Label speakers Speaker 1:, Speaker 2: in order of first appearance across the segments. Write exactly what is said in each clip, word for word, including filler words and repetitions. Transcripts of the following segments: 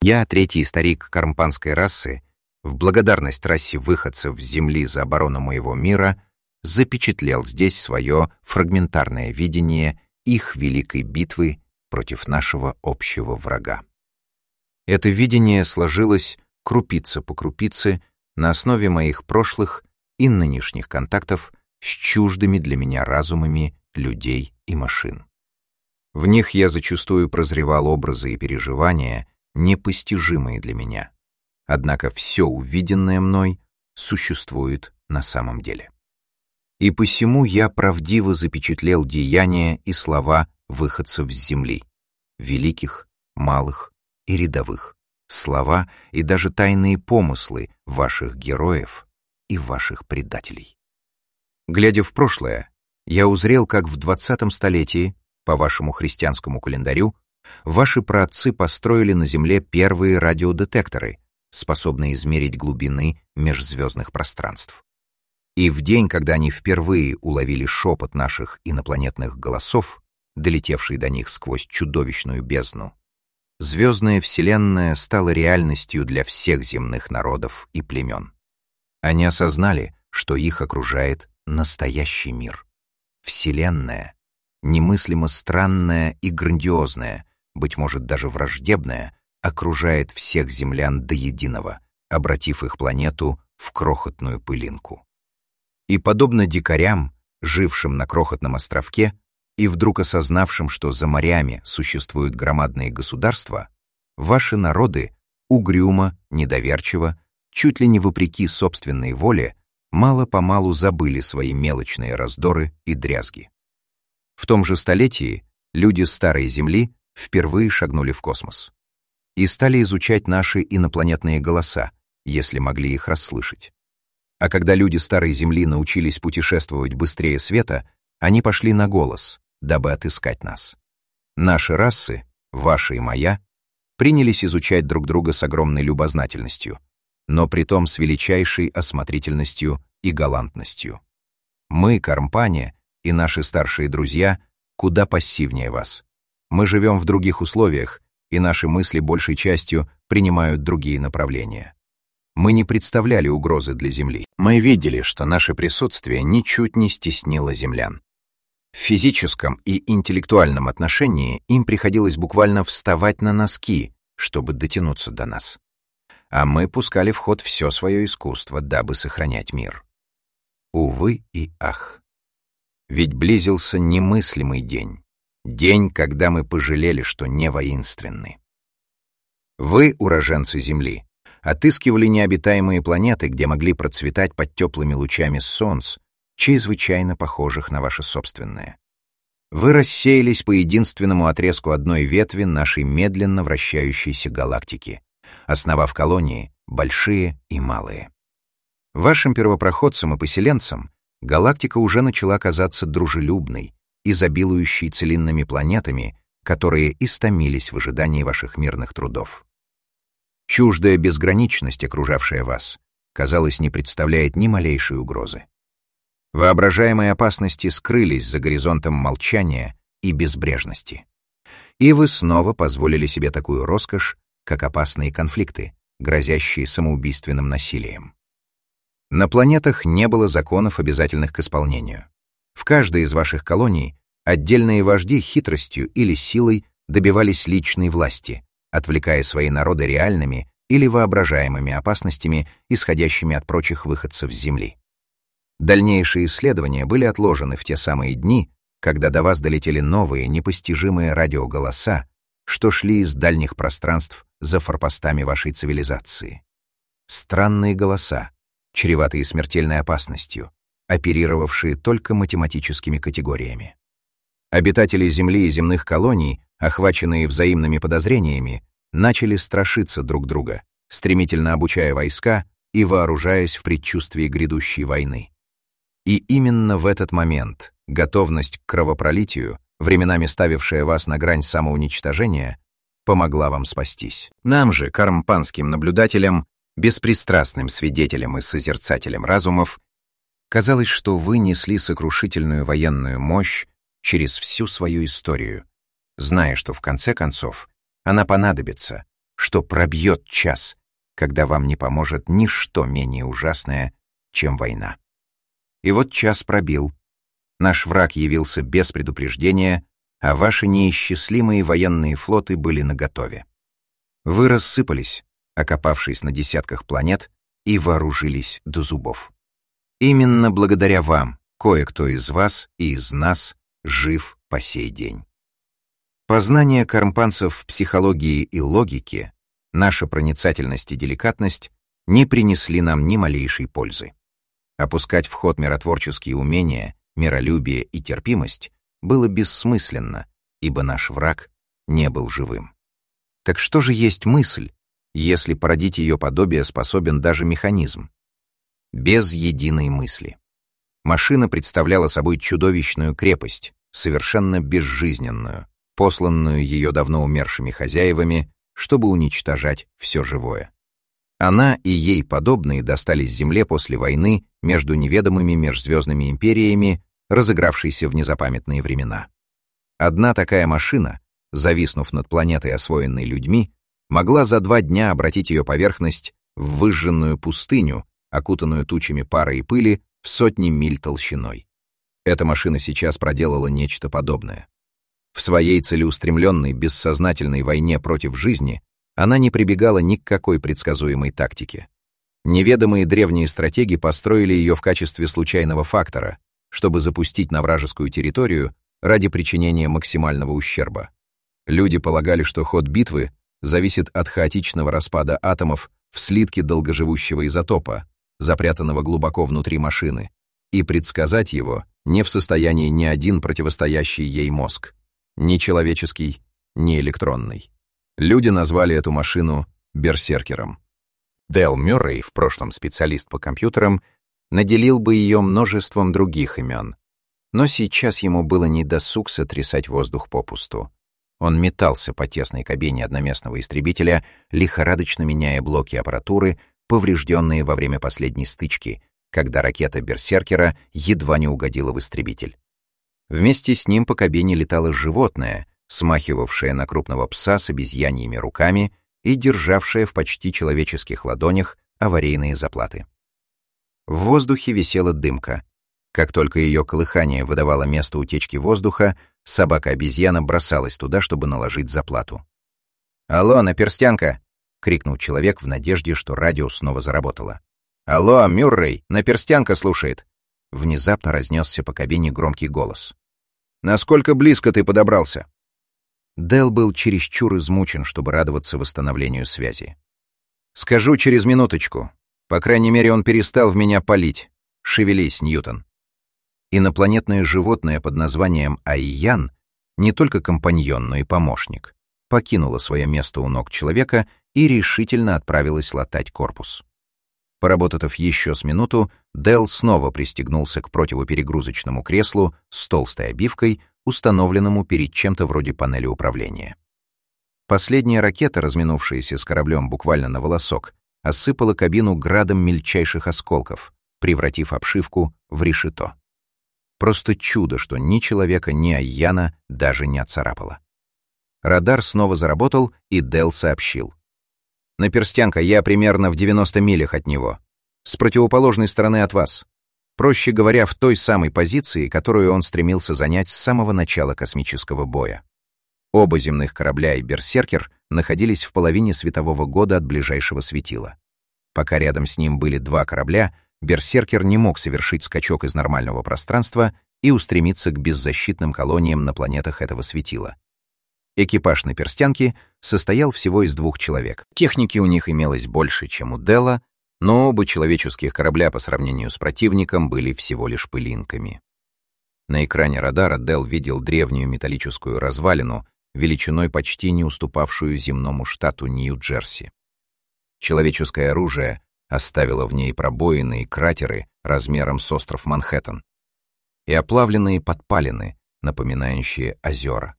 Speaker 1: Я, третий старик кармпанской расы, в благодарность расе выходцев с земли за оборону моего мира, запечатлел здесь свое фрагментарное видение их великой битвы против нашего общего врага. Это видение сложилось крупица по крупице на основе моих прошлых и нынешних контактов с чуждыми для меня разумами людей и машин. В них я зачастую прозревал образы и переживания, непостижимые для меня. Однако все увиденное мной существует на самом деле. И посему я правдиво запечатлел деяния и слова выходцев с земли, великих, малых и рядовых, слова и даже тайные помыслы ваших героев и ваших предателей. Глядя в прошлое, я узрел, как в двадцатом столетии, по вашему христианскому календарю, ваши праотцы построили на Земле первые радиодетекторы, способные измерить глубины межзвездных пространств. И в день, когда они впервые уловили шепот наших инопланетных голосов, долетевший до них сквозь чудовищную бездну, звездная вселенная стала реальностью для всех земных народов и племен. Они осознали, что их окружает настоящий мир. Вселенная, немыслимо странная и грандиозная, быть может даже враждебная, окружает всех землян до единого, обратив их планету в крохотную пылинку. И подобно дикарям, жившим на крохотном островке, и вдруг осознавшим, что за морями существуют громадные государства, ваши народы угрюмо, недоверчиво, чуть ли не вопреки собственной воле, мало-помалу забыли свои мелочные раздоры и дрязги. В том же столетии люди Старой Земли впервые шагнули в космос и стали изучать наши инопланетные голоса, если могли их расслышать. А когда люди Старой Земли научились путешествовать быстрее света, они пошли на голос, дабы отыскать нас. Наши расы, ваша и моя, принялись изучать друг друга с огромной любознательностью, но притом с величайшей осмотрительностью и галантностью. Мы, кармпане, и наши старшие друзья, куда пассивнее вас. Мы живем в других условиях, и наши мысли большей частью принимают другие направления. Мы не представляли угрозы для Земли. Мы видели, что наше присутствие ничуть не стеснило землян. В физическом и интеллектуальном отношении им приходилось буквально вставать на носки, чтобы дотянуться до нас. А мы пускали в ход все свое искусство, дабы сохранять мир. Увы и ах. Ведь близился немыслимый день. День, когда мы пожалели, что не воинственны. Вы, уроженцы Земли, отыскивали необитаемые планеты, где могли процветать под теплыми лучами солнц, чрезвычайно похожих на ваше собственное. Вы рассеялись по единственному отрезку одной ветви нашей медленно вращающейся галактики, основав колонии, большие и малые. Вашим первопроходцам и поселенцам галактика уже начала казаться дружелюбной, изобилующей целинными планетами, которые истомились в ожидании ваших мирных трудов. Чуждая безграничность, окружавшая вас, казалось, не представляет ни малейшей угрозы. Воображаемые опасности скрылись за горизонтом молчания и безбрежности. И вы снова позволили себе такую роскошь, как опасные конфликты, грозящие самоубийственным насилием. На планетах не было законов, обязательных к исполнению. В каждой из ваших колоний отдельные вожди хитростью или силой добивались личной власти, отвлекая свои народы реальными или воображаемыми опасностями, исходящими от прочих выходцев с Земли. Дальнейшие исследования были отложены в те самые дни, когда до вас долетели новые, непостижимые радиоголоса, что шли из дальних пространств за форпостами вашей цивилизации. Странные голоса, чреватые смертельной опасностью, оперировавшие только математическими категориями. Обитатели Земли и земных колоний, охваченные взаимными подозрениями, начали страшиться друг друга, стремительно обучая войска и вооружаясь в предчувствии грядущей войны. И именно в этот момент готовность к кровопролитию, временами ставившая вас на грань самоуничтожения, помогла вам спастись. Нам же, кармпанским наблюдателям, беспристрастным свидетелям и созерцателям разумов, казалось, что вы несли сокрушительную военную мощь через всю свою историю, зная, что в конце концов она понадобится, что пробьет час, когда вам не поможет ничто менее ужасное, чем война. И вот час пробил. Наш враг явился без предупреждения, а ваши неисчислимые военные флоты были наготове. Вы рассыпались, окопавшись на десятках планет, и вооружились до зубов. Именно благодаря вам кое-кто из вас и из нас жив по сей день. Познание кармпанцев в психологии и логике, наша проницательность и деликатность не принесли нам ни малейшей пользы. Опускать в ход миротворческие умения, миролюбие и терпимость было бессмысленно, ибо наш враг не был живым. Так что же есть мысль, если породить ее подобие способен даже механизм? Без единой мысли. Машина представляла собой чудовищную крепость, совершенно безжизненную, посланную ее давно умершими хозяевами, чтобы уничтожать все живое. Она и ей подобные достались Земле после войны между неведомыми межзвездными империями, разыгравшейся в незапамятные времена. Одна такая машина, зависнув над планетой, освоенной людьми, могла за два дня обратить ее поверхность в выжженную пустыню, окутанную тучами пара и пыли в сотни миль толщиной. Эта машина сейчас проделала нечто подобное. В своей целеустремленной, бессознательной войне против жизни она не прибегала ни к какой предсказуемой тактике. Неведомые древние стратеги построили ее в качестве случайного фактора, чтобы запустить на вражескую территорию ради причинения максимального ущерба. Люди полагали, что ход битвы зависит от хаотичного распада атомов в слитке долгоживущего изотопа, запрятанного глубоко внутри машины, и предсказать его не в состоянии ни один противостоящий ей мозг, ни человеческий, ни электронный. Люди назвали эту машину берсеркером. Дэл Мюррей, в прошлом специалист по компьютерам, наделил бы ее множеством других имен, но сейчас ему было недосуг сотрясать воздух попусту. Он метался по тесной кабине одноместного истребителя, лихорадочно меняя блоки аппаратуры, поврежденные во время последней стычки, когда ракета берсеркера едва не угодила в истребитель. Вместе с ним по кабине летало животное, смахивавшее на крупного пса с обезьяньими руками и державшее в почти человеческих ладонях аварийные заплаты. В воздухе висела дымка. Как только ее колыхание выдавало место утечки воздуха, собака-обезьяна бросалась туда, чтобы наложить заплату. «Алло, наперстянка!» — крикнул человек в надежде, что радио снова заработало. «Алло, Мюррей, наперстянка слушает!» Внезапно разнесся по кабине громкий голос. «Насколько близко ты подобрался?» Дэл был чересчур измучен, чтобы радоваться восстановлению связи. «Скажу через минуточку. По крайней мере, он перестал в меня палить. Шевелись, Ньютон». Инопланетное животное под названием Айян, не только компаньон, но и помощник, покинуло свое место у ног человека и решительно отправилось латать корпус. Поработав еще с минуту, Дэл снова пристегнулся к противоперегрузочному креслу с толстой обивкой, установленному перед чем-то вроде панели управления. Последняя ракета, разминувшаяся с кораблем буквально на волосок, осыпала кабину градом мельчайших осколков, превратив обшивку в решето. Просто чудо, что ни человека, ни Айяна даже не отцарапало. Радар снова заработал, и Дэл сообщил. «Наперстянка, я примерно в девяноста милях от него. С противоположной стороны от вас. Проще говоря, в той самой позиции, которую он стремился занять с самого начала космического боя. Оба земных корабля и берсеркер находились в половине светового года от ближайшего светила. Пока рядом с ним были два корабля, берсеркер не мог совершить скачок из нормального пространства и устремиться к беззащитным колониям на планетах этого светила. Экипаж наперстянки состоял всего из двух человек. Техники у них имелось больше, чем у Дэлла, но оба человеческих корабля по сравнению с противником были всего лишь пылинками. На экране радара Дэл видел древнюю металлическую развалину, величиной почти не уступавшую земному штату Нью-Джерси. Человеческое оружие оставило в ней пробоины и кратеры размером с остров Манхэттен и оплавленные подпалины, напоминающие озера.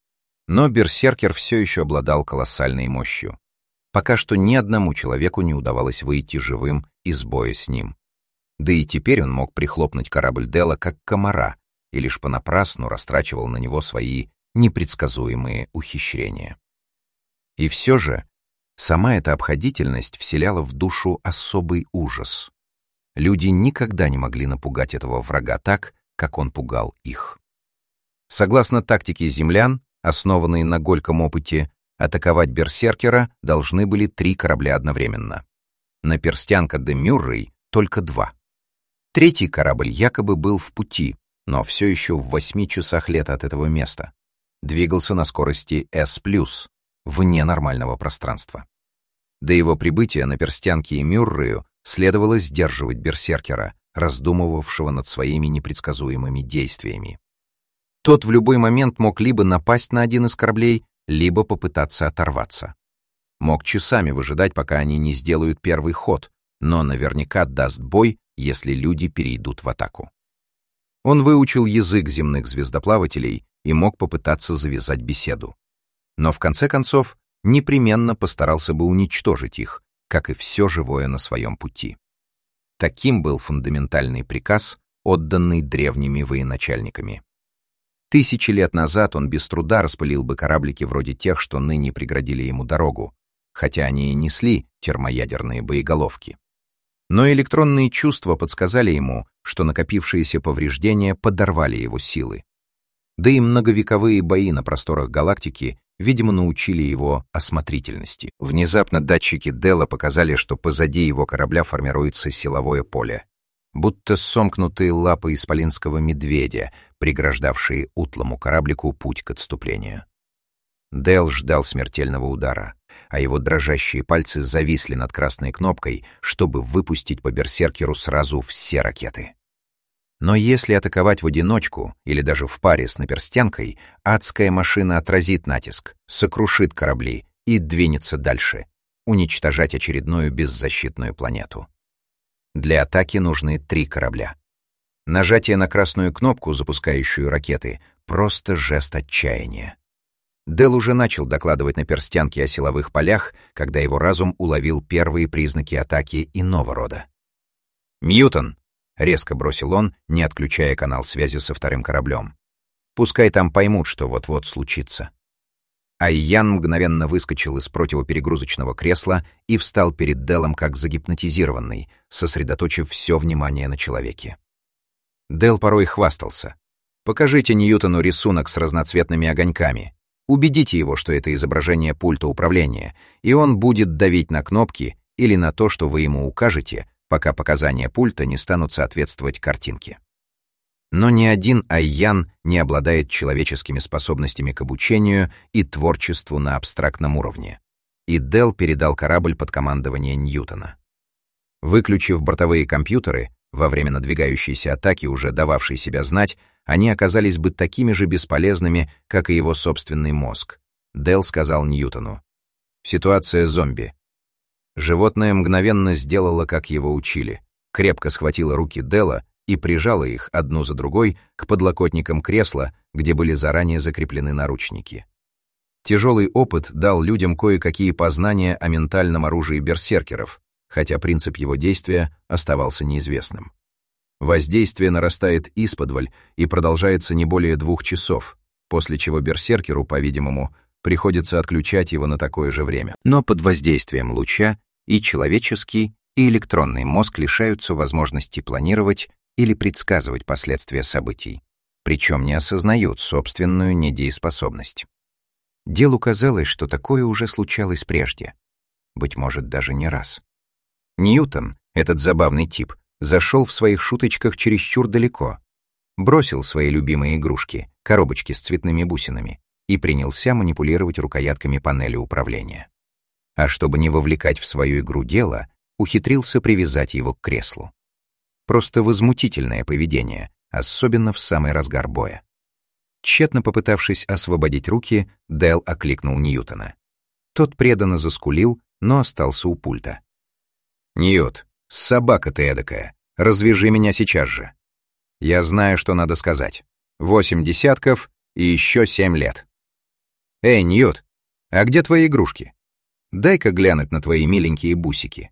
Speaker 1: Но берсеркер все еще обладал колоссальной мощью. Пока что ни одному человеку не удавалось выйти живым из боя с ним. Да и теперь он мог прихлопнуть корабль Дэлла как комара и лишь понапрасну растрачивал на него свои непредсказуемые ухищрения. И все же Сама эта обходительность вселяла в душу особый ужас. Люди никогда не могли напугать этого врага так, как он пугал их. Согласно тактике землян, основанной на горьком опыте, атаковать берсеркера должны были три корабля одновременно. На Перстянка де Мюррей только два. Третий корабль якобы был в пути, но все еще в восьми часах лета от этого места. Двигался на скорости эс плюс, вне нормального пространства. До его прибытия на Перстянке и Мюррею следовало сдерживать берсеркера, раздумывавшего над своими непредсказуемыми действиями. Тот в любой момент мог либо напасть на один из кораблей, либо попытаться оторваться. Мог часами выжидать, пока они не сделают первый ход, но наверняка даст бой, если люди перейдут в атаку. Он выучил язык земных звездоплавателей и мог попытаться завязать беседу. Но в конце концов непременно постарался бы уничтожить их, как и все живое на своем пути. Таким был фундаментальный приказ, отданный древними военачальниками. Тысячи лет назад он без труда распылил бы кораблики вроде тех, что ныне преградили ему дорогу, хотя они и несли термоядерные боеголовки. Но электронные чувства подсказали ему, что накопившиеся повреждения подорвали его силы. Да и многовековые бои на просторах галактики, видимо, научили его осмотрительности. Внезапно датчики Делла показали, что позади его корабля формируется силовое поле, будто сомкнутые лапы исполинского медведя, преграждавшие утлому кораблику путь к отступлению. Делл ждал смертельного удара, а его дрожащие пальцы зависли над красной кнопкой, чтобы выпустить по берсеркеру сразу все ракеты. Но если атаковать в одиночку или даже в паре с наперстянкой, адская машина отразит натиск, сокрушит корабли и двинется дальше, уничтожать очередную беззащитную планету. Для атаки нужны три корабля. Нажатие на красную кнопку, запускающую ракеты, просто жест отчаяния. Делл уже начал докладывать наперстянке о силовых полях, когда его разум уловил первые признаки атаки иного рода. «Ньютон!» — резко бросил он, не отключая канал связи со вторым кораблем. «Пускай там поймут, что вот-вот случится». Айян мгновенно выскочил из противоперегрузочного кресла и встал перед Деллом как загипнотизированный, сосредоточив все внимание на человеке. Делл порой хвастался. «Покажите Ньютону рисунок с разноцветными огоньками. Убедите его, что это изображение пульта управления, и он будет давить на кнопки или на то, что вы ему укажете, пока показания пульта не станут соответствовать картинке». Но ни один Айян не обладает человеческими способностями к обучению и творчеству на абстрактном уровне. И Делл передал корабль под командование Ньютона. Выключив бортовые компьютеры, во время надвигающейся атаки, уже дававшей себя знать, они оказались бы такими же бесполезными, как и его собственный мозг. Делл сказал Ньютону: «Ситуация зомби». Животное мгновенно сделало, как его учили. Крепко схватило руки Делла и прижала их одну за другой к подлокотникам кресла, где были заранее закреплены наручники. Тяжелый опыт дал людям кое-какие познания о ментальном оружии берсеркеров, хотя принцип его действия оставался неизвестным. Воздействие нарастает исподволь и продолжается не более двух часов, после чего берсеркеру, по-видимому, приходится отключать его на такое же время. Но под воздействием луча и человеческий, и электронный мозг лишаются возможности планировать или предсказывать последствия событий, причем не осознают собственную недееспособность. Делу казалось, что такое уже случалось прежде, быть может, даже не раз. Ньютон, этот забавный тип, зашел в своих шуточках чересчур далеко, бросил свои любимые игрушки, коробочки с цветными бусинами, и принялся манипулировать рукоятками панели управления. А чтобы не вовлекать в свою игру дело, ухитрился привязать его к креслу. Просто возмутительное поведение, особенно в самый разгар боя. Тщетно попытавшись освободить руки, Делл окликнул Ньютона. Тот преданно заскулил, но остался у пульта. «Ньют, собака ты эдакая, развяжи меня сейчас же. Я знаю, что надо сказать. Восемь десятков и еще семь лет. Эй, Ньют, а где твои игрушки? Дай-ка глянуть на твои миленькие бусики».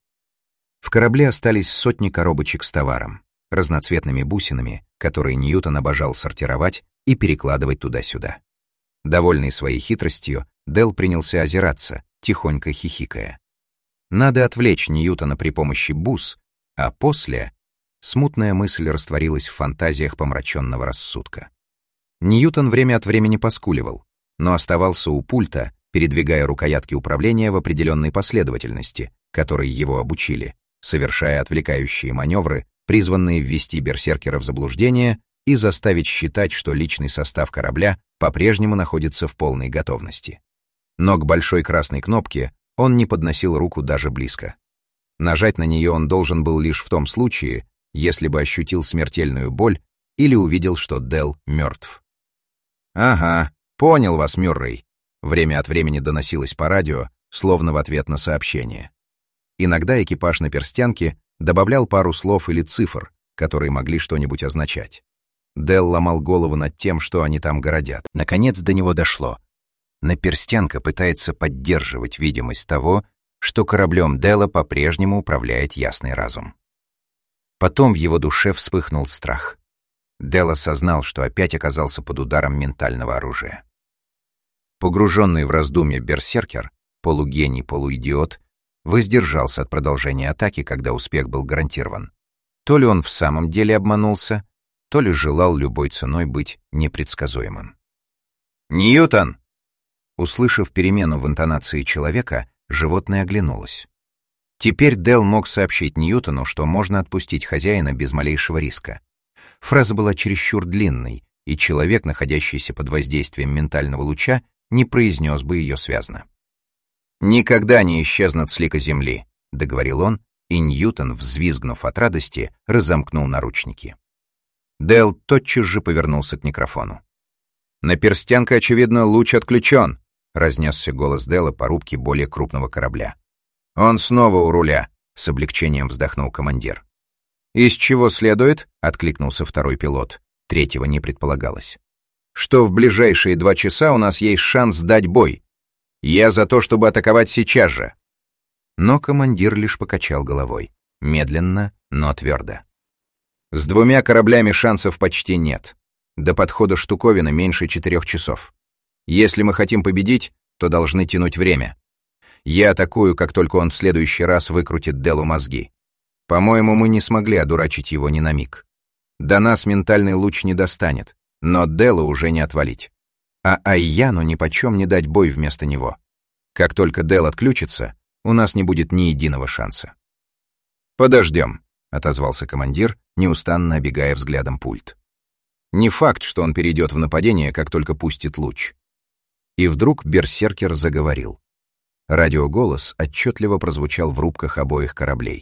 Speaker 1: В корабле остались сотни коробочек с товаром, разноцветными бусинами, которые Ньютон обожал сортировать и перекладывать туда-сюда. Довольный своей хитростью, Делл принялся озираться, тихонько хихикая. Надо отвлечь Ньютона при помощи бус, а после смутная мысль растворилась в фантазиях помраченного рассудка. Ньютон время от времени поскуливал, но оставался у пульта, передвигая рукоятки управления в определенной последовательности, которой его обучили, совершая отвлекающие маневры, призванные ввести берсеркера в заблуждение и заставить считать, что личный состав корабля по-прежнему находится в полной готовности. Но к большой красной кнопке он не подносил руку даже близко. Нажать на нее он должен был лишь в том случае, если бы ощутил смертельную боль или увидел, что Дел мертв. «Ага, понял вас, Мюррей», — время от времени доносилось по радио, словно в ответ на сообщение. Иногда экипаж на перстянке добавлял пару слов или цифр, которые могли что-нибудь означать. Дел ломал голову над тем, что они там городят. Наконец до него дошло. Наперстянка пытается поддерживать видимость того, что кораблем Дела по-прежнему управляет ясный разум. Потом в его душе вспыхнул страх. Дел осознал, что опять оказался под ударом ментального оружия. Погруженный в раздумья берсеркер, полугений, полуидиот, воздержался от продолжения атаки, когда успех был гарантирован. То ли он в самом деле обманулся, то ли желал любой ценой быть непредсказуемым. «Ньютон!» Услышав перемену в интонации человека, животное оглянулось. Теперь Дел мог сообщить Ньютону, что можно отпустить хозяина без малейшего риска. Фраза была чересчур длинной, и человек, находящийся под воздействием ментального луча, не произнес бы ее связно. «Никогда не исчезнут с лика Земли», — договорил он, и Ньютон, взвизгнув от радости, разомкнул наручники. Дел тотчас же повернулся к микрофону. «Наперстянка, очевидно, луч отключен», — разнесся голос Дела по рубке более крупного корабля. «Он снова у руля», — с облегчением вздохнул командир. «Из чего следует?» — откликнулся второй пилот. Третьего не предполагалось. «Что в ближайшие два часа у нас есть шанс дать бой. Я за то, чтобы атаковать сейчас же». Но командир лишь покачал головой. Медленно, но твердо. «С двумя кораблями шансов почти нет. До подхода штуковины меньше четырех часов. Если мы хотим победить, то должны тянуть время. Я атакую, как только он в следующий раз выкрутит Делу мозги. По-моему, мы не смогли одурачить его ни на миг. До нас ментальный луч не достанет, но Делу уже не отвалить. А Айяну нипочем не дать бой вместо него. Как только Дел отключится, у нас не будет ни единого шанса». «Подождем», — отозвался командир, неустанно обегая взглядом пульт. «Не факт, что он перейдет в нападение, как только пустит луч». И вдруг берсеркер заговорил. Радиоголос отчетливо прозвучал в рубках обоих кораблей.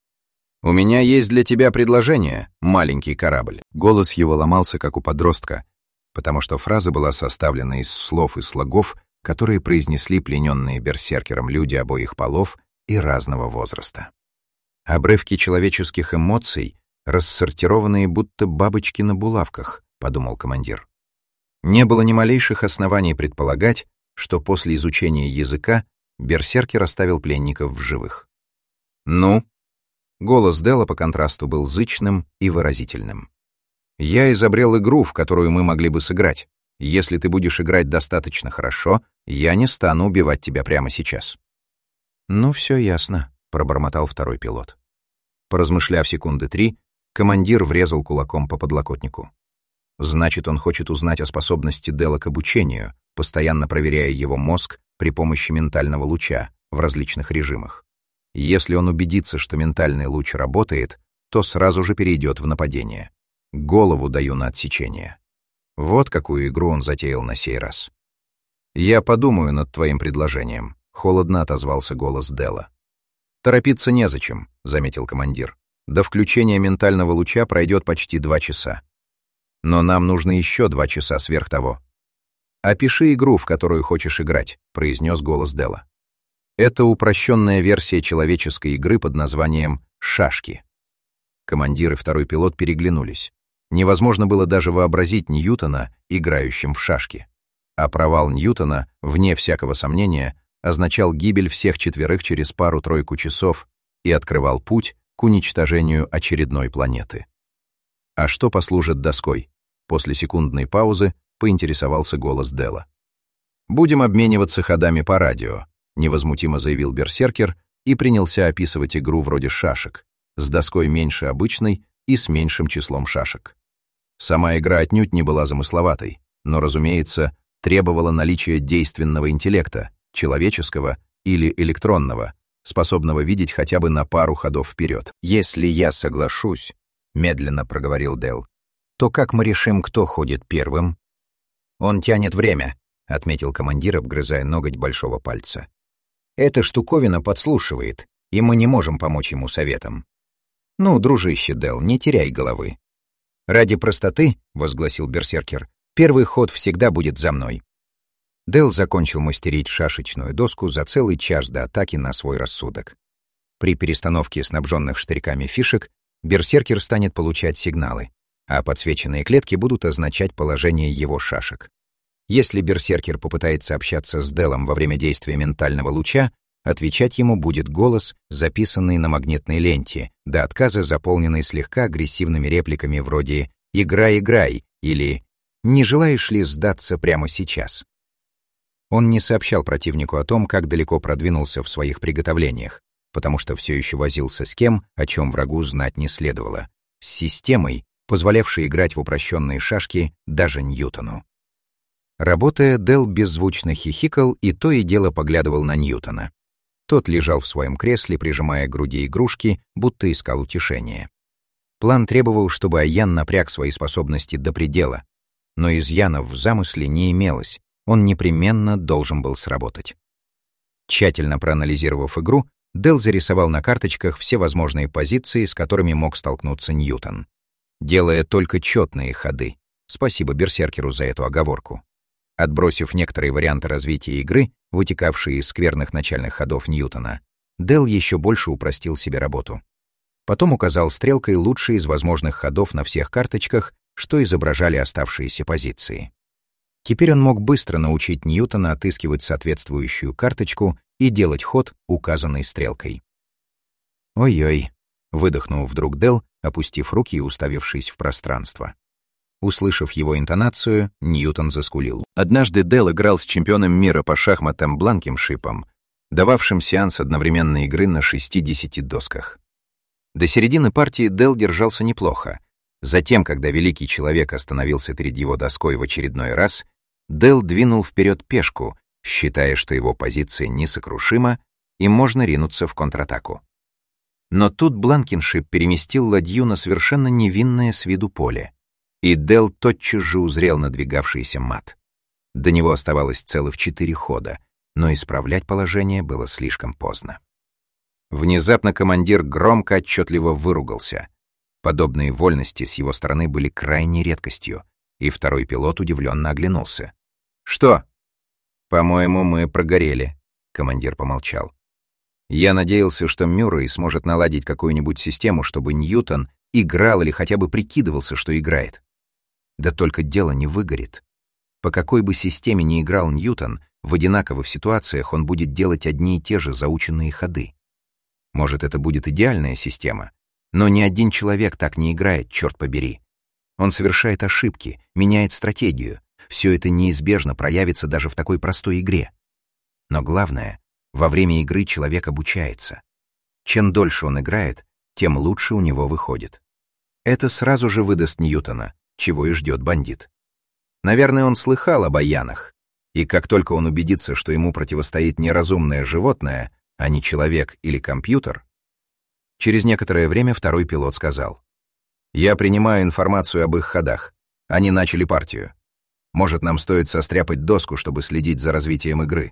Speaker 1: «У меня есть для тебя предложение, маленький корабль». Голос его ломался, как у подростка, потому что фраза была составлена из слов и слогов, которые произнесли плененные берсеркером люди обоих полов и разного возраста. Обрывки человеческих эмоций, рассортированные будто бабочки на булавках, подумал командир. Не было ни малейших оснований предполагать, что после изучения языка берсеркер оставил пленников в живых. «Ну?» Голос Дела по контрасту был зычным и выразительным. «Я изобрел игру, в которую мы могли бы сыграть. Если ты будешь играть достаточно хорошо, я не стану убивать тебя прямо сейчас». «Ну, все ясно», — пробормотал второй пилот. Поразмышляв секунды три, командир врезал кулаком по подлокотнику. Значит, он хочет узнать о способности Дела к обучению, постоянно проверяя его мозг при помощи ментального луча в различных режимах. Если он убедится, что ментальный луч работает, то сразу же перейдет в нападение. Голову даю на отсечение. Вот какую игру он затеял на сей раз. «Я подумаю над твоим предложением», — холодно отозвался голос Дела. «Торопиться незачем», — заметил командир. «До включения ментального луча пройдет почти два часа. Но нам нужно еще два часа сверх того». «Опиши игру, в которую хочешь играть», — произнес голос Дела. «Это упрощенная версия человеческой игры под названием «Шашки». Командир и второй пилот переглянулись. Невозможно было даже вообразить Ньютона, играющим в шашки. А провал Ньютона, вне всякого сомнения, означал гибель всех четверых через пару-тройку часов и открывал путь к уничтожению очередной планеты. «А что послужит доской?» После секундной паузы поинтересовался голос Дела. «Будем обмениваться ходами по радио», — невозмутимо заявил берсеркер и принялся описывать игру вроде шашек, с доской меньше обычной и с меньшим числом шашек. Сама игра отнюдь не была замысловатой, но, разумеется, требовала наличия действенного интеллекта, человеческого или электронного, способного видеть хотя бы на пару ходов вперед. «Если я соглашусь», — медленно проговорил Дэл, «то как мы решим, кто ходит первым?» «Он тянет время», — отметил командир, обгрызая ноготь большого пальца. «Эта штуковина подслушивает, и мы не можем помочь ему советом. Ну, дружище Дэл, не теряй головы». «Ради простоты», — возгласил берсеркер, — «первый ход всегда будет за мной». Дэл закончил мастерить шашечную доску за целый час до атаки на свой рассудок. При перестановке снабженных штырьками фишек берсеркер станет получать сигналы, а подсвеченные клетки будут означать положение его шашек. Если берсеркер попытается общаться с Дэлом во время действия ментального луча, отвечать ему будет голос, записанный на магнитной ленте, до отказа заполненный слегка агрессивными репликами вроде «Играй, играй» или «Не желаешь ли сдаться прямо сейчас?». Он не сообщал противнику о том, как далеко продвинулся в своих приготовлениях, потому что все еще возился с кем, о чем врагу знать не следовало, с системой, позволявшей играть в упрощенные шашки даже Ньютону. Работая, Дэл беззвучно хихикал и то и дело поглядывал на Ньютона. Тот лежал в своем кресле, прижимая к груди игрушки, будто искал утешения. План требовал, чтобы Аян напряг свои способности до предела, но изъянов в замысле не имелось, он непременно должен был сработать. Тщательно проанализировав игру, Дэл зарисовал на карточках все возможные позиции, с которыми мог столкнуться Ньютон, делая только четные ходы. Спасибо берсеркеру за эту оговорку. Отбросив некоторые варианты развития игры, вытекавшие из скверных начальных ходов Ньютона, Дэл еще больше упростил себе работу. Потом указал стрелкой лучшие из возможных ходов на всех карточках, что изображали оставшиеся позиции. Теперь он мог быстро научить Ньютона отыскивать соответствующую карточку и делать ход, указанный стрелкой. «Ой-ой», — выдохнул вдруг Дэл, опустив руки и уставившись в пространство. Услышав его интонацию, Ньютон заскулил. Однажды Дэл играл с чемпионом мира по шахматам Бланкеншипом, дававшим сеанс одновременной игры на шестидесяти досках. До середины партии Дэл держался неплохо. Затем, когда великий человек остановился перед его доской в очередной раз, Дэл двинул вперед пешку, считая, что его позиция несокрушима и можно ринуться в контратаку. Но тут Бланкеншип переместил ладью на совершенно невинное с виду поле, и Дэл тотчас же узрел надвигавшийся мат. До него оставалось целых четыре хода, но исправлять положение было слишком поздно. Внезапно командир громко отчетливо выругался. Подобные вольности с его стороны были крайней редкостью, и второй пилот удивленно оглянулся. «Что?» «По-моему, мы прогорели», — командир помолчал. «Я надеялся, что Мюррей сможет наладить какую-нибудь систему, чтобы Ньютон играл или хотя бы прикидывался, что играет. Да только дело не выгорит. По какой бы системе ни играл Ньютон, в одинаковых ситуациях он будет делать одни и те же заученные ходы. Может, это будет идеальная система, но ни один человек так не играет, черт побери. Он совершает ошибки, меняет стратегию. Все это неизбежно проявится даже в такой простой игре. Но главное, во время игры человек обучается. Чем дольше он играет, тем лучше у него выходит. Это сразу же выдаст Ньютона, чего и ждет бандит. Наверное, он слыхал об Аянах, и как только он убедится, что ему противостоит неразумное животное, а не человек или компьютер, через некоторое время второй пилот сказал: «Я принимаю информацию об их ходах. Они начали партию. Может, нам стоит состряпать доску, чтобы следить за развитием игры.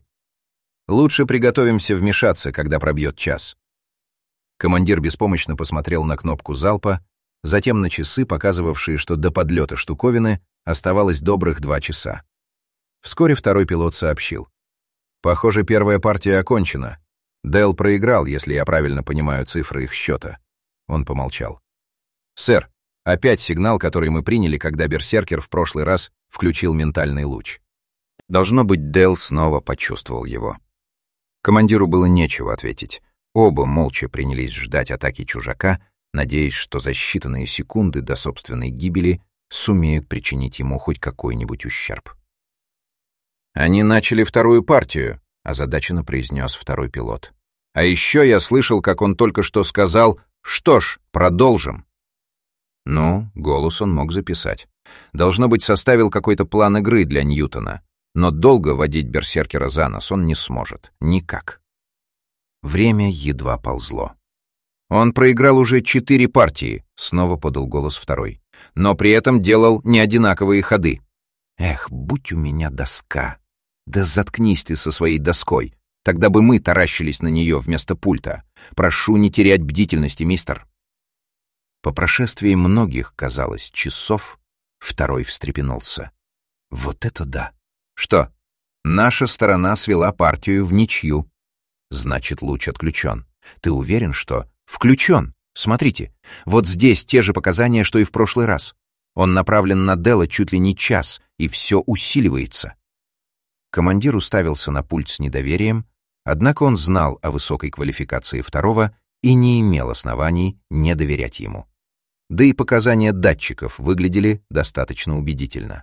Speaker 1: Лучше приготовимся вмешаться, когда пробьет час». Командир беспомощно посмотрел на кнопку залпа, затем на часы, показывавшие, что до подлета штуковины оставалось добрых два часа. Вскоре второй пилот сообщил: «Похоже, первая партия окончена. Дэл проиграл, если я правильно понимаю цифры их счета». Он помолчал. «Сэр, опять сигнал, который мы приняли, когда берсеркер в прошлый раз включил ментальный луч». Должно быть, Дэл снова почувствовал его. Командиру было нечего ответить. Оба молча принялись ждать атаки чужака, надеясь, что за считанные секунды до собственной гибели сумеют причинить ему хоть какой-нибудь ущерб. «Они начали вторую партию», — — озадаченно произнес второй пилот. «А еще я слышал, как он только что сказал: что ж, продолжим». Ну, голос он мог записать. Должно быть, составил какой-то план игры для Ньютона, но долго водить берсеркера за нос он не сможет. Никак. Время едва ползло. «Он проиграл уже четыре партии», — снова подал голос второй, «но при этом делал неодинаковые ходы». «Эх, будь у меня доска! Да заткнись ты со своей доской! Тогда бы мы таращились на нее вместо пульта. Прошу не терять бдительности, мистер». По прошествии многих, казалось, часов, второй встрепенулся. «Вот это да! Что? Наша сторона свела партию в ничью. Значит, луч отключен. Ты уверен, что...» «Включен! Смотрите, вот здесь те же показания, что и в прошлый раз. Он направлен на Делла чуть ли не час, и все усиливается». Командир уставился на пульт с недоверием, однако он знал о высокой квалификации второго и не имел оснований не доверять ему. Да и показания датчиков выглядели достаточно убедительно.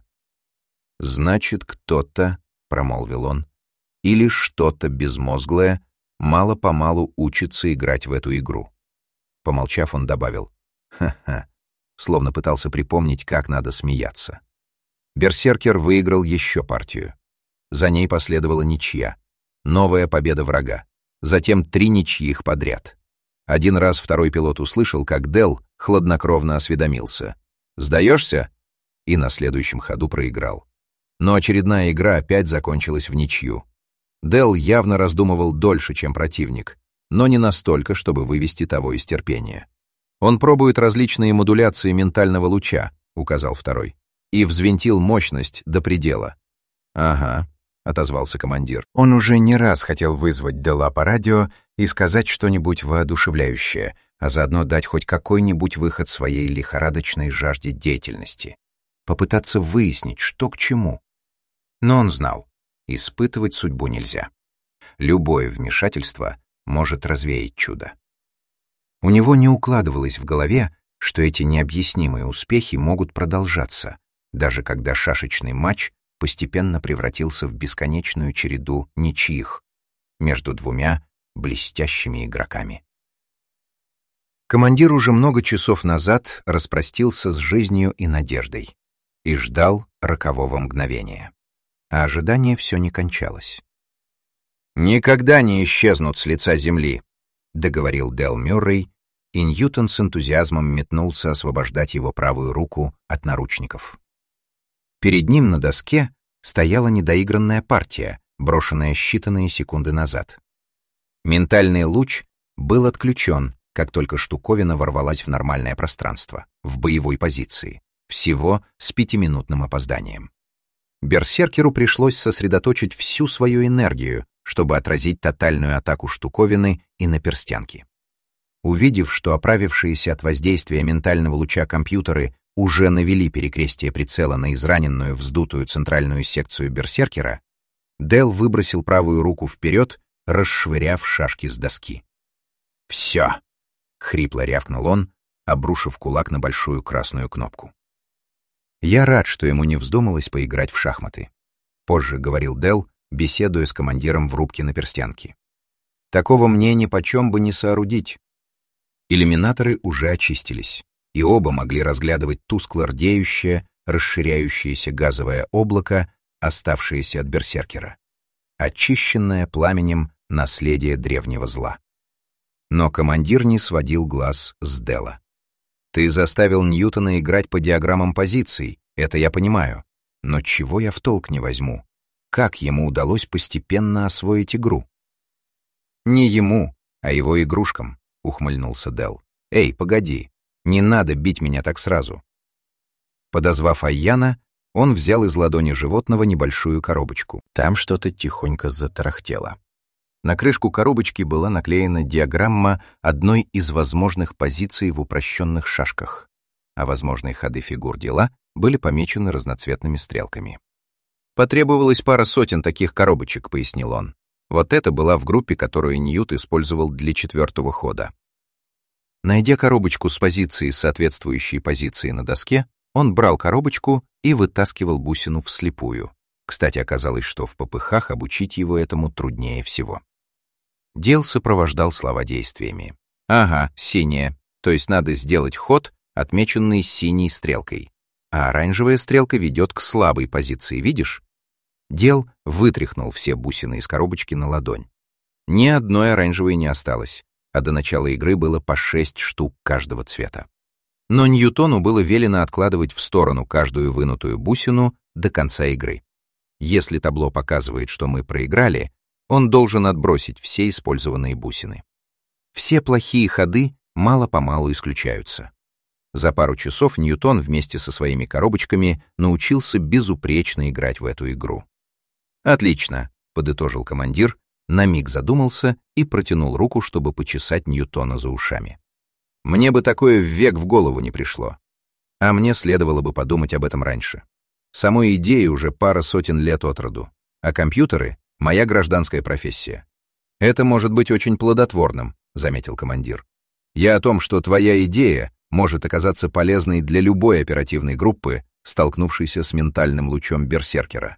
Speaker 1: «Значит, кто-то, — промолвил он, — или что-то безмозглое мало-помалу учится играть в эту игру». Помолчав, он добавил: «Ха-ха», словно пытался припомнить, как надо смеяться. Берсеркер выиграл еще партию. За ней последовала ничья. Новая победа врага. Затем три ничьих подряд. Один раз второй пилот услышал, как Делл хладнокровно осведомился: «Сдаешься?» И на следующем ходу проиграл. Но очередная игра опять закончилась в ничью. Делл явно раздумывал дольше, чем противник, но не настолько, чтобы вывести того из терпения. «Он пробует различные модуляции ментального луча», — указал второй, и взвинтил мощность до предела. «Ага», — отозвался командир. Он уже не раз хотел вызвать Делла по радио и сказать что-нибудь воодушевляющее, а заодно дать хоть какой-нибудь выход своей лихорадочной жажде деятельности. Попытаться выяснить, что к чему. Но он знал, испытывать судьбу нельзя. Любое вмешательство может развеять чудо. У него не укладывалось в голове, что эти необъяснимые успехи могут продолжаться, даже когда шашечный матч постепенно превратился в бесконечную череду ничьих между двумя блестящими игроками. Командир уже много часов назад распростился с жизнью и надеждой и ждал рокового мгновения. А ожидание все не кончалось. «Никогда не исчезнут с лица земли», — договорил Делл Мюррей, и Ньютон с энтузиазмом метнулся освобождать его правую руку от наручников. Перед ним на доске стояла недоигранная партия, брошенная считанные секунды назад. Ментальный луч был отключен, как только штуковина ворвалась в нормальное пространство, в боевой позиции, всего с пятиминутным опозданием. Берсеркеру пришлось сосредоточить всю свою энергию, чтобы отразить тотальную атаку штуковины и наперстянки. Увидев, что оправившиеся от воздействия ментального луча компьютеры уже навели перекрестие прицела на израненную вздутую центральную секцию берсеркера, Делл выбросил правую руку вперед, расшвыряв шашки с доски. «Все!» — хрипло рявкнул он, обрушив кулак на большую красную кнопку. «Я рад, что ему не вздумалось поиграть в шахматы», — позже говорил Делл, беседуя с командиром в рубке наперстянки. «Такого мне нипочем бы не соорудить». Иллюминаторы уже очистились, и оба могли разглядывать тускло рдеющее, расширяющееся газовое облако, оставшееся от берсеркера, очищенное пламенем наследие древнего зла. Но командир не сводил глаз с Делла. «Ты заставил Ньютона играть по диаграммам позиций, это я понимаю, но чего я в толк не возьму? Как ему удалось постепенно освоить игру?» «Не ему, а его игрушкам», — ухмыльнулся Делл. «Эй, погоди, не надо бить меня так сразу». Подозвав Айяна, он взял из ладони животного небольшую коробочку. Там что-то тихонько затарахтело. На крышку коробочки была наклеена диаграмма одной из возможных позиций в упрощенных шашках, а возможные ходы фигур дела были помечены разноцветными стрелками. «Потребовалось пара сотен таких коробочек», — пояснил он. Вот эта была в группе, которую Ньют использовал для четвертого хода. Найдя коробочку с позицией, соответствующей позиции на доске, он брал коробочку и вытаскивал бусину вслепую, Кстати, оказалось, что в попыхах обучить его этому труднее всего. Дел сопровождал слова действиями. «Ага, синяя, то есть надо сделать ход, отмеченный синей стрелкой. А оранжевая стрелка ведет к слабой позиции, видишь?» Дел вытряхнул все бусины из коробочки на ладонь. Ни одной оранжевой не осталось, а до начала игры было по шесть штук каждого цвета. Но Ньютону было велено откладывать в сторону каждую вынутую бусину до конца игры. Если табло показывает, что мы проиграли, он должен отбросить все использованные бусины. Все плохие ходы мало-помалу исключаются. За пару часов Ньютон вместе со своими коробочками научился безупречно играть в эту игру. «Отлично», — подытожил командир, на миг задумался и протянул руку, чтобы почесать Ньютона за ушами. «Мне бы такое ввек в голову не пришло. А мне следовало бы подумать об этом раньше. Самой идее уже пара сотен лет от роду, а компьютеры — моя гражданская профессия. Это может быть очень плодотворным», — заметил командир. «Я о том, что твоя идея может оказаться полезной для любой оперативной группы, столкнувшейся с ментальным лучом берсеркера».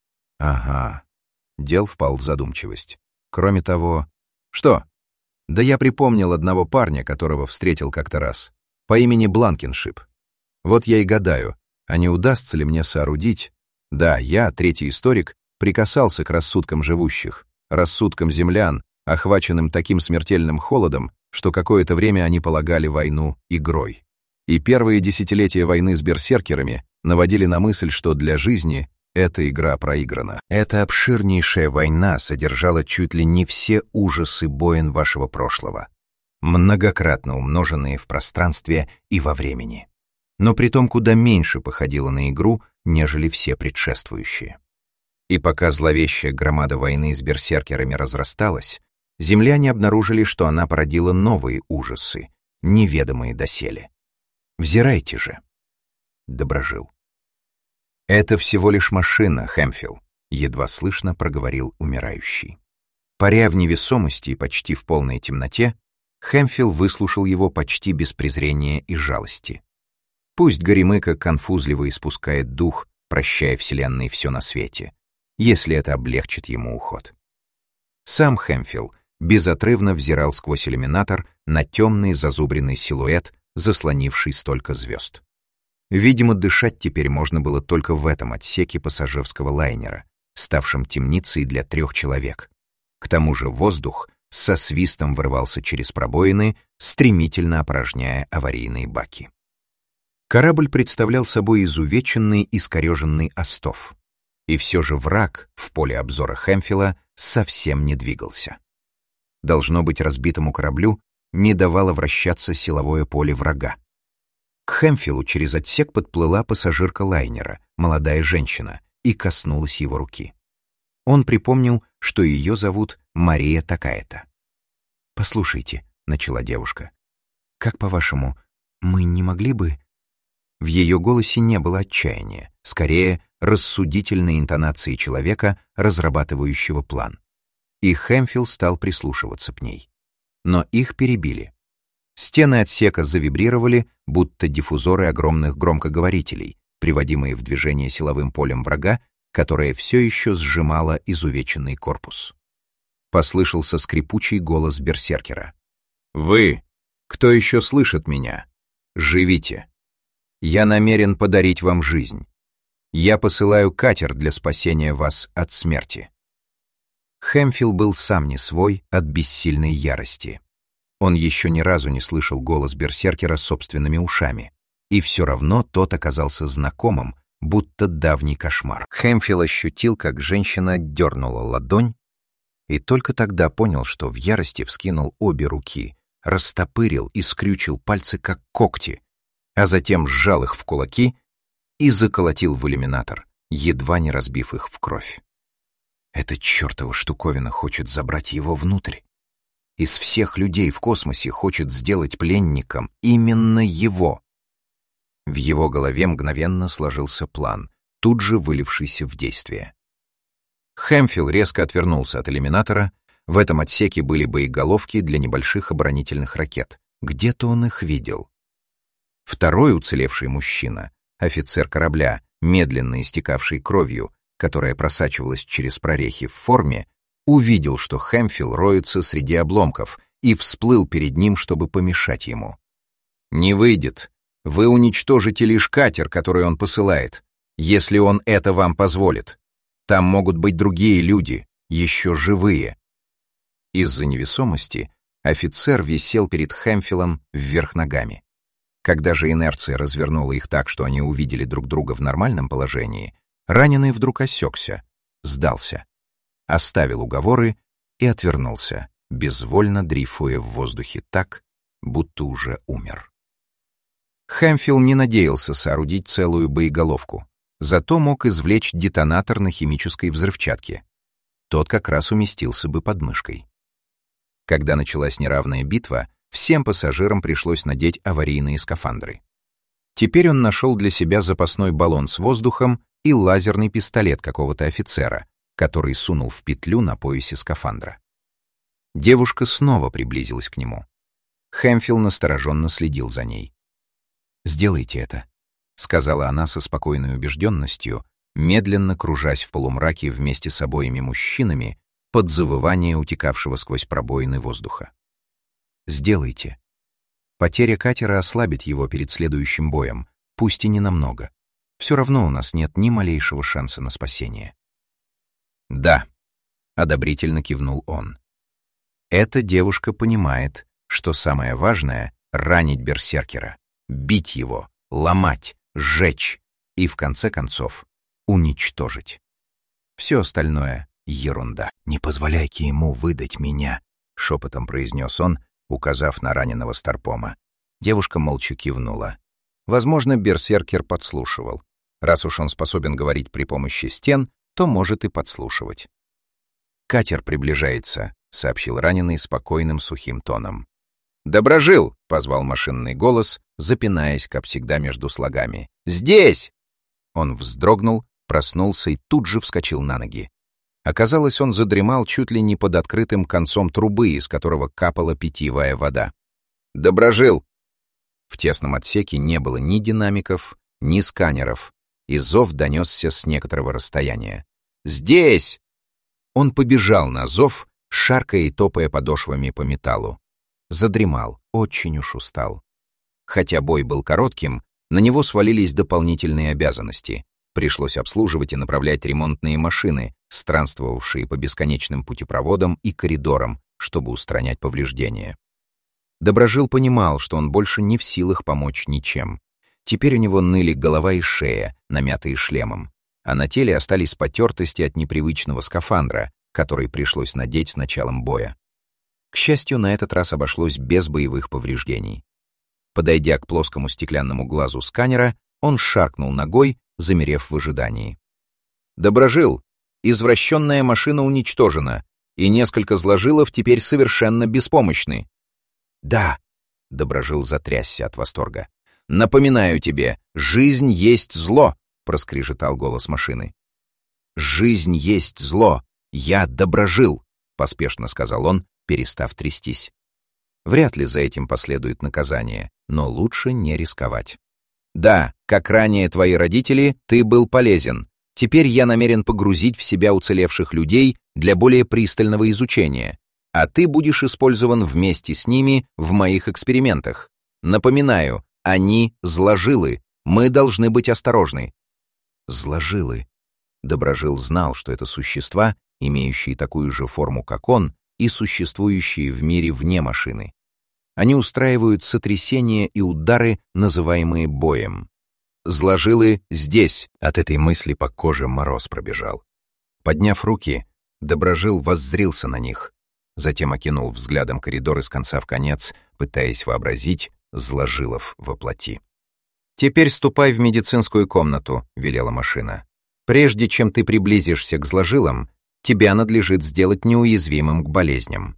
Speaker 1: «Ага». Дел впал в задумчивость. «Кроме того...» «Что?» «Да я припомнил одного парня, которого встретил как-то раз, по имени Бланкеншип. Вот я и гадаю, а не удастся ли мне соорудить... Да, я, третий историк, прикасался к рассудкам живущих, рассудкам землян, охваченным таким смертельным холодом, что какое-то время они полагали войну игрой. И первые десятилетия войны с берсеркерами наводили на мысль, что для жизни эта игра проиграна. Эта обширнейшая война содержала чуть ли не все ужасы боен вашего прошлого, многократно умноженные в пространстве и во времени, но притом куда меньше походила на игру, нежели все предшествующие. И пока зловещая громада войны с берсеркерами разрасталась, земляне обнаружили, что она породила новые ужасы, неведомые доселе. Взирайте же. Доброжил. «Это всего лишь машина, Хэмфилл», — едва слышно проговорил умирающий. Паря в невесомости и почти в полной темноте, Хэмфилл выслушал его почти без презрения и жалости. Пусть Горемыка конфузливо испускает дух, прощая Вселенной все на свете, если это облегчит ему уход. Сам Хэмфилл безотрывно взирал сквозь иллюминатор на темный зазубренный силуэт, заслонивший столько звезд. Видимо, дышать теперь можно было только в этом отсеке пассажирского лайнера, ставшем темницей для трех человек. К тому же воздух со свистом вырывался через пробоины, стремительно опорожняя аварийные баки. Корабль представлял собой изувеченный, искореженный остов. И все же враг в поле обзора Хэмфилла совсем не двигался. Должно быть, разбитому кораблю не давало вращаться силовое поле врага. К Хэмфиллу через отсек подплыла пассажирка лайнера, молодая женщина, и коснулась его руки. Он припомнил, что ее зовут Мария такая-то. «Послушайте», — начала девушка, — «как, по-вашему, мы не могли бы...» В ее голосе не было отчаяния, скорее рассудительной интонации человека, разрабатывающего план. И Хэмфилл стал прислушиваться к ней. Но их перебили. Стены отсека завибрировали, будто диффузоры огромных громкоговорителей, приводимые в движение силовым полем врага, которое все еще сжимало изувеченный корпус. Послышался скрипучий голос берсеркера. «Вы, кто еще слышит меня, живите. Я намерен подарить вам жизнь. Я посылаю катер для спасения вас от смерти». Хэмфилл был сам не свой от бессильной ярости. Он еще ни разу не слышал голос берсеркера собственными ушами, и все равно тот оказался знакомым, будто давний кошмар. Хэмфилл ощутил, как женщина дернула ладонь, и только тогда понял, что в ярости вскинул обе руки, растопырил и скрючил пальцы, как когти, а затем сжал их в кулаки и заколотил в иллюминатор, едва не разбив их в кровь. Эта чертова штуковина хочет забрать его внутрь. Из всех людей в космосе хочет сделать пленником именно его. В его голове мгновенно сложился план, тут же вылившийся в действие. Хэмфилл резко отвернулся от иллюминатора. В этом отсеке были боеголовки для небольших оборонительных ракет. Где-то он их видел. Второй уцелевший мужчина, офицер корабля, медленно истекавший кровью, которая просачивалась через прорехи в форме, увидел, что Хэмфилл роется среди обломков, и всплыл перед ним, чтобы помешать ему. «Не выйдет. Вы уничтожите лишь катер, который он посылает, если он это вам позволит. Там могут быть другие люди, еще живые». Из-за невесомости офицер висел перед Хэмфиллом вверх ногами. Когда же инерция развернула их так, что они увидели друг друга в нормальном положении, раненый вдруг осекся, сдался, оставил уговоры и отвернулся, безвольно дрейфуя в воздухе так, будто уже умер. Хэмфилл не надеялся соорудить целую боеголовку, зато мог извлечь детонатор на химической взрывчатке. Тот как раз уместился бы под мышкой. Когда началась неравная битва, всем пассажирам пришлось надеть аварийные скафандры. Теперь он нашел для себя запасной баллон с воздухом и лазерный пистолет какого-то офицера, который сунул в петлю на поясе скафандра. Девушка снова приблизилась к нему. Хэмфилл настороженно следил за ней. «Сделайте это», — сказала она со спокойной убежденностью, медленно кружась в полумраке вместе с обоими мужчинами под завывание утекавшего сквозь пробоины воздуха. «Сделайте. Потеря катера ослабит его перед следующим боем, пусть и ненамного. Все равно у нас нет ни малейшего шанса на спасение». «Да», — одобрительно кивнул он. Эта девушка понимает, что самое важное — ранить берсеркера, бить его, ломать, сжечь и, в конце концов, уничтожить. Все остальное — ерунда. «Не позволяйте ему выдать меня», — шепотом произнес он, указав на раненого Старпома. Девушка молча кивнула. Возможно, берсеркер подслушивал. Раз уж он способен говорить при помощи стен, то может и подслушивать. «Катер приближается», — сообщил раненый спокойным сухим тоном. «Доброжил!» — позвал машинный голос, запинаясь, как всегда, между слогами. «Здесь!» Он вздрогнул, проснулся и тут же вскочил на ноги. Оказалось, он задремал чуть ли не под открытым концом трубы, из которого капала питьевая вода. «Доброжил!» В тесном отсеке не было ни динамиков, ни сканеров, и зов донесся с некоторого расстояния. «Здесь!» Он побежал на зов, шаркая и топая подошвами по металлу. Задремал, очень уж устал. Хотя бой был коротким, на него свалились дополнительные обязанности. Пришлось обслуживать и направлять ремонтные машины, странствовавшие по бесконечным путепроводам и коридорам, чтобы устранять повреждения. Доброжил понимал, что он больше не в силах помочь ничем. Теперь у него ныли голова и шея, намятые шлемом, а на теле остались потертости от непривычного скафандра, который пришлось надеть с началом боя. К счастью, на этот раз обошлось без боевых повреждений. Подойдя к плоскому стеклянному глазу сканера, он шаркнул ногой, замерев в ожидании. «Доброжил, извращенная машина уничтожена, и несколько зложилов теперь совершенно беспомощны». «Да», — Доброжил затрясся от восторга. «Напоминаю тебе, жизнь есть зло», — проскрежетал голос машины. «Жизнь есть зло, я Доброжил», — поспешно сказал он, перестав трястись. Вряд ли за этим последует наказание, но лучше не рисковать. «Да, как ранее твои родители, ты был полезен. Теперь я намерен погрузить в себя уцелевших людей для более пристального изучения, а ты будешь использован вместе с ними в моих экспериментах. Напоминаю, они зложилы, мы должны быть осторожны». Зложилы. Доброжил знал, что это существа, имеющие такую же форму, как он, и существующие в мире вне машины. Они устраивают сотрясения и удары, называемые боем. Зложилы здесь. От этой мысли по коже мороз пробежал. Подняв руки, Доброжил воззрился на них, затем окинул взглядом коридор из конца в конец, пытаясь вообразить зложилов во плоти. «Теперь ступай в медицинскую комнату», — велела машина. «Прежде чем ты приблизишься к зложилам, тебя надлежит сделать неуязвимым к болезням».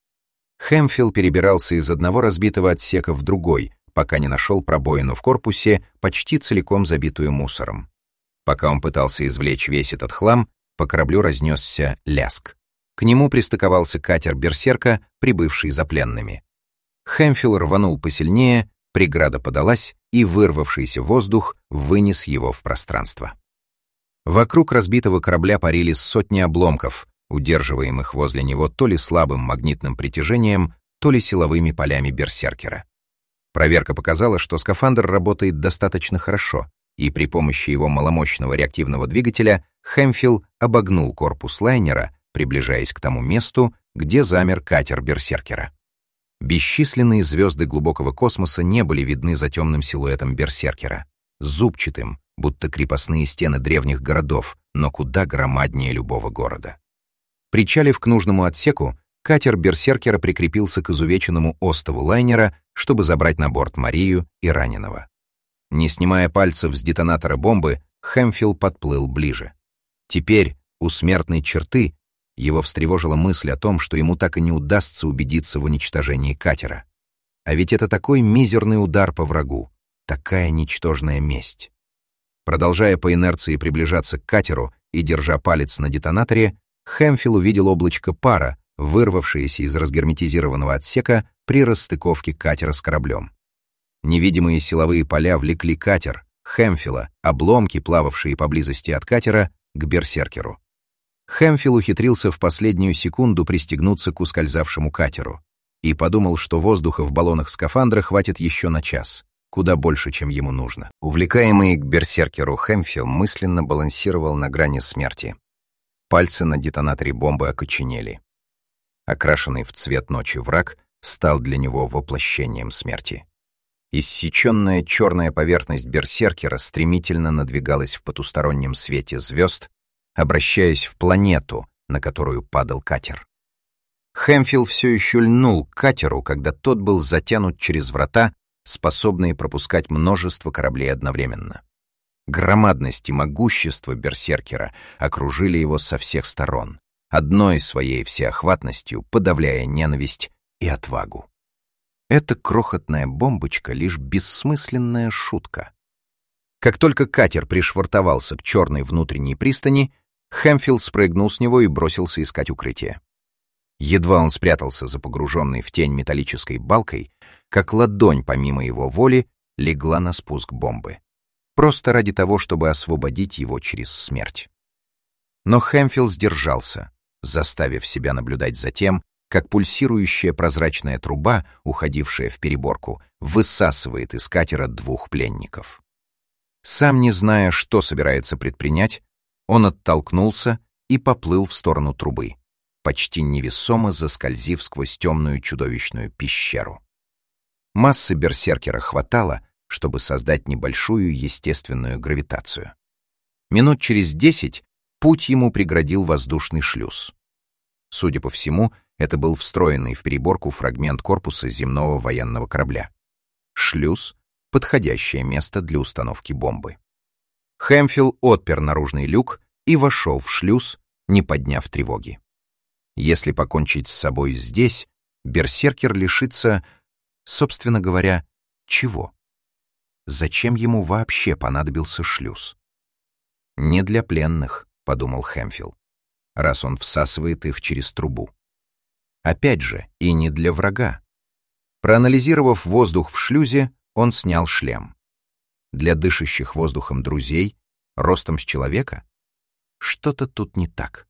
Speaker 1: Хэмфилл перебирался из одного разбитого отсека в другой, пока не нашел пробоину в корпусе, почти целиком забитую мусором. Пока он пытался извлечь весь этот хлам, по кораблю разнесся ляск. К нему пристыковался катер «Берсерка», прибывший за пленными. Хэмфилл рванул посильнее, преграда подалась, и вырвавшийся воздух вынес его в пространство. Вокруг разбитого корабля парили сотни обломков, удерживаемых возле него то ли слабым магнитным притяжением, то ли силовыми полями берсеркера. Проверка показала, что скафандр работает достаточно хорошо, и при помощи его маломощного реактивного двигателя Хэмфилл обогнул корпус лайнера, приближаясь к тому месту, где замер катер берсеркера. Бесчисленные звезды глубокого космоса не были видны за темным силуэтом берсеркера, зубчатым, будто крепостные стены древних городов, но куда громаднее любого города. Причалив к нужному отсеку, катер берсеркера прикрепился к изувеченному остову лайнера, чтобы забрать на борт Марию и раненого. Не снимая пальцев с детонатора бомбы, Хэмфилл подплыл ближе. Теперь, у смертной черты, его встревожила мысль о том, что ему так и не удастся убедиться в уничтожении катера. А ведь это такой мизерный удар по врагу, такая ничтожная месть. Продолжая по инерции приближаться к катеру и держа палец на детонаторе, Хэмфилл увидел облачко пара, вырвавшееся из разгерметизированного отсека при расстыковке катера с кораблем. Невидимые силовые поля влекли катер, Хэмфилла, обломки, плававшие поблизости от катера, к берсеркеру. Хэмфилл ухитрился в последнюю секунду пристегнуться к ускользавшему катеру и подумал, что воздуха в баллонах-скафандра хватит еще на час, куда больше, чем ему нужно. Увлекаемый к берсеркеру Хэмфилл мысленно балансировал на грани смерти. Пальцы на детонаторе бомбы окоченели. Окрашенный в цвет ночи враг стал для него воплощением смерти. Иссеченная черная поверхность берсеркера стремительно надвигалась в потустороннем свете звезд, обращаясь в планету, на которую падал катер. Хэмфилл все еще льнул к катеру, когда тот был затянут через врата, способные пропускать множество кораблей одновременно. Громадность и могущество берсеркера окружили его со всех сторон, одной своей всеохватностью подавляя ненависть и отвагу. Эта крохотная бомбочка — лишь бессмысленная шутка. Как только катер пришвартовался к черной внутренней пристани, Хэмфилл спрыгнул с него и бросился искать укрытие. Едва он спрятался за погруженной в тень металлической балкой, как ладонь, помимо его воли, легла на спуск бомбы. Просто ради того, чтобы освободить его через смерть. Но Хэмфилл сдержался, заставив себя наблюдать за тем, как пульсирующая прозрачная труба, уходившая в переборку, высасывает из катера двух пленников. Сам не зная, что собирается предпринять, он оттолкнулся и поплыл в сторону трубы, почти невесомо заскользив сквозь темную чудовищную пещеру. Массы берсеркера хватало, чтобы создать небольшую естественную гравитацию. Минут через десять путь ему преградил воздушный шлюз. Судя по всему, это был встроенный в переборку фрагмент корпуса земного военного корабля. Шлюз — подходящее место для установки бомбы. Хэмфилл отпер наружный люк и вошел в шлюз, не подняв тревоги. Если покончить с собой здесь, берсеркер лишится, собственно говоря, чего? Зачем ему вообще понадобился шлюз? «Не для пленных», — подумал Хэмфилл, раз он всасывает их через трубу. Опять же, и не для врага. Проанализировав воздух в шлюзе, он снял шлем. Для дышащих воздухом друзей, ростом с человека? Что-то тут не так.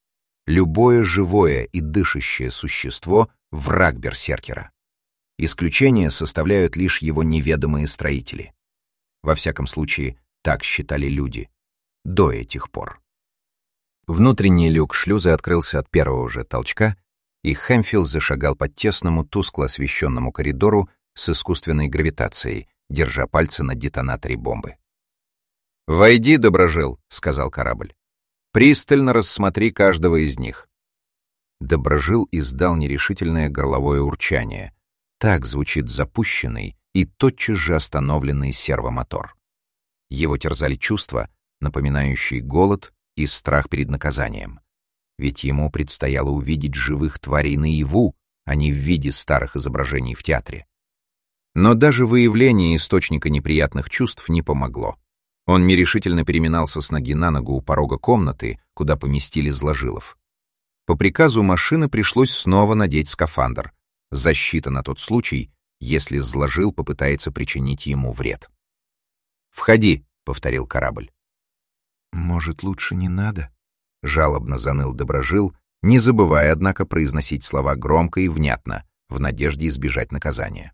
Speaker 1: Любое живое и дышащее существо — враг берсеркера. Исключение составляют лишь его неведомые строители. Во всяком случае, так считали люди. До этих пор. Внутренний люк шлюза открылся от первого же толчка, и Хэмфилл зашагал по тесному, тускло освещенному коридору с искусственной гравитацией, держа пальцы на детонаторе бомбы. «Войди, Доброжил», — сказал корабль. «Пристально рассмотри каждого из них». Доброжил издал нерешительное горловое урчание. Так звучит запущенный и тотчас же остановленный сервомотор. Его терзали чувства, напоминающие голод и страх перед наказанием. Ведь ему предстояло увидеть живых тварей наяву, а не в виде старых изображений в театре. Но даже выявление источника неприятных чувств не помогло. Он нерешительно переминался с ноги на ногу у порога комнаты, куда поместили Зложилов. По приказу машины пришлось снова надеть скафандр. Защита на тот случай, если Зложил попытается причинить ему вред. «Входи», — повторил корабль. «Может, лучше не надо?» — жалобно заныл Доброжил, не забывая, однако, произносить слова громко и внятно, в надежде избежать наказания.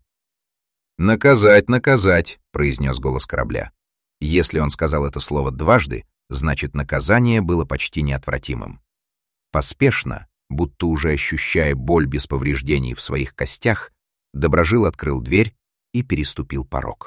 Speaker 1: «Наказать, наказать!» — произнес голос корабля. Если он сказал это слово дважды, значит, наказание было почти неотвратимым. Поспешно, будто уже ощущая боль без повреждений в своих костях, Доброжил открыл дверь и переступил порог.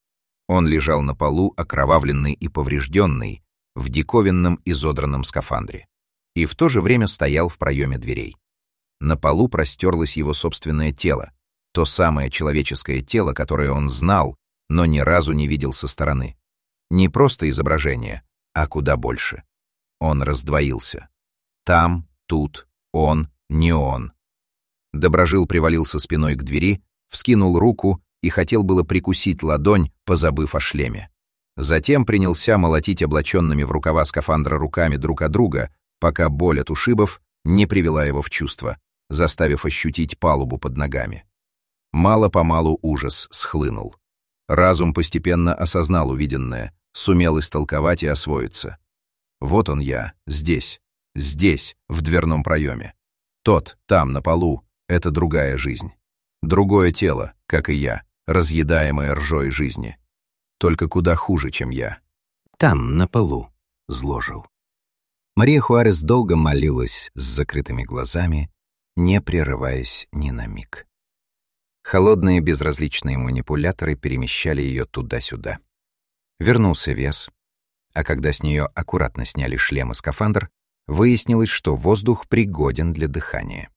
Speaker 1: Он лежал на полу, окровавленный и поврежденный, в диковинном изодранном скафандре, и в то же время стоял в проеме дверей. На полу простерлось его собственное тело, то самое человеческое тело, которое он знал, но ни разу не видел со стороны. Не просто изображение, а куда больше. Он раздвоился. Там, тут, он, не он. Доброжил привалился спиной к двери, вскинул руку и хотел было прикусить ладонь, позабыв о шлеме. Затем принялся молотить облаченными в рукава скафандра руками друг от друга, пока боль от ушибов не привела его в чувство, заставив ощутить палубу под ногами. Мало-помалу ужас схлынул. Разум постепенно осознал увиденное, сумел истолковать и освоиться. Вот он я, здесь, здесь, в дверном проеме. Тот, там, на полу, — это другая жизнь. Другое тело, как и я, разъедаемое ржой жизни. Только куда хуже, чем я.
Speaker 2: Там, на полу, зложил. Мария Хуарес долго молилась с закрытыми глазами, не прерываясь ни на миг. Холодные безразличные манипуляторы перемещали ее туда-сюда. Вернулся вес, а когда с нее аккуратно сняли шлем и скафандр, выяснилось, что воздух пригоден для дыхания.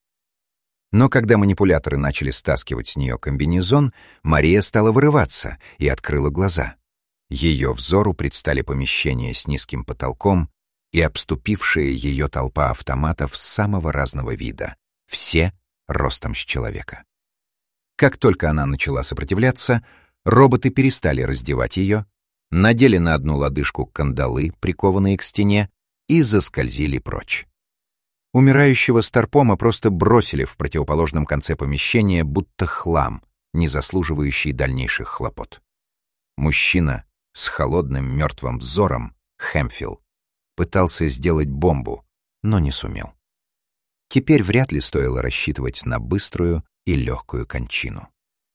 Speaker 2: Но когда манипуляторы начали стаскивать с нее комбинезон, Мария стала вырываться и открыла глаза. Ее взору предстали помещения с низким потолком и обступившая ее толпа автоматов самого разного вида, все ростом с человека. Как только она начала сопротивляться, роботы перестали раздевать ее, надели на одну лодыжку кандалы, прикованные к стене, и заскользили прочь. Умирающего Старпома просто бросили в противоположном конце помещения, будто хлам, не заслуживающий дальнейших хлопот. Мужчина с холодным мертвым взором, Хэмфилл, пытался сделать бомбу, но не сумел. Теперь вряд ли стоило рассчитывать на быструю и легкую кончину.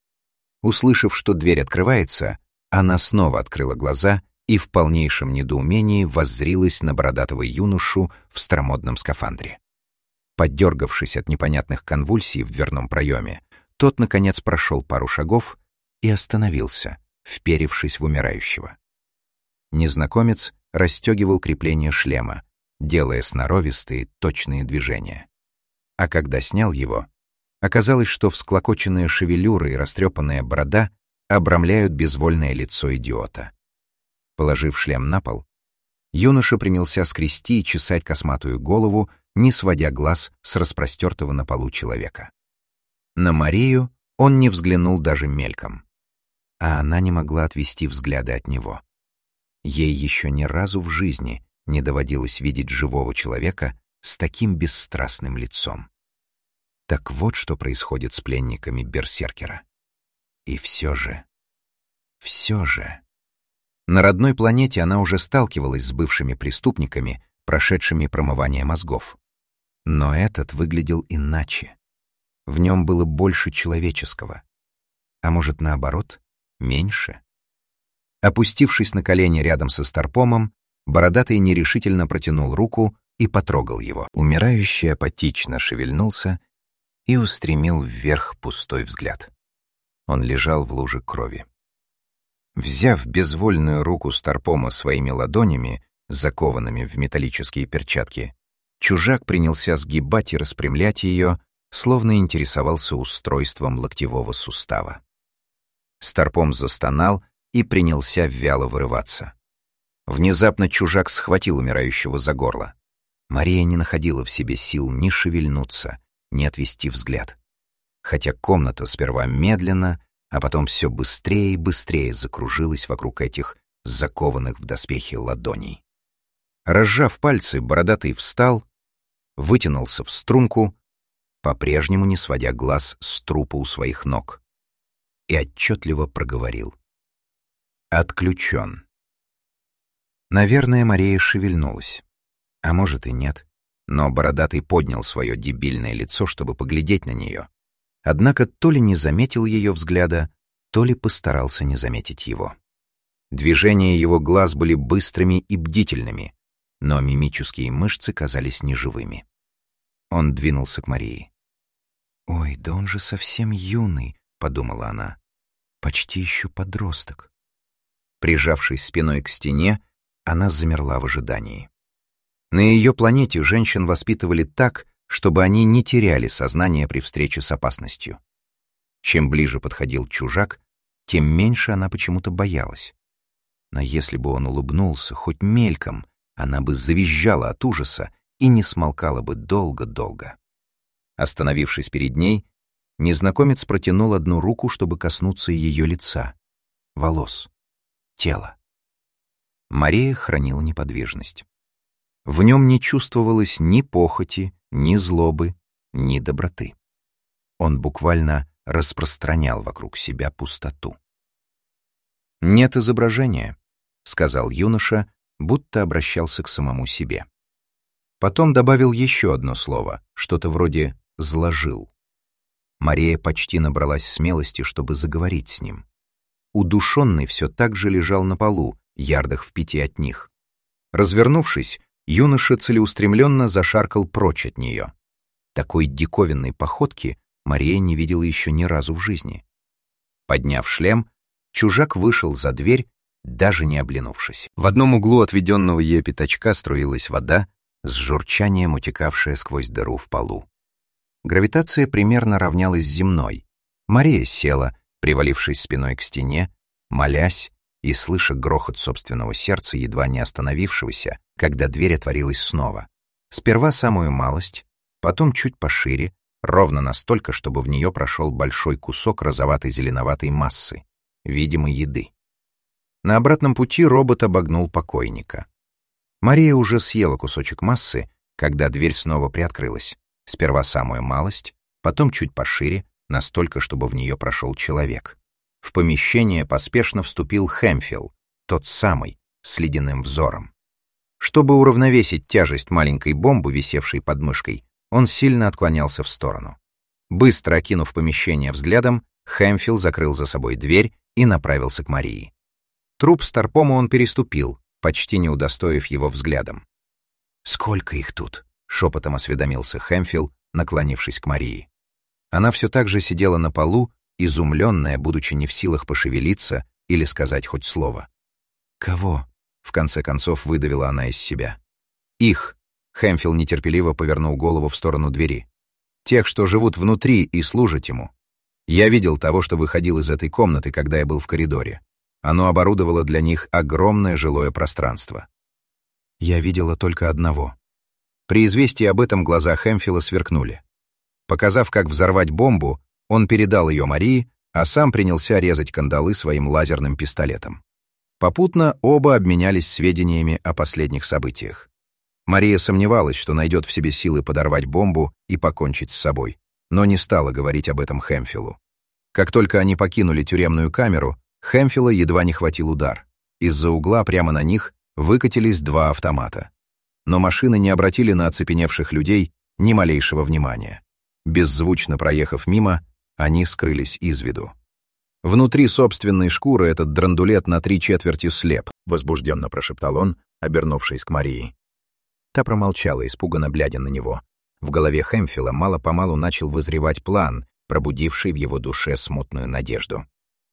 Speaker 2: Услышав, что дверь открывается, она снова открыла глаза и в полнейшем недоумении воззрилась на бородатого юношу в старомодном скафандре. Поддергавшись от непонятных конвульсий в дверном проеме, тот, наконец, прошел пару шагов и остановился, вперевшись в умирающего. Незнакомец расстегивал крепление шлема, делая сноровистые, точные движения. А когда снял его, оказалось, что всклокоченная шевелюра и растрепанная борода обрамляют безвольное лицо идиота. Положив шлем на пол, юноша принялся скрести и чесать косматую голову, не сводя глаз с распростертого на полу человека. На Марию он не взглянул даже мельком, а она не могла отвести взгляды от него. Ей еще ни разу в жизни не доводилось видеть живого человека с таким бесстрастным лицом. Так вот, что происходит с пленниками берсеркера. И все же, все же... На родной планете она уже сталкивалась с бывшими преступниками, прошедшими промывание мозгов. Но этот выглядел иначе. В нем было больше человеческого. А может, наоборот, меньше? Опустившись на колени рядом со Старпомом, бородатый нерешительно протянул руку и потрогал его. Умирающий апатично шевельнулся и устремил вверх пустой взгляд. Он лежал в луже крови. Взяв безвольную руку Старпома своими ладонями, закованными в металлические перчатки, чужак принялся сгибать и распрямлять ее, словно интересовался устройством локтевого сустава. Старпом застонал и принялся вяло вырываться. Внезапно чужак схватил умирающего за горло. Мария не находила в себе сил ни шевельнуться, ни отвести взгляд. Хотя комната сперва медленно, а потом все быстрее и быстрее закружилась вокруг этих закованных в доспехи ладоней. Разжав пальцы, бородатый встал, вытянулся в струнку, по-прежнему не сводя глаз с трупа у своих ног, и отчетливо проговорил: «Отключен». Наверное, Мария шевельнулась. А может и нет. Но бородатый поднял свое дебильное лицо, чтобы поглядеть на нее. Однако то ли не заметил ее взгляда, то ли постарался не заметить его. Движения его глаз были быстрыми и бдительными, но мимические мышцы казались неживыми. Он двинулся к Марии. «Ой, да он же совсем юный», — подумала она. «Почти еще подросток». Прижавшись спиной к стене, она замерла в ожидании. На ее планете женщин воспитывали так, чтобы они не теряли сознание при встрече с опасностью. Чем ближе подходил чужак, тем меньше она почему-то боялась. Но если бы он улыбнулся хоть мельком, она бы завизжала от ужаса и не смолкала бы долго-долго. Остановившись перед ней, незнакомец протянул одну руку, чтобы коснуться ее лица, волос, тела. Мария хранила неподвижность. В нем не чувствовалось ни похоти, ни злобы, ни доброты. Он буквально распространял вокруг себя пустоту. «Нет изображения», — сказал юноша, будто обращался к самому себе. Потом добавил еще одно слово, что-то вроде «зложил». Мария почти набралась смелости, чтобы заговорить с ним. Удушенный все так же лежал на полу, ярдах в пяти от них. Развернувшись, юноша целеустремленно зашаркал прочь от нее. Такой диковинной походки Мария не видела еще ни разу в жизни. Подняв шлем, чужак вышел за дверь, даже не оглянувшись. В одном углу отведенного ей пятачка струилась вода, с журчанием утекавшая сквозь дыру в полу. Гравитация примерно равнялась земной. Мария села, привалившись спиной к стене, молясь и слыша грохот собственного сердца, едва не остановившегося, когда дверь отворилась снова. Сперва самую малость, потом чуть пошире, ровно настолько, чтобы в нее прошел большой кусок розоватой-зеленоватой массы, видимой еды. На обратном пути робот обогнул покойника. Мария уже съела кусочек массы, когда дверь снова приоткрылась. Сперва самую малость, потом чуть пошире, настолько, чтобы в нее прошел человек. В помещение поспешно вступил Хэмфилл, тот самый, с ледяным взором. Чтобы уравновесить тяжесть маленькой бомбы, висевшей под мышкой, он сильно отклонялся в сторону. Быстро окинув помещение взглядом, Хэмфилл закрыл за собой дверь и направился к Марии. Труп Старпома он переступил, почти не удостоив его взглядом. «Сколько их тут?» — шепотом осведомился Хэмфилл, наклонившись к Марии. Она все так же сидела на полу, изумленная, будучи не в силах пошевелиться или сказать хоть слово. «Кого?» — в конце концов выдавила она из себя. «Их!» — Хэмфилл нетерпеливо повернул голову в сторону двери. «Тех, что живут внутри и служат ему. Я видел того, что выходил из этой комнаты, когда я был в коридоре. Оно оборудовало для них огромное жилое пространство. Я видела только одного». При известии об этом глаза Хэмфилла сверкнули. Показав, как взорвать бомбу, он передал ее Марии, а сам принялся резать кандалы своим лазерным пистолетом. Попутно оба обменялись сведениями о последних событиях. Мария сомневалась, что найдет в себе силы подорвать бомбу и покончить с собой, но не стала говорить об этом Хэмфиллу. Как только они покинули тюремную камеру, Хэмфилла едва не хватил удар. Из-за угла прямо на них выкатились два автомата. Но машины не обратили на оцепеневших людей ни малейшего внимания. Беззвучно проехав мимо, они скрылись из виду. «Внутри собственной шкуры этот драндулет на три четверти слеп», — возбужденно прошептал он, обернувшись к Марии. Та промолчала, испуганно глядя на него. В голове Хэмфилла мало-помалу начал вызревать план, пробудивший в его душе смутную надежду.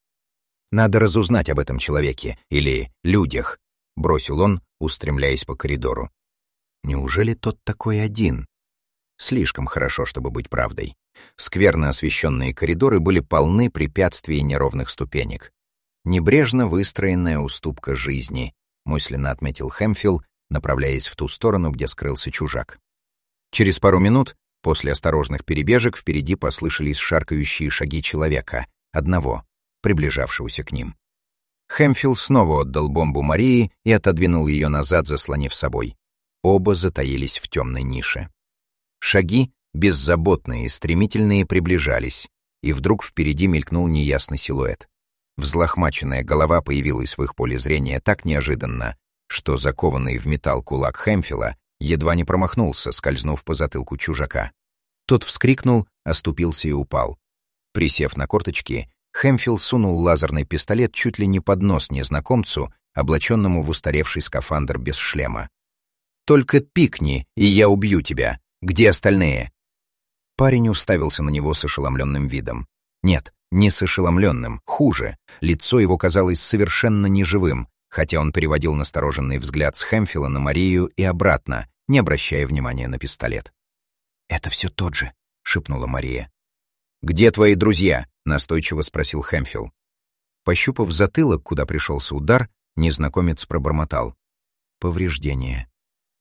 Speaker 2: «Надо разузнать об этом человеке, или людях», — бросил он, устремляясь по коридору. «Неужели тот такой один?» Слишком хорошо, чтобы быть правдой. Скверно освещенные коридоры были полны препятствий и неровных ступенек. «Небрежно выстроенная уступка жизни», — мысленно отметил Хэмфилл, направляясь в ту сторону, где скрылся чужак. Через пару минут, после осторожных перебежек, впереди послышались шаркающие шаги человека, одного, приближавшегося к ним. Хэмфилл снова отдал бомбу Марии и отодвинул ее назад, заслонив собой. Оба затаились в темной нише. Шаги, беззаботные и стремительные, приближались, и вдруг впереди мелькнул неясный силуэт. Взлохмаченная голова появилась в их поле зрения так неожиданно, что закованный в металл кулак Хэмфилла едва не промахнулся, скользнув по затылку чужака. Тот вскрикнул, оступился и упал. Присев на корточки, Хэмфилл сунул лазерный пистолет чуть ли не под нос незнакомцу, облаченному в устаревший скафандр без шлема. «Только пикни, и я убью тебя. Где остальные?» Парень уставился на него с ошеломленным видом. Нет, не с ошеломленным, хуже. Лицо его казалось совершенно неживым, хотя он переводил настороженный взгляд с Хэмфилла на Марию и обратно, не обращая внимания на пистолет. «Это все тот же», — шепнула Мария. «Где твои друзья?» — настойчиво спросил Хэмфилл. Пощупав затылок, куда пришелся удар, незнакомец пробормотал. «Повреждение».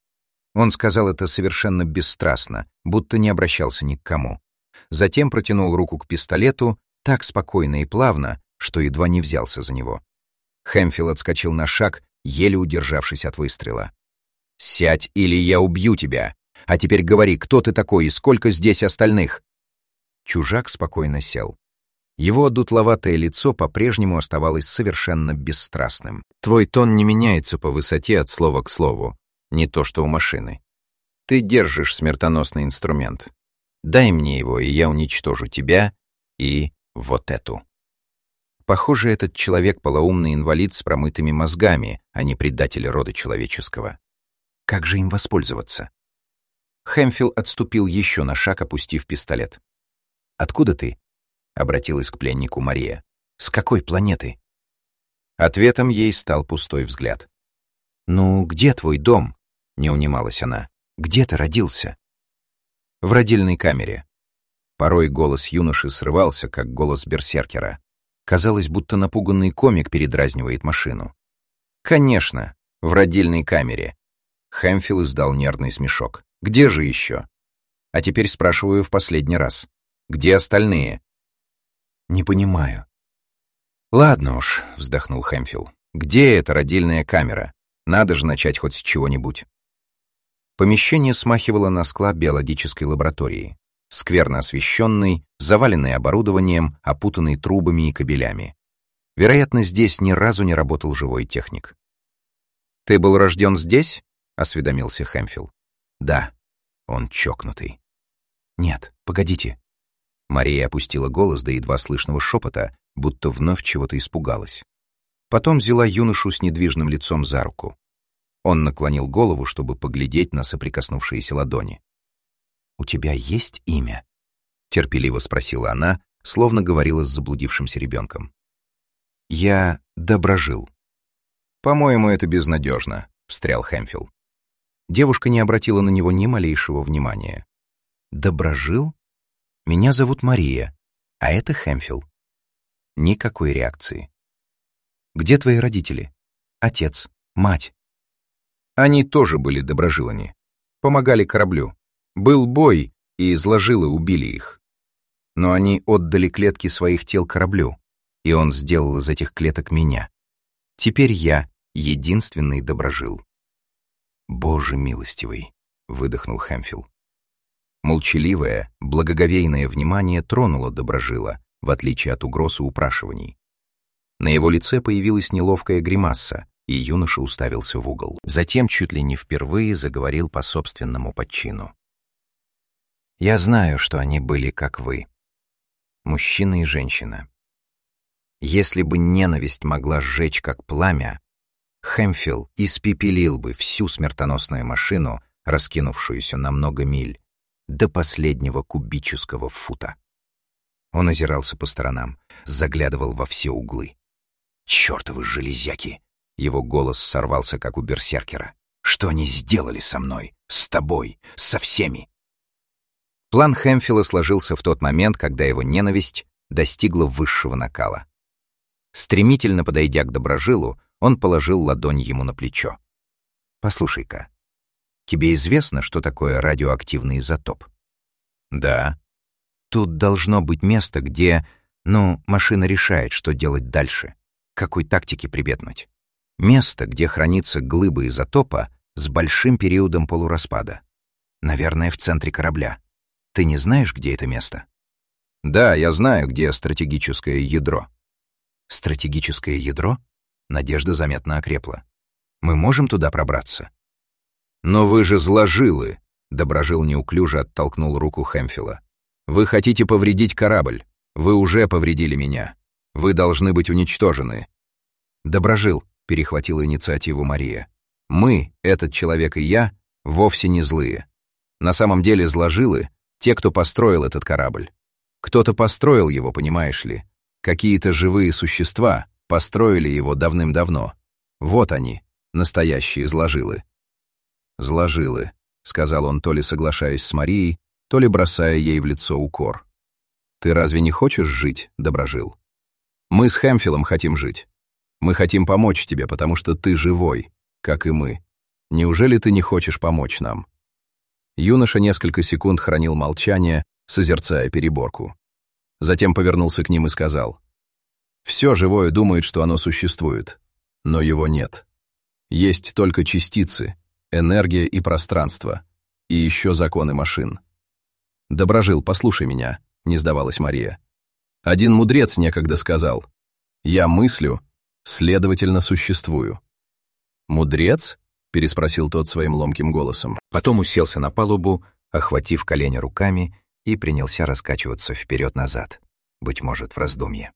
Speaker 2: Он сказал это совершенно бесстрастно, будто не обращался ни к кому. Затем протянул руку к пистолету так спокойно и плавно, что едва не взялся за него. Хэмфилл отскочил на шаг, еле удержавшись от выстрела. «Сядь, или я убью тебя! А теперь говори, кто ты такой и сколько здесь остальных?» Чужак спокойно сел. Его дутловатое лицо по-прежнему оставалось совершенно бесстрастным. «Твой тон не меняется по высоте от слова к слову. Не то, что у машины. Ты держишь смертоносный инструмент. Дай мне его, и я уничтожу тебя и вот эту». Похоже, этот человек — полоумный инвалид с промытыми мозгами, а не предатель рода человеческого. Как же им воспользоваться? Хэмфилл отступил еще на шаг, опустив пистолет. «Откуда ты?» — обратилась к пленнику Мария. «С какой планеты?» Ответом ей стал пустой взгляд. «Ну, где твой дом?» — не унималась она. «Где ты родился?» «В родильной камере». Порой голос юноши срывался, как голос берсеркера. Казалось, будто напуганный комик передразнивает машину. «Конечно, в родильной камере». Хэмфилл издал нервный смешок. «Где же еще?» «А теперь спрашиваю в последний раз. Где остальные?» «Не понимаю». «Ладно уж», — вздохнул Хэмфилл. «Где эта родильная камера? Надо же начать хоть с чего-нибудь». Помещение смахивало на склад биологической лаборатории. Скверно освещенный, заваленный оборудованием, опутанный трубами и кабелями. Вероятно, здесь ни разу не работал живой техник. «Ты был рожден здесь?» — осведомился Хэмфилл. «Да, он чокнутый». «Нет, погодите». Мария опустила голос до едва слышного шепота, будто вновь чего-то испугалась. Потом взяла юношу с недвижным лицом за руку. Он наклонил голову, чтобы поглядеть на соприкоснувшиеся ладони. «У тебя есть имя?» — терпеливо спросила она, словно говорила с заблудившимся ребенком. «Я Доброжил». «По-моему, это безнадежно», — встрял Хэмфилл. Девушка не обратила на него ни малейшего внимания. «Доброжил? Меня зовут Мария, а это Хэмфилл». Никакой реакции. «Где твои родители? Отец, мать?» Они тоже были доброжилами. Помогали кораблю. Был бой, и зложилы убили их. Но они отдали клетки своих тел кораблю, и он сделал из этих клеток меня. Теперь я единственный доброжил. «Боже милостивый», — выдохнул Хэмфилл. Молчаливое, благоговейное внимание тронуло доброжила, в отличие от угроз и упрашиваний. На его лице появилась неловкая гримаса, и юноша уставился в угол. Затем чуть ли не впервые заговорил по собственному подчину. «Я знаю, что они были как вы. Мужчина и женщина. Если бы ненависть могла сжечь как пламя, Хэмфилл испепелил бы всю смертоносную машину, раскинувшуюся на много миль, до последнего кубического фута». Он озирался по сторонам, заглядывал во все углы. «Чёртовы железяки!» Его голос сорвался, как у берсеркера. «Что они сделали со мной? С тобой? Со всеми?» План Хэмфилла сложился в тот момент, когда его ненависть достигла высшего накала. Стремительно подойдя к Доброжилу, он положил ладонь ему на плечо. «Послушай-ка, тебе известно, что такое радиоактивный изотоп?» «Да». «Тут должно быть место, где, ну, машина решает, что делать дальше, к какой тактике прибегнуть. Место, где хранится глыба изотопа с большим периодом полураспада. Наверное, в центре корабля. Ты не знаешь, где это место?» «Да, я знаю, где стратегическое ядро». «Стратегическое ядро?» Надежда заметно окрепла. Мы можем туда пробраться?»
Speaker 1: «Но вы же зложилы!» — Доброжил неуклюже оттолкнул руку Хэмфилла. «Вы хотите повредить корабль. Вы уже повредили меня. Вы должны быть уничтожены». «Доброжил», — перехватила инициативу Мария. «Мы, этот человек и я, вовсе не злые. На самом деле зложилы — те, кто построил этот корабль. Кто-то построил его, понимаешь ли. Какие-то живые существа построили его давным-давно. Вот они, настоящие зложилы». «Зложилы», — сказал он, то ли соглашаясь с Марией, то ли бросая ей в лицо укор. «Ты разве не хочешь жить, Доброжил? Мы с Хэмфиллом хотим жить. Мы хотим помочь тебе, потому что ты живой, как и мы. Неужели ты не хочешь помочь нам?» Юноша несколько секунд хранил молчание, созерцая переборку. Затем повернулся к ним и сказал: «Все живое думает, что оно существует, но его нет. Есть только частицы, энергия и пространство, и еще законы машин». «Доброжил, послушай меня», — не сдавалась Мария. «Один мудрец некогда сказал: я мыслю, следовательно, существую». «Мудрец?» — переспросил тот своим ломким голосом.
Speaker 2: Потом уселся на палубу, охватив колени руками, и принялся раскачиваться вперед-назад, быть может, в раздумье.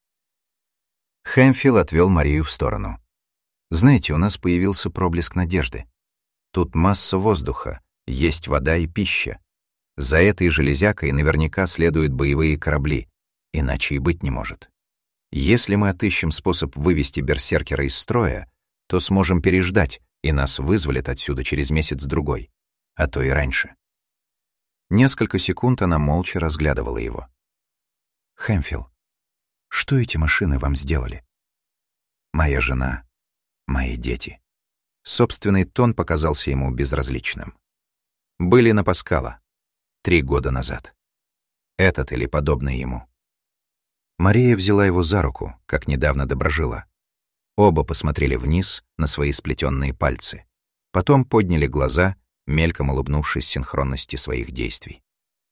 Speaker 2: Хэмфилл отвел Марию в сторону. «Знаете, у нас появился проблеск надежды. Тут масса воздуха, есть вода и пища. За этой железякой наверняка следуют боевые корабли, иначе и быть не может. Если мы отыщем способ вывести берсеркера из строя, то сможем переждать, и нас вызволят отсюда через месяц-другой, а то и раньше». Несколько секунд она молча разглядывала его. «Хэмфилл, что эти машины вам сделали?» «Моя жена, мои дети». Собственный тон показался ему безразличным. «Были на Паскала три года назад. Этот или подобный ему». Мария взяла его за руку, как недавно Доброжила. Оба посмотрели вниз на свои сплетенные пальцы. Потом подняли глаза, мельком улыбнувшись синхронности своих действий.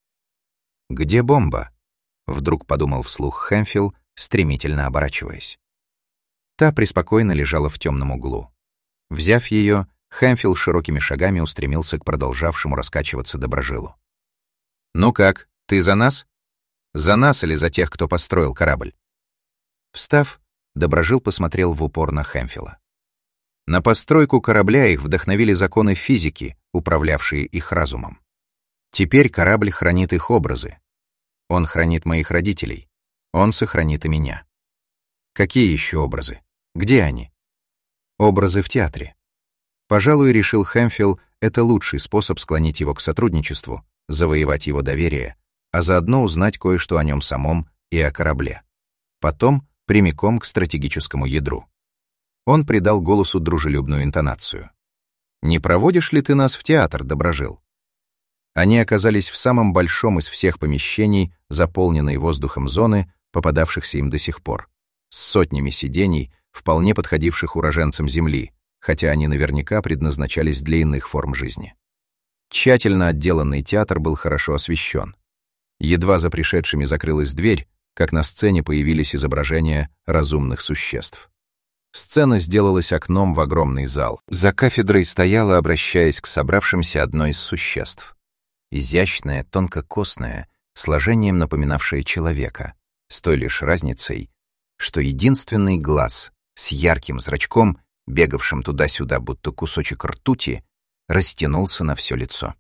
Speaker 2: «Где бомба?» — вдруг подумал вслух Хэмфилл, стремительно оборачиваясь. Та преспокойно лежала в темном углу. Взяв ее, Хэмфилл широкими шагами устремился к продолжавшему раскачиваться Доброжилу. «Ну как, ты за нас? За нас или за тех, кто построил корабль?» Встав, Доброжил посмотрел в упор на Хэмфилла. На постройку корабля их вдохновили законы физики, управлявшие их разумом. Теперь корабль хранит их образы. Он хранит моих родителей. Он сохранит и меня. Какие еще образы? Где они? Образы в театре. Пожалуй, решил Хэмфилл, это лучший способ склонить его к сотрудничеству, завоевать его доверие, а заодно узнать кое-что о нем самом и о корабле. Потом прямиком к стратегическому ядру. Он придал голосу дружелюбную интонацию. «Не проводишь ли ты нас в театр, Доброжил?» Они оказались в самом большом из всех помещений, заполненной воздухом зоны, попадавшихся им до сих пор, с сотнями сидений, вполне подходивших уроженцам Земли, хотя они наверняка предназначались для иных форм жизни. Тщательно отделанный театр был хорошо освещен. Едва за пришедшими закрылась дверь, как на сцене появились изображения разумных существ. Сцена сделалась окном в огромный зал. За кафедрой стояла, обращаясь к собравшимся, одно из существ. Изящное, тонкокосное, сложением напоминавшее человека, с той лишь разницей, что единственный глаз с ярким зрачком, бегавшим туда-сюда, будто кусочек ртути, растянулся на все лицо.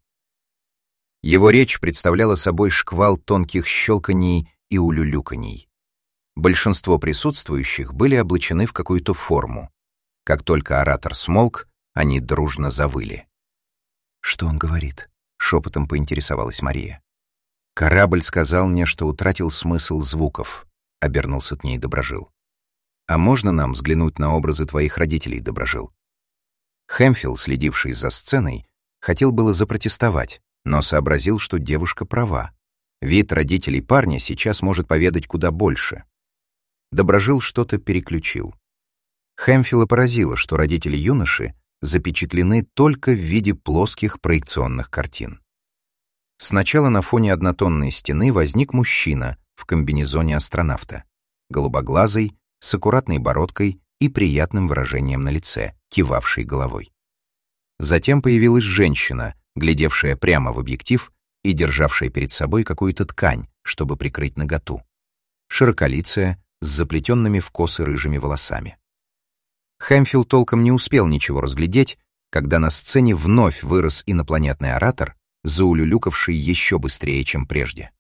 Speaker 2: Его речь представляла собой шквал тонких щелканий и улюлюканий. Большинство присутствующих были облачены в какую-то форму. Как только оратор смолк, они дружно завыли. «Что он говорит?» — шепотом поинтересовалась Мария. «Корабль сказал мне, что утратил смысл звуков», — обернулся к ней Доброжил. «А можно нам взглянуть на образы твоих родителей, Доброжил?» Хэмфилл, следивший за сценой, хотел было запротестовать, но сообразил, что девушка права. Вид родителей парня сейчас может поведать куда больше. Доброжил что-то переключил. Хэмфилла поразило, что родители юноши запечатлены только в виде плоских проекционных картин. Сначала на фоне однотонной стены возник мужчина в комбинезоне астронавта, голубоглазый, с аккуратной бородкой и приятным выражением на лице, кивавший головой. Затем появилась женщина, глядевшая прямо в объектив и державшая перед собой какую-то ткань, чтобы прикрыть наготу. Широколицая, с заплетенными в косы рыжими волосами. Хэмфилл толком не успел ничего разглядеть, когда на сцене вновь вырос инопланетный оратор, заулюлюкавший еще быстрее, чем прежде.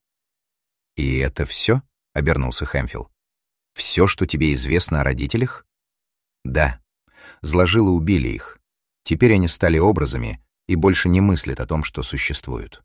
Speaker 2: «И это все?» — обернулся Хэмфилл. «Все, что тебе известно о родителях?» «Да. Зложило убили их. Теперь они стали образами и больше не мыслят о том, что существуют».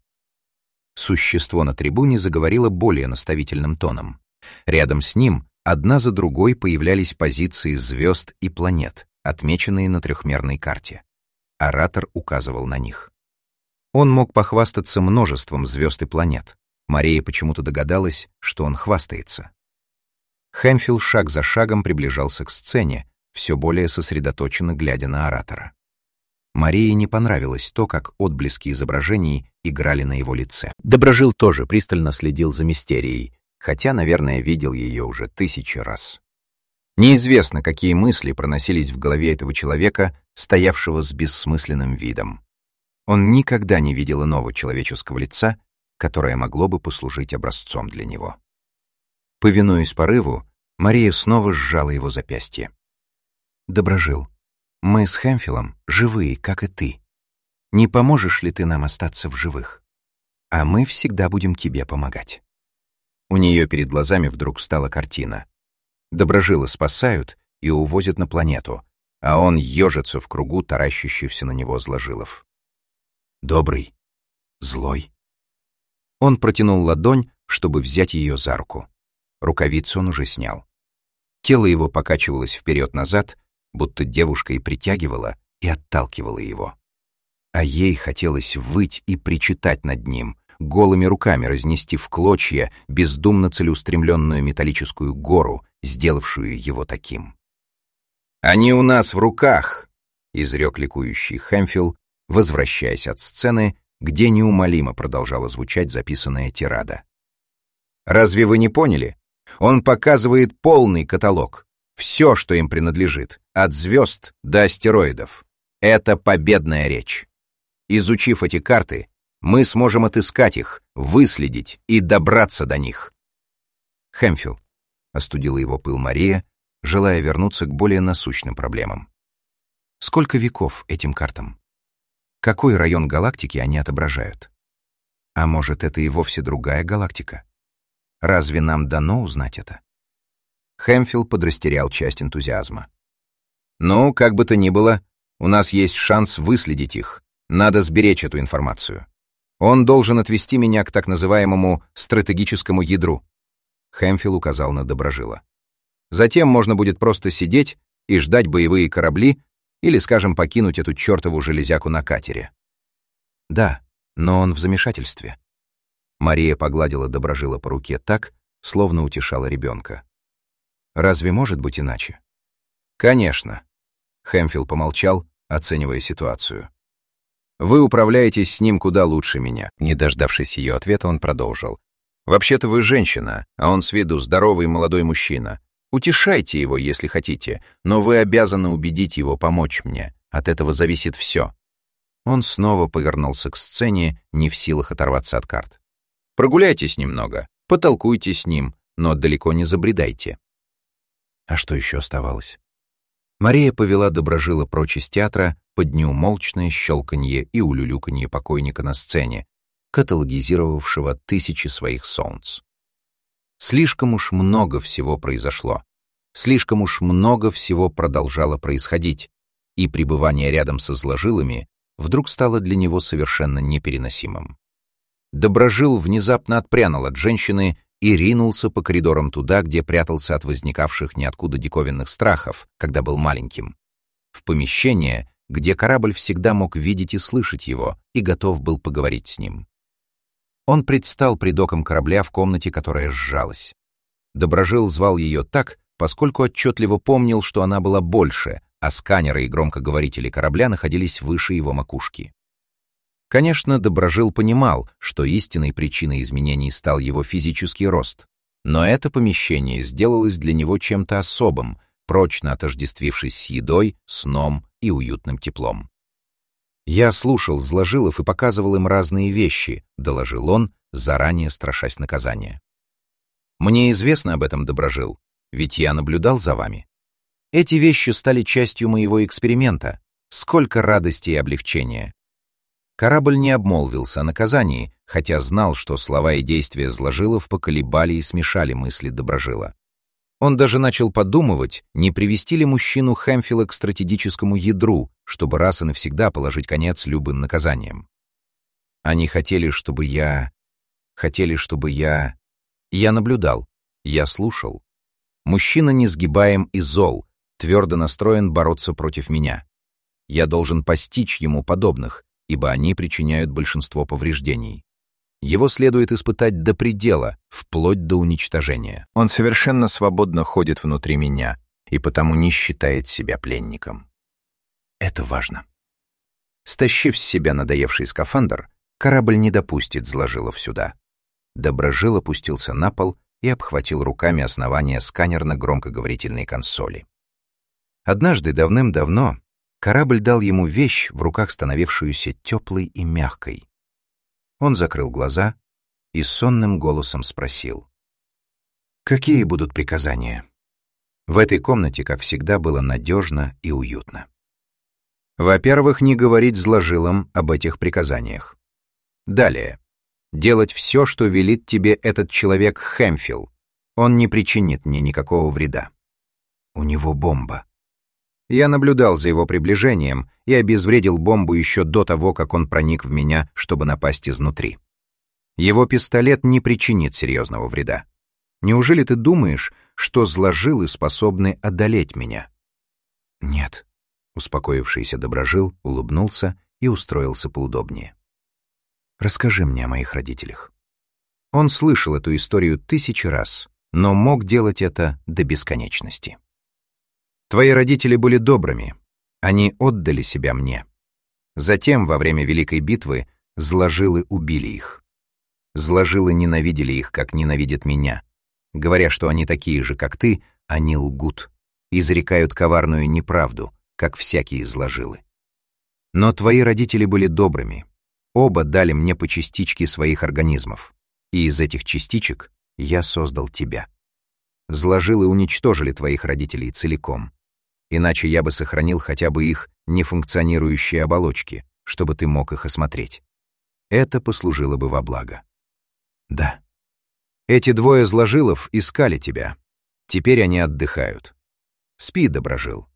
Speaker 2: Существо на трибуне заговорило более наставительным тоном. Рядом с ним одна за другой появлялись позиции звезд и планет, отмеченные на трехмерной карте. Оратор указывал на них. Он мог похвастаться множеством звезд и планет. Мария почему-то догадалась, что он хвастается. Хэмфилл шаг за шагом приближался к сцене, все более сосредоточенно глядя на оратора. Марии не понравилось то, как отблески изображений играли на его лице. Доброжил тоже пристально следил за мистерией, хотя, наверное, видел ее уже тысячи раз. Неизвестно, какие мысли проносились в голове этого человека, стоявшего с бессмысленным видом. Он никогда не видел иного человеческого лица, которое могло бы послужить образцом для него. Повинуясь порыву, Мария снова сжала его запястье. «Доброжил, мы с Хэмфиллом живые, как и ты. Не поможешь ли ты нам остаться в живых? А мы всегда будем тебе помогать». У нее перед глазами вдруг стала картина. Доброжила спасают и увозят на планету, а он ежится в кругу таращащихся на него зложилов. Добрый, злой. Он протянул ладонь, чтобы взять ее за руку. Рукавицу он уже снял. Тело его покачивалось вперед-назад, будто девушка и притягивала, и отталкивала его. А ей хотелось выть и причитать над ним, голыми руками разнести в клочья бездумно целеустремленную металлическую гору, сделавшую его таким. «Они у нас в руках!» — изрек ликующий Хэмфилл, возвращаясь от сцены, где неумолимо продолжала звучать записанная тирада. «Разве вы не поняли? Он показывает полный каталог. Все, что им принадлежит, от звезд до астероидов. Это победная речь. Изучив эти карты, мы сможем отыскать их, выследить и добраться до них». «Хэмфилл», — остудила его пыл Мария, желая вернуться к более насущным проблемам. «Сколько веков этим картам? Какой район галактики они отображают? А может, это и вовсе другая галактика? Разве нам дано узнать это?» Хэмфилл подрастерял часть энтузиазма. «Ну, как бы то ни было, у нас есть шанс выследить их. Надо сберечь эту информацию. Он должен отвести меня к так называемому стратегическому ядру». Хэмфилл указал на Доброжила. «Затем можно будет просто сидеть и ждать боевые корабли или, скажем, покинуть эту чертову железяку на катере». «Да, но он в замешательстве». Мария погладила Доброжила по руке так, словно утешала ребенка. «Разве может быть иначе?» «Конечно», — Хэмфилл помолчал, оценивая ситуацию. «Вы управляетесь с ним куда лучше меня». Не дождавшись ее ответа, он продолжил. «Вообще-то вы женщина, а он с виду здоровый молодой мужчина. Утешайте его, если хотите, но вы обязаны убедить его помочь мне. От этого зависит все». Он снова повернулся к сцене, не в силах оторваться от карт. «Прогуляйтесь немного, потолкуйте с ним, но далеко не забредайте». А что еще оставалось? Мария повела Доброжила прочь из театра под неумолчное щелканье и улюлюканье покойника на сцене, каталогизировавшего тысячи своих солнц. Слишком уж много всего произошло. Слишком уж много всего продолжало происходить, и пребывание рядом со зложилами вдруг стало для него совершенно непереносимым. Доброжил внезапно отпрянул от женщины и ринулся по коридорам туда, где прятался от возникавших ниоткуда диковинных страхов, когда был маленьким. В помещение, где корабль всегда мог видеть и слышать его, и готов был поговорить с ним. Он предстал пред оком корабля в комнате, которая сжалась. Доброжил звал ее так, поскольку отчетливо помнил, что она была больше, а сканеры и громкоговорители корабля находились выше его макушки. Конечно, Доброжил понимал, что истинной причиной изменений стал его физический рост, но это помещение сделалось для него чем-то особым, прочно отождествившись с едой, сном и уютным теплом. «Я слушал Зложилов и показывал им разные вещи», — доложил он, заранее страшась наказания. «Мне известно об этом, Доброжил, ведь я наблюдал за вами. Эти вещи стали частью моего эксперимента. Сколько радости и облегчения!» Корабль не обмолвился о наказании, хотя знал, что слова и действия Зложилов поколебали и смешали мысли Доброжила. Он даже начал подумывать, не привести ли мужчину Хэмфилла к стратегическому ядру, чтобы раз и навсегда положить конец любым наказаниям. Они хотели, чтобы я... Хотели, чтобы я... Я наблюдал, я слушал. Мужчина несгибаем и зол, твердо настроен бороться против меня. Я должен постичь ему подобных, ибо они причиняют большинство повреждений. Его следует испытать до предела, вплоть до уничтожения. Он совершенно свободно ходит внутри меня и потому не считает себя пленником. Это важно. Стащив с себя надоевший скафандр, корабль не допустит Зложилов сюда. Доброжил опустился на пол и обхватил руками основание сканерно-громкоговорительной консоли. Однажды, давным-давно, корабль дал ему вещь, в руках становившуюся теплой и мягкой. Он закрыл глаза и сонным голосом спросил: «Какие будут приказания?» В этой комнате, как всегда, было надежно и уютно. Во-первых, не говорить Зложилам об этих приказаниях. Далее. Делать все, что велит тебе этот человек Хэмфилл. Он не причинит мне никакого вреда. У него бомба. Я наблюдал за его приближением и обезвредил бомбу еще до того, как он проник в меня, чтобы напасть изнутри. Его пистолет не причинит серьезного вреда. Неужели ты думаешь, что Зложилы способны одолеть меня? Нет. Успокоившийся Доброжил улыбнулся и устроился поудобнее. Расскажи мне о моих родителях. Он слышал эту историю тысячи раз, но мог делать это до бесконечности. Твои родители были добрыми. Они отдали себя мне. Затем, во время Великой битвы, Зложилы убили их. Зложилы ненавидели их, как ненавидят меня. Говоря, что они такие же, как ты, они лгут, изрекают коварную неправду, как всякие Зложилы. Но твои родители были добрыми. Оба дали мне по частичке своих организмов, и из этих частичек я создал тебя. Зложилы уничтожили твоих родителей целиком. Иначе я бы сохранил хотя бы их нефункционирующие оболочки, чтобы ты мог их осмотреть. Это послужило бы во благо. Да. Эти двое Зложилов искали тебя. Теперь они отдыхают. Спи, Доброжил.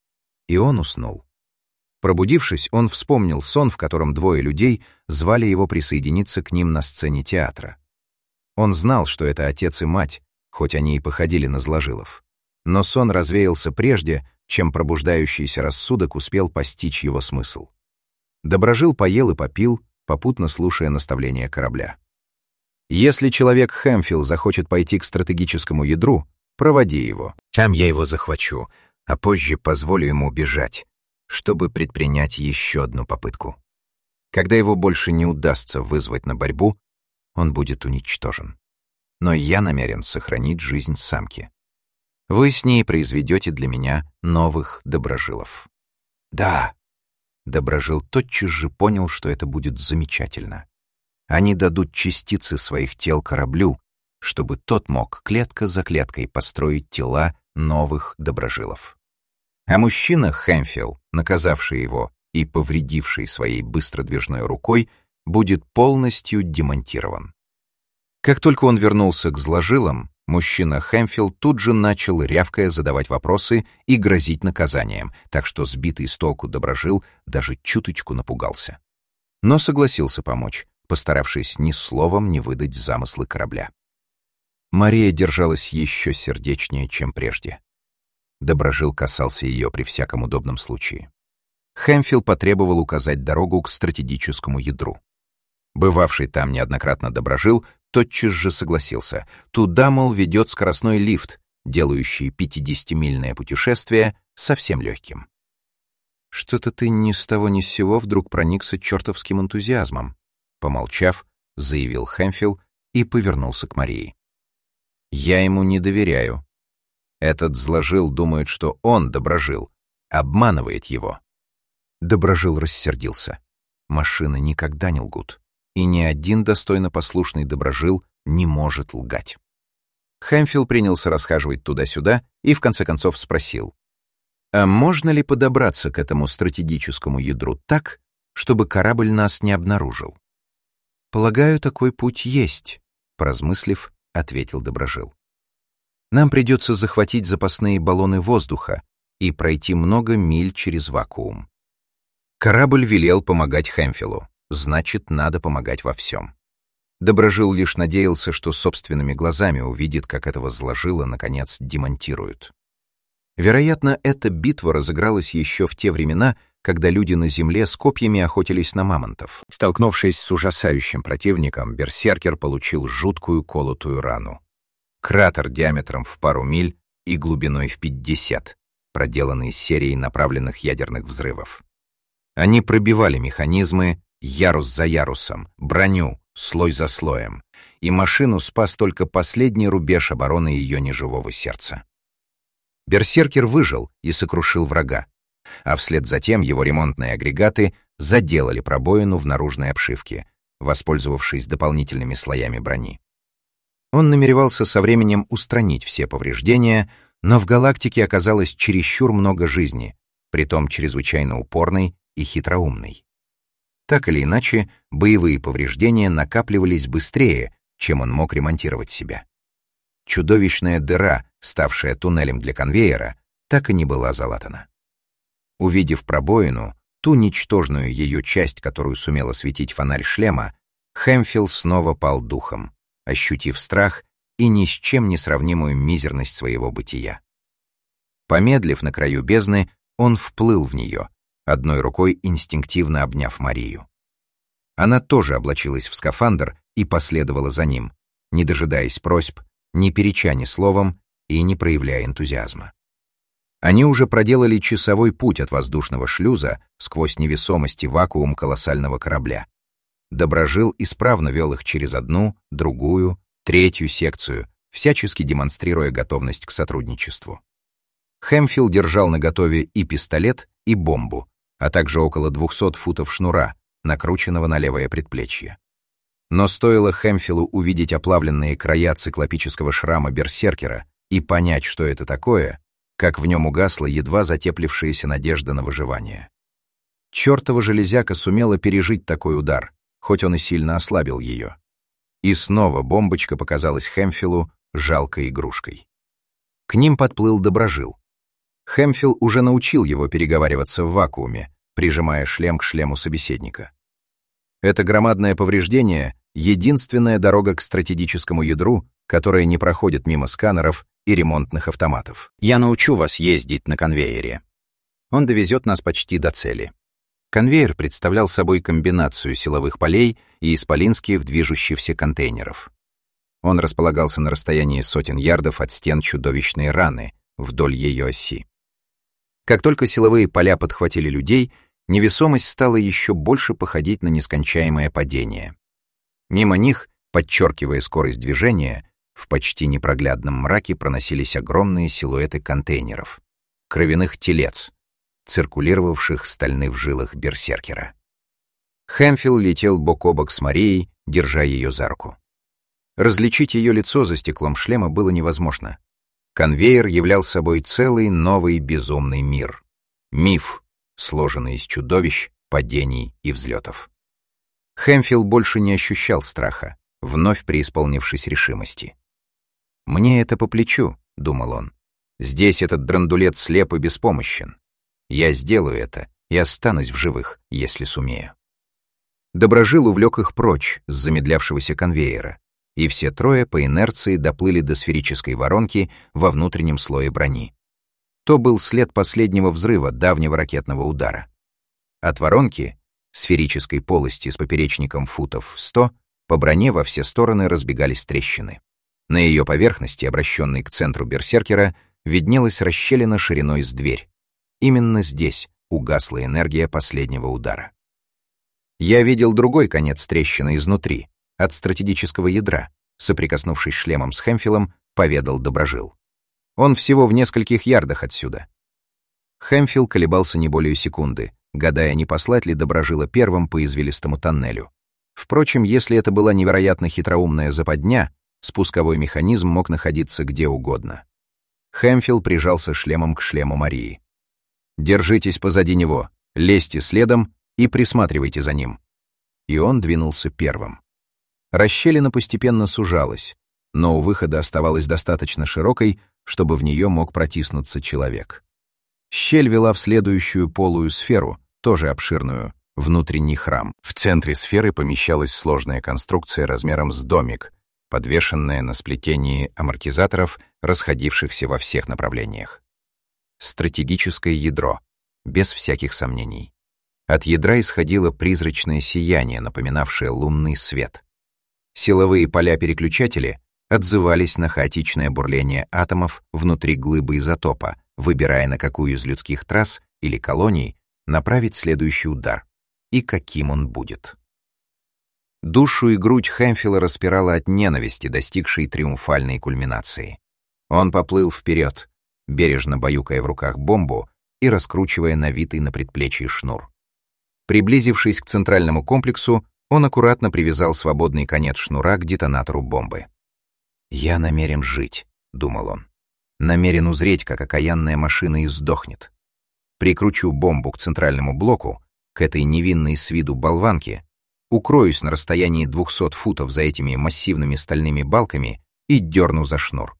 Speaker 2: И он уснул. Пробудившись, он вспомнил сон, в котором двое людей звали его присоединиться к ним на сцене театра. Он знал, что это отец и мать, хоть они и походили на Зложилов. Но сон развеялся прежде, чем пробуждающийся рассудок успел постичь его смысл. Доброжил поел и попил, попутно слушая наставления корабля. «Если человек Хэмфилл захочет пойти к стратегическому ядру, проводи его. Там я его захвачу, а позже позволю ему бежать, чтобы предпринять еще одну попытку. Когда его больше не удастся вызвать на борьбу, он будет уничтожен. Но я намерен сохранить жизнь самки. Вы с ней произведете для меня новых Доброжилов». «Да». Доброжил тотчас же понял, что это будет замечательно. Они дадут частицы своих тел кораблю, чтобы тот мог клетка за клеткой построить тела новых Доброжилов. А мужчина Хэмфилл, наказавший его и повредивший своей быстродвижной рукой, будет полностью демонтирован. Как только он вернулся к Зложилам, мужчина Хэмфилл тут же начал рявкая задавать вопросы и грозить наказанием, так что сбитый с толку Доброжил даже чуточку напугался. Но согласился помочь, постаравшись ни словом не выдать замыслы корабля. Мария держалась еще сердечнее, чем прежде. Доброжил касался ее при всяком удобном случае. Хэмфилл потребовал указать дорогу к стратегическому ядру. Бывавший там неоднократно Доброжил тотчас же согласился. Туда, мол, ведет скоростной лифт, делающий пятидесятимильное путешествие совсем легким. «Что-то ты ни с того ни с сего вдруг проникся чертовским энтузиазмом», помолчав, заявил Хэмфилл и повернулся к Марии. «Я ему не доверяю.
Speaker 1: Этот зложил думает, что он, Доброжил, обманывает его. Доброжил рассердился. Машины никогда не лгут, и ни один достойно послушный Доброжил не может лгать. Хэмфилл принялся расхаживать туда-сюда и в конце концов спросил: «А можно ли подобраться к этому стратегическому ядру так, чтобы корабль нас не обнаружил?» «Полагаю, такой путь есть», — поразмыслив, ответил Доброжил. «Нам придется захватить запасные баллоны воздуха и пройти много миль через вакуум». Корабль велел помогать Хэмфиллу, значит, надо помогать во всем. Доброжил лишь надеялся, что собственными глазами увидит, как этого зложила, наконец, демонтируют. Вероятно, эта битва разыгралась еще в те времена, когда люди на Земле с копьями охотились на мамонтов. Столкнувшись с ужасающим противником, берсеркер получил жуткую колотую рану. Кратер диаметром в пару миль и глубиной в пятьдесят, проделанный серией направленных ядерных взрывов. Они пробивали механизмы ярус за ярусом, броню слой за слоем, и машину спас только последний рубеж обороны ее неживого сердца. Берсеркер выжил и сокрушил врага, а вслед за тем его ремонтные агрегаты заделали пробоину в наружной обшивке, воспользовавшись дополнительными слоями брони. Он намеревался со временем устранить все повреждения, но в галактике оказалось чересчур много жизни, притом чрезвычайно упорной и хитроумной. Так или иначе, боевые повреждения накапливались быстрее, чем он мог ремонтировать себя. Чудовищная дыра, ставшая туннелем для конвейера, так и не была залатана. Увидев пробоину, ту ничтожную ее часть, которую сумел осветить фонарь шлема, Хэмфилл снова пал духом, ощутив страх и ни с чем не сравнимую мизерность своего бытия. Помедлив на краю бездны, он вплыл в нее, одной рукой инстинктивно обняв Марию. Она тоже облачилась в скафандр и последовала за ним, не дожидаясь просьб, не переча ни словом и не проявляя энтузиазма. Они уже проделали часовой путь от воздушного шлюза сквозь невесомость и вакуум колоссального корабля. Доброжил исправно вел их через одну, другую, третью секцию, всячески демонстрируя готовность к сотрудничеству. Хэмфилл держал наготове и пистолет, и бомбу, а также около двухсот футов шнура, накрученного на левое предплечье. Но стоило Хэмфиллу увидеть оплавленные края циклопического шрама берсеркера и понять, что это такое, как в нем угасла едва затеплившаяся надежда на выживание. Чёртова железяка сумела пережить такой удар, хоть он и сильно ослабил ее. И снова бомбочка показалась Хэмфиллу жалкой игрушкой. К ним подплыл Доброжил. Хэмфилл уже научил его переговариваться в вакууме, прижимая шлем к шлему собеседника. Это громадное повреждение — единственная дорога к стратегическому ядру, которая не проходит мимо сканеров и ремонтных автоматов. Я научу вас ездить на конвейере. Он довезет нас почти до цели. Конвейер представлял собой комбинацию силовых полей и исполинских движущихся контейнеров. Он располагался на расстоянии сотен ярдов от стен чудовищной раны вдоль ее оси. Как только силовые поля подхватили людей, невесомость стала еще больше походить на нескончаемое падение. Мимо них, подчеркивая скорость движения, в почти непроглядном мраке проносились огромные силуэты контейнеров, кровяных телец, циркулировавших стальных в жилах берсеркера. Хэмфилл летел бок о бок с Марией, держа ее за руку. Различить ее лицо за стеклом шлема было невозможно. Конвейер являл собой целый новый безумный мир. Миф, сложенный из чудовищ, падений и взлетов. Хэмфилл больше не ощущал страха, вновь преисполнившись решимости. «Мне это по плечу», — думал он. «Здесь этот драндулет слеп и беспомощен. Я сделаю это и останусь в живых, если сумею». Доброжил увлек их прочь с замедлявшегося конвейера, и все трое по инерции доплыли до сферической воронки во внутреннем слое брони. То был след последнего взрыва давнего ракетного удара. От воронки, сферической полости с поперечником футов в сто, по броне во все стороны разбегались трещины. На ее поверхности, обращенной к центру берсеркера, виднелась расщелина шириной с дверь. Именно здесь угасла энергия последнего удара. Я видел другой конец трещины изнутри, от стратегического ядра, соприкоснувшись шлемом с Хэмфиллом, поведал Доброжил. Он всего в нескольких ярдах отсюда. Хэмфилл колебался не более секунды, гадая, не послать ли Доброжила первым по извилистому тоннелю. Впрочем, если это была невероятно хитроумная западня, спусковой механизм мог находиться где угодно. Хэмфилл прижался шлемом к шлему Марии. «Держитесь позади него, лезьте следом и присматривайте за ним». И он двинулся первым. Расщелина постепенно сужалась, но у выхода оставалась достаточно широкой, чтобы в нее мог протиснуться человек. Щель вела в следующую полую сферу, тоже обширную, внутренний храм. В центре сферы помещалась сложная конструкция размером с домик, подвешенная на сплетении амортизаторов, расходившихся во всех направлениях. Стратегическое ядро, без всяких сомнений. От ядра исходило призрачное сияние, напоминавшее лунный свет. Силовые поля-переключатели отзывались на хаотичное бурление атомов внутри глыбы изотопа, выбирая, на какую из людских трасс или колоний направить следующий удар и каким он будет. Душу и грудь Хэмфилла распирала от ненависти, достигшей триумфальной кульминации. Он поплыл вперед, бережно баюкая в руках бомбу и раскручивая навитый на предплечье шнур. Приблизившись к центральному комплексу, он аккуратно привязал свободный конец шнура к детонатору бомбы. «Я намерен жить», — думал он. «Намерен узреть, как окаянная машина издохнет. Прикручу бомбу к центральному блоку, к этой невинной с виду болванке, укроюсь на расстоянии двухсот футов за этими массивными стальными балками и дерну за шнур».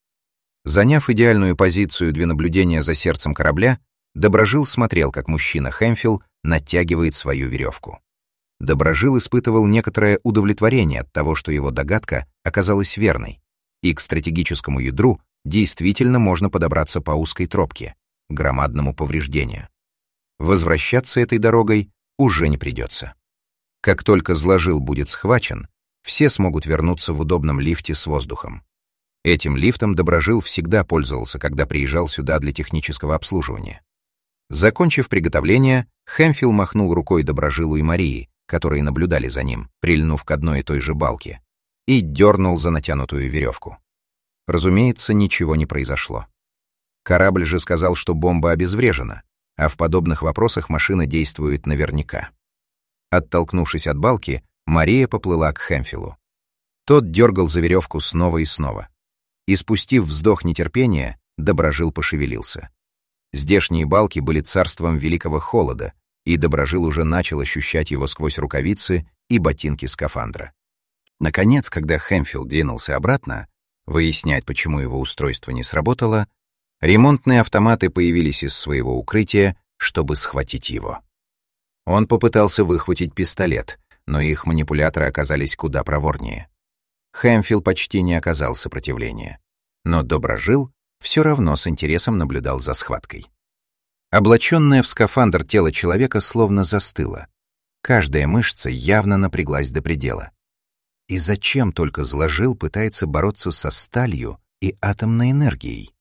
Speaker 1: Заняв идеальную позицию для наблюдения за сердцем корабля, Доброжил смотрел, как мужчина Хэмфилл натягивает свою веревку. Доброжил испытывал некоторое удовлетворение от того, что его догадка оказалась верной, и к стратегическому ядру действительно можно подобраться по узкой тропке, громадному повреждению. Возвращаться этой дорогой уже не придется. Как только зложил будет схвачен, все смогут вернуться в удобном лифте с воздухом. Этим лифтом Доброжил всегда пользовался, когда приезжал сюда для технического обслуживания. Закончив приготовление, Хэмфилл махнул рукой Доброжилу и Марии, которые наблюдали за ним, прильнув к одной и той же балке, и дернул за натянутую веревку. Разумеется, ничего не произошло. Корабль же сказал, что бомба обезврежена, а в подобных вопросах машина действует наверняка. Оттолкнувшись от балки, Мария поплыла к Хэмфиллу. Тот дергал за веревку снова и снова. И, спустив вздох нетерпения, Доброжил пошевелился. Здешние балки были царством великого холода, и Доброжил уже начал ощущать его сквозь рукавицы и ботинки скафандра. Наконец, когда Хэмфилл двинулся обратно, выяснять, почему его устройство не сработало, ремонтные автоматы появились из своего укрытия, чтобы схватить его. Он попытался выхватить пистолет, но их манипуляторы оказались куда проворнее. Хэмфилл почти не оказал сопротивления, но Доброжил все равно с интересом наблюдал за схваткой. Облаченное в скафандр тело человека словно застыло. Каждая мышца явно напряглась до предела. И зачем только Зложил пытается бороться со сталью и атомной энергией?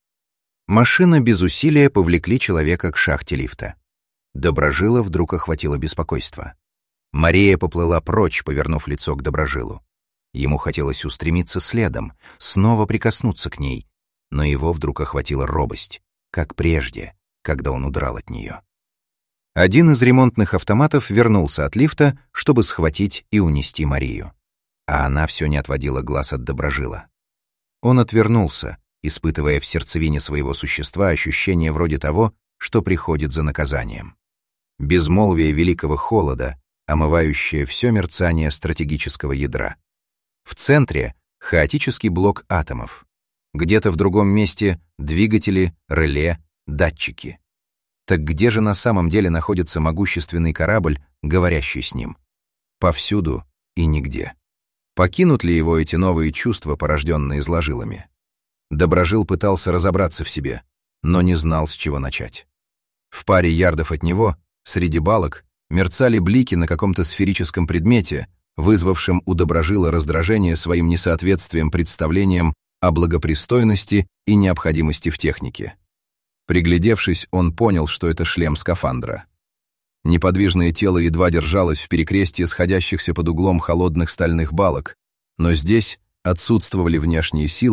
Speaker 1: Машина без усилия повлекли человека к шахте лифта. Доброжила вдруг охватило беспокойство. Мария поплыла прочь, повернув лицо к Доброжилу. Ему хотелось устремиться следом, снова прикоснуться к ней, но его вдруг охватила робость, как прежде, когда он удрал от нее. Один из ремонтных автоматов вернулся от лифта, чтобы схватить и унести Марию. А она все не отводила глаз от Доброжила. Он отвернулся, испытывая в сердцевине своего существа ощущение вроде того, что приходит за наказанием. Безмолвие великого холода, омывающее все мерцание стратегического ядра. В центре — хаотический блок атомов. Где-то в другом месте — двигатели, реле, датчики. Так где же на самом деле находится могущественный корабль, говорящий с ним? Повсюду и нигде. Покинут ли его эти новые чувства, порожденные Зложилами? Доброжил пытался разобраться в себе, но не знал, с чего начать. В паре ярдов от него, среди балок, мерцали блики на каком-то сферическом предмете, вызвавшем у Доброжила раздражение своим несоответствием представлениям о благопристойности и необходимости в технике. Приглядевшись, он понял, что это шлем скафандра. Неподвижное тело едва держалось в перекрестии сходящихся под углом холодных стальных балок, но здесь отсутствовали внешние силы,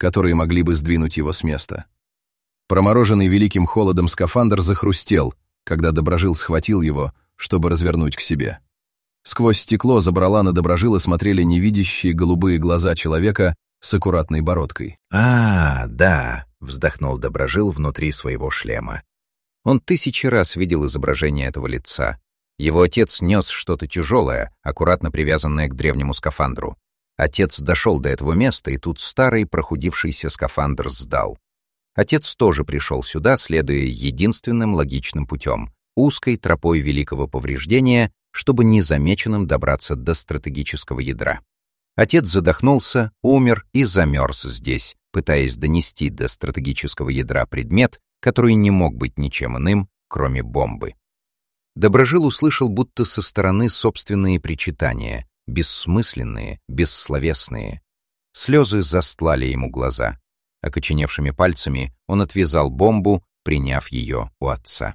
Speaker 3: которые могли бы сдвинуть его с места. Промороженный великим холодом скафандр захрустел, когда Доброжил схватил его, чтобы развернуть к себе. Сквозь стекло Забралана Доброжила смотрели невидящие голубые глаза человека с аккуратной бородкой.
Speaker 2: «А, да», — вздохнул Доброжил внутри своего шлема. Он тысячи раз видел изображение этого лица. Его отец нес что-то тяжелое, аккуратно привязанное к древнему скафандру. Отец дошел до этого места, и тут старый прохудившийся скафандр сдал. Отец тоже пришел сюда, следуя единственным логичным путем — узкой тропой великого повреждения, чтобы незамеченным добраться до стратегического ядра. Отец задохнулся, умер и замерз здесь, пытаясь донести до стратегического ядра предмет, который не мог быть ничем иным, кроме бомбы. Доброжил услышал будто со стороны собственные причитания, бессмысленные, бессловесные. Слезы застлали ему глаза. Окоченевшими пальцами он отвязал бомбу, приняв ее у отца.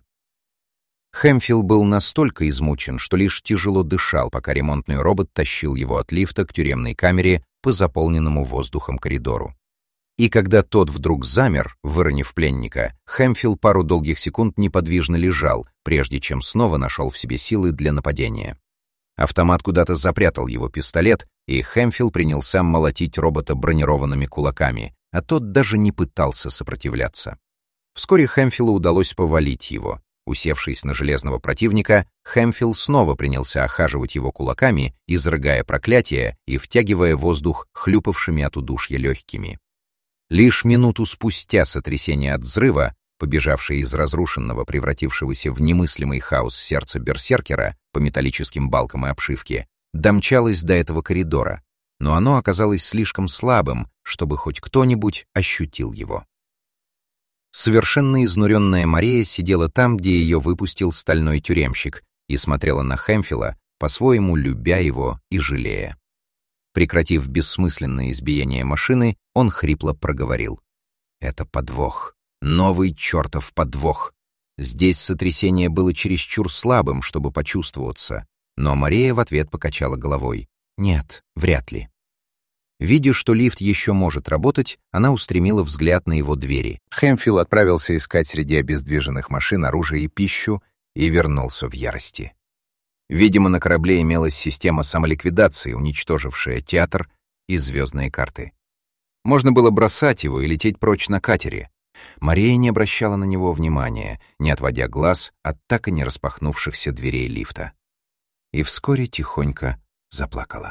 Speaker 2: Хэмфилл был настолько измучен, что лишь тяжело дышал, пока ремонтный робот тащил его от лифта к тюремной камере по заполненному воздухом коридору. И когда тот вдруг замер, выронив пленника, Хэмфилл пару долгих секунд неподвижно лежал, прежде чем снова нашел в себе силы для нападения. Автомат куда-то запрятал его пистолет, и Хэмфилл принялся молотить робота бронированными кулаками, а тот даже не пытался сопротивляться. Вскоре Хэмфиллу удалось повалить его. Усевшись на железного противника, Хэмфилл снова принялся охаживать его кулаками, изрыгая проклятия и втягивая воздух хлюпавшими от удушья легкими. Лишь минуту спустя сотрясение от взрыва, побежавшее из разрушенного, превратившегося в немыслимый хаос сердца берсеркера по металлическим балкам и обшивке, домчалось до этого коридора, но оно оказалось слишком слабым, чтобы хоть кто-нибудь ощутил его. Совершенно изнуренная Мария сидела там, где ее выпустил стальной тюремщик, и смотрела на Хэмфилла, по-своему любя его и жалея. Прекратив бессмысленное избиение машины, он хрипло проговорил: «Это подвох. Новый чертов подвох. Здесь сотрясение было чересчур слабым, чтобы почувствоваться». Но Мария в ответ покачала головой: «Нет, вряд ли». Видя, что лифт еще может работать, она устремила взгляд на его двери. Хэмфилл отправился искать среди обездвиженных машин оружие и пищу и вернулся в ярости. Видимо, на корабле имелась система самоликвидации, уничтожившая театр и звездные карты. Можно было бросать его и лететь прочь на катере. Мария не обращала на него внимания, не отводя глаз от так и не распахнувшихся дверей лифта. И вскоре тихонько заплакала.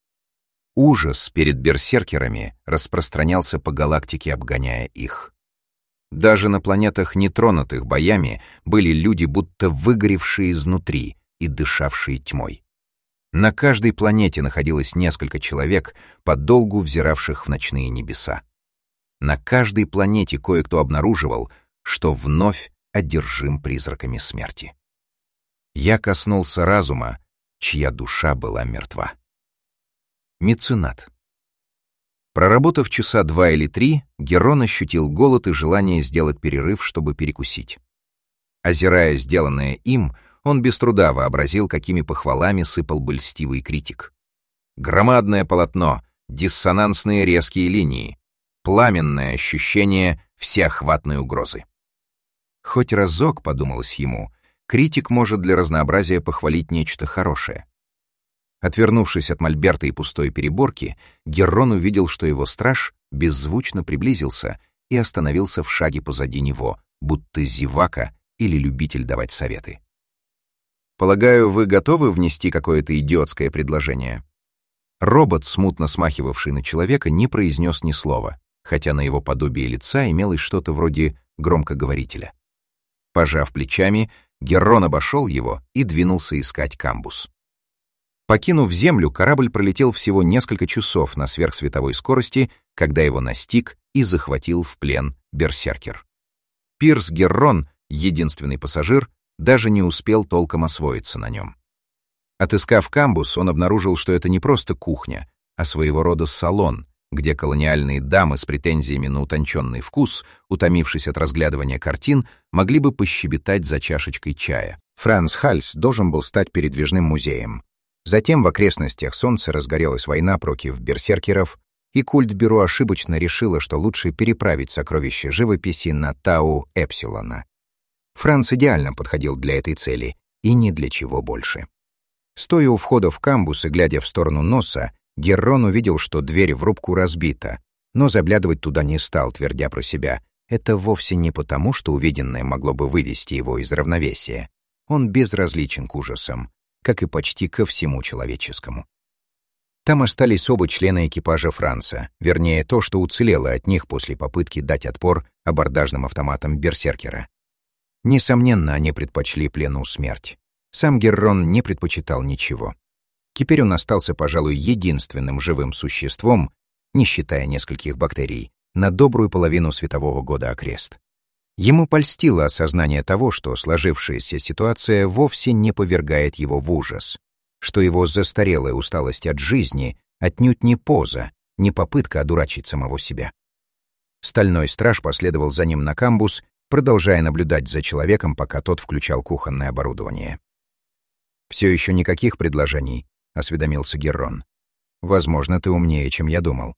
Speaker 2: Ужас перед берсеркерами распространялся по галактике, обгоняя их. Даже на планетах, нетронутых боями, были люди, будто выгоревшие изнутри и дышавшие тьмой. На каждой планете находилось несколько человек, подолгу взиравших в ночные небеса. На каждой планете кое-кто обнаруживал, что вновь одержим призраками смерти. Я коснулся разума, чья душа была мертва. Меценат. Проработав часа два или три, Герон ощутил голод и желание сделать перерыв, чтобы перекусить. Озирая сделанное им, он без труда вообразил, какими похвалами сыпал бы льстивый критик. Громадное полотно, диссонансные резкие линии, пламенное ощущение всеохватной угрозы. Хоть разок, подумалось ему, критик может для разнообразия похвалить нечто хорошее. Отвернувшись от мольберта и пустой переборки, Герон увидел, что его страж беззвучно приблизился и остановился в шаге позади него, будто зевака или любитель давать советы. «Полагаю, вы готовы внести какое-то идиотское предложение?» Робот, смутно смахивавший на человека, не произнес ни слова, хотя на его подобие лица имелось что-то вроде громкоговорителя. Пожав плечами, Герон обошел его и двинулся искать камбус. Покинув Землю, корабль пролетел всего несколько часов на сверхсветовой скорости, когда его настиг и захватил в плен берсеркер. Пирс Геррон, единственный пассажир, даже не успел толком освоиться на нем. Отыскав камбус, он обнаружил, что это не просто кухня, а своего рода салон, где колониальные дамы с претензиями на утонченный вкус, утомившись от разглядывания картин, могли бы пощебетать за чашечкой чая.
Speaker 4: Франц Хальс должен был стать передвижным музеем. Затем в окрестностях Солнца разгорелась война против берсеркеров,
Speaker 2: и Культбюро ошибочно решило, что лучше переправить сокровища живописи на Тау Эпсилона. Франц идеально подходил для этой цели, и ни для чего больше. Стоя у входа в камбус и глядя в сторону носа, Геррон увидел, что дверь в рубку разбита, но заглядывать туда не стал, твердя про себя. Это вовсе не потому, что увиденное могло бы вывести его из равновесия. Он безразличен к ужасам, как и почти ко всему человеческому. Там остались оба члена экипажа Франца, вернее, то, что уцелело от них после попытки дать отпор абордажным автоматам берсеркера. Несомненно, они предпочли плену смерть. Сам Геррон не предпочитал ничего. Теперь он остался, пожалуй, единственным живым существом, не считая нескольких бактерий, на добрую половину светового года окрест. Ему польстило осознание того, что сложившаяся ситуация вовсе не повергает его в ужас, что его застарелая усталость от жизни отнюдь не поза, не попытка одурачить самого себя. Стальной страж последовал за ним на камбус, продолжая наблюдать за человеком, пока тот включал кухонное оборудование. «Все еще никаких предложений?» — осведомился Геррон. «Возможно, ты умнее, чем я думал».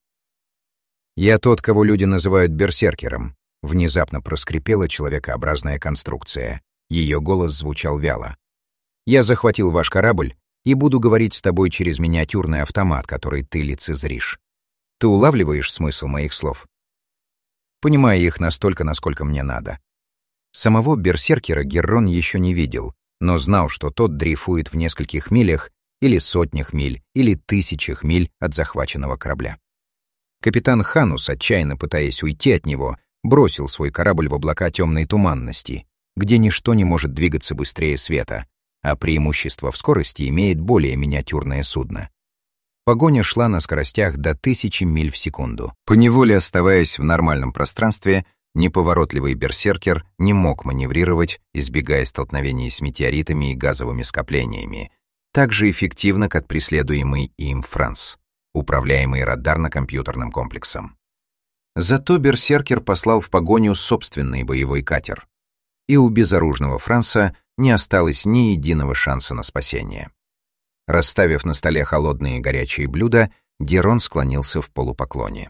Speaker 2: «Я тот, кого люди называют берсеркером», — внезапно проскрипела человекообразная конструкция. Ее голос звучал вяло. «Я захватил ваш корабль и буду говорить с тобой через миниатюрный автомат, который ты лицезришь. Ты улавливаешь смысл моих слов?» «Понимаю их настолько, насколько мне надо». Самого берсеркера Геррон еще не видел, но знал, что тот дрейфует в нескольких милях или сотнях миль, или тысячах миль от захваченного корабля. Капитан Ханус, отчаянно пытаясь уйти от него, бросил свой корабль в облака темной туманности, где ничто не может двигаться быстрее света, а преимущество в скорости имеет более миниатюрное судно. Погоня шла на скоростях до тысячи миль в секунду. Поневоле оставаясь в нормальном пространстве, неповоротливый берсеркер не мог маневрировать, избегая столкновений с метеоритами и газовыми скоплениями, так же эффективно, как преследуемый им Франц, управляемый радарно-компьютерным комплексом. Зато берсеркер послал в погоню собственный боевой катер, и у безоружного Франца не осталось ни единого шанса на спасение. Расставив на столе холодные и горячие блюда, Геррон склонился в полупоклоне.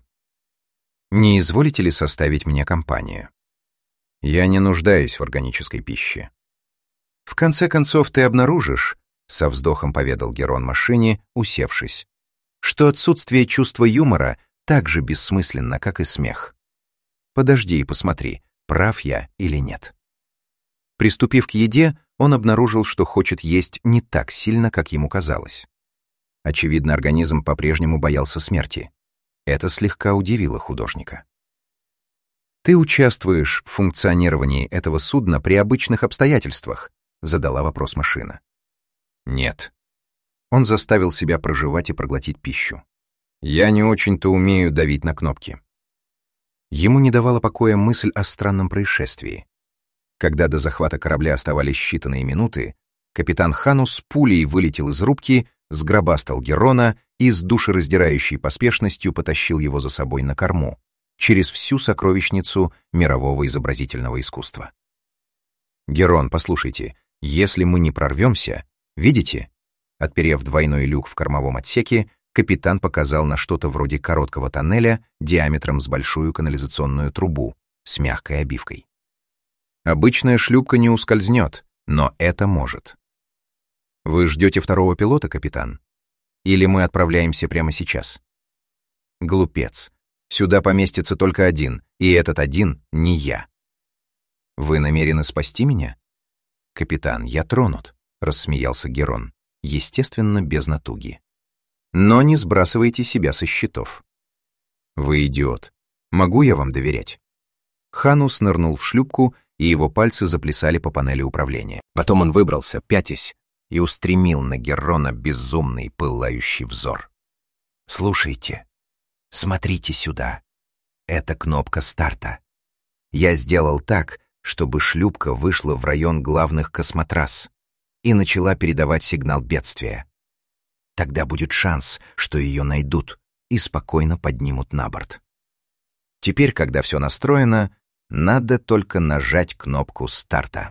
Speaker 2: «Не изволите ли составить мне компанию? Я не нуждаюсь в органической пище». «В конце концов, ты обнаружишь, — со вздохом поведал Геррон машине, усевшись, — что отсутствие чувства юмора так же бессмысленно, как и смех. Подожди и посмотри, прав я или нет». Приступив к еде, он обнаружил, что хочет есть не так сильно, как ему казалось. Очевидно, организм по-прежнему боялся смерти. Это слегка удивило художника. «Ты участвуешь в функционировании этого судна при обычных обстоятельствах?» — задала вопрос машина. «Нет». Он заставил себя прожевать и проглотить пищу. «Я не очень-то умею давить на кнопки». Ему не давала покоя мысль о странном происшествии. Когда до захвата корабля оставались считанные минуты, капитан Ханус пулей вылетел из рубки, сгробастал Геррона и с душераздирающей поспешностью потащил его за собой на корму, через всю сокровищницу мирового изобразительного искусства. «Геррон, послушайте, если мы не прорвемся, видите?» Отперев двойной люк в кормовом отсеке, капитан показал на что-то вроде короткого тоннеля диаметром с большую канализационную трубу с мягкой обивкой. Обычная шлюпка не ускользнет, но это может. Вы ждете второго пилота, капитан? Или мы отправляемся прямо сейчас? Глупец. Сюда поместится только один, и этот один не я. Вы намерены спасти меня? Капитан, я тронут, рассмеялся Геррон, естественно, без натуги. Но не сбрасывайте себя со счетов. Вы идиот. Могу я вам доверять? Ханус нырнул в шлюпку, и его пальцы заплясали по панели управления. Потом он выбрался, пятясь, и устремил на Геррона безумный пылающий взор. «Слушайте, смотрите сюда. Это кнопка старта. Я сделал так, чтобы шлюпка вышла в район главных космотрасс и начала передавать сигнал бедствия. Тогда будет шанс, что ее найдут и спокойно поднимут на борт. Теперь, когда все настроено, надо только нажать кнопку старта».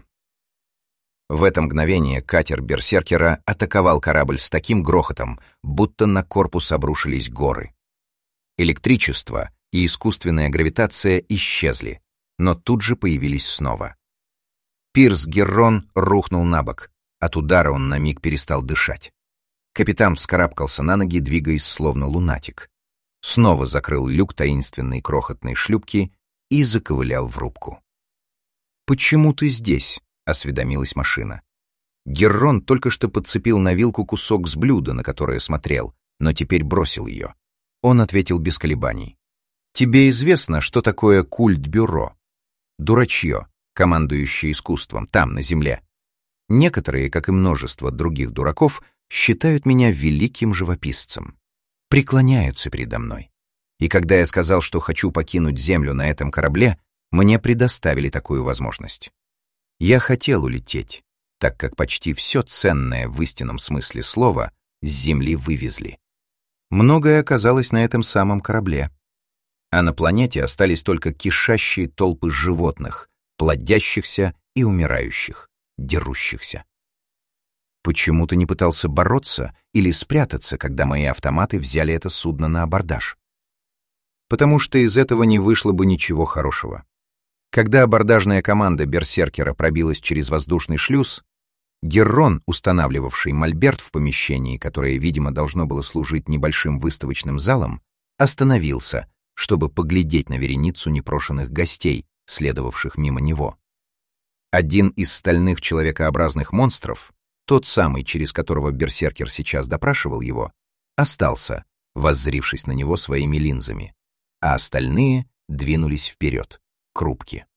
Speaker 2: В это мгновение катер берсеркера атаковал корабль с таким грохотом, будто на корпус обрушились горы.
Speaker 1: Электричество и искусственная гравитация исчезли, но тут же появились снова. Пирс Геррон рухнул на бок. От удара он на миг перестал дышать. Капитан вскарабкался на ноги, двигаясь словно лунатик. Снова закрыл люк таинственной крохотной шлюпки и заковылял в рубку. «Почему ты здесь?» — осведомилась машина. Геррон только что подцепил на вилку кусок с блюда, на которое смотрел, но теперь бросил ее. Он ответил без колебаний. «Тебе известно, что такое культ-бюро? Дурачье, командующее искусством, там, на земле. Некоторые, как и множество других дураков, считают меня великим живописцем. Преклоняются передо мной. И когда я сказал, что хочу покинуть Землю на этом корабле, мне предоставили такую возможность. Я хотел улететь, так как почти все ценное в истинном смысле слова с Земли вывезли. Многое оказалось на этом самом корабле. А на планете остались только кишащие толпы животных, плодящихся и умирающих, дерущихся. Почему ты не пытался бороться или спрятаться, когда мои автоматы взяли это судно на абордаж? Потому что из этого не вышло бы ничего хорошего. Когда абордажная команда берсеркера пробилась через воздушный шлюз, Геррон, устанавливавший мольберт в помещении, которое, видимо, должно было служить небольшим выставочным залом, остановился, чтобы поглядеть на вереницу непрошенных гостей, следовавших мимо него. Один из стальных человекообразных монстров, тот самый, через которого берсеркер сейчас допрашивал его, остался, воззрившись на него своими линзами, а остальные двинулись вперед, к рубке.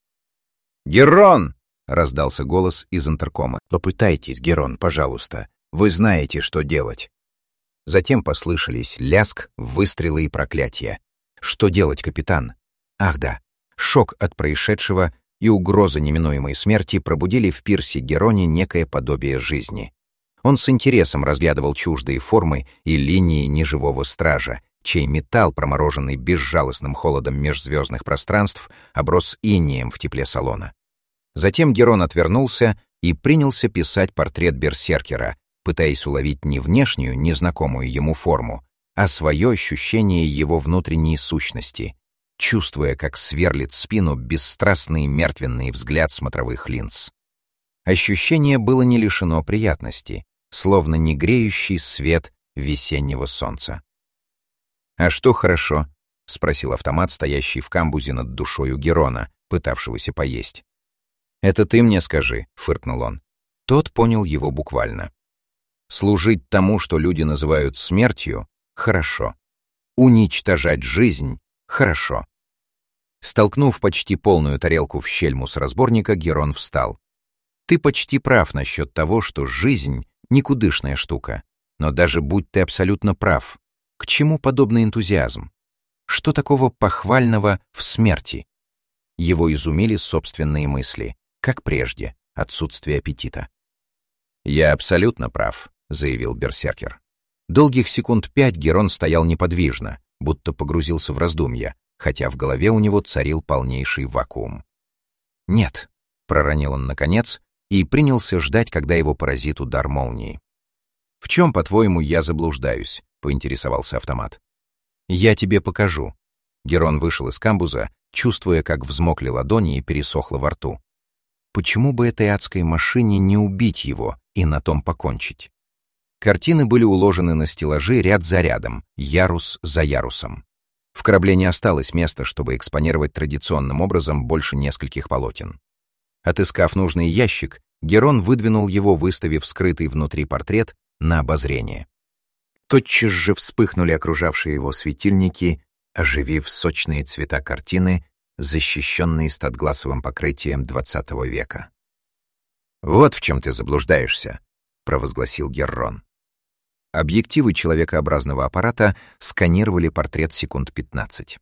Speaker 1: «Геррон!» — раздался голос из интеркома.
Speaker 2: «Попытайтесь, Геррон, пожалуйста. Вы знаете, что делать».
Speaker 1: Затем послышались ляск, выстрелы и проклятия. Что делать, капитан? Ах да, шок от происшедшего и угроза неминуемой смерти пробудили в Пирсе Герроне некое подобие жизни. Он с интересом разглядывал чуждые формы и линии неживого стража, чей металл, промороженный безжалостным холодом межзвездных пространств, оброс инеем в тепле салона. Затем Геррон отвернулся и принялся писать портрет берсеркера, пытаясь уловить не внешнюю, незнакомую ему форму, а свое ощущение его внутренней сущности, чувствуя, как сверлит спину бесстрастный мертвенный взгляд смотровых линз. Ощущение было не лишено приятности, словно негреющий свет весеннего солнца. «А что хорошо?» — спросил автомат, стоящий в камбузе над душою Геррона, пытавшегося поесть. «Это ты мне скажи», — фыркнул он. Тот понял его буквально. «Служить тому, что люди называют смертью, хорошо. Уничтожать жизнь — хорошо». Столкнув почти полную тарелку в щель мусоросборника, Геррон встал. «Ты почти прав насчет того, что жизнь — никудышная штука. Но даже будь ты абсолютно прав, к чему подобный энтузиазм? Что такого похвального в смерти?» Его изумили собственные мысли, как прежде, отсутствие аппетита. «Я абсолютно прав», — заявил берсеркер. Долгих секунд пять Геррон стоял неподвижно, будто погрузился в раздумья, хотя в голове у него царил полнейший вакуум. «Нет», — проронил он наконец и принялся ждать, когда его поразит удар молнии. «В чем, по-твоему, я заблуждаюсь?» — поинтересовался автомат. «Я тебе покажу». Геррон вышел из камбуза, чувствуя, как взмокли ладони и пересохло во рту. Почему бы этой адской машине не убить его и на том покончить? Картины были уложены на стеллажи ряд за рядом, ярус за ярусом. В корабле не осталось места, чтобы экспонировать традиционным образом больше нескольких полотен. Отыскав нужный ящик, Геррон выдвинул его, выставив скрытый внутри портрет на обозрение. Тотчас же вспыхнули окружавшие его светильники, оживив сочные цвета картины, защищенные статгласовым покрытием двадцатого века. «Вот в чем ты заблуждаешься», — провозгласил Геррон. Объективы человекообразного аппарата сканировали портрет секунд пятнадцать.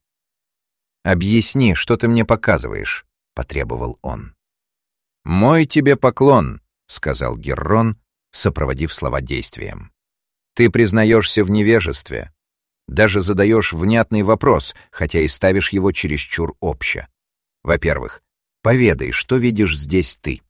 Speaker 1: «Объясни, что ты мне показываешь», — потребовал он. «Мой тебе поклон», — сказал Геррон, сопроводив слова действием. «Ты признаешься в невежестве. Даже задаешь внятный вопрос, хотя и ставишь его чересчур обще. Во-первых, поведай, что видишь здесь ты».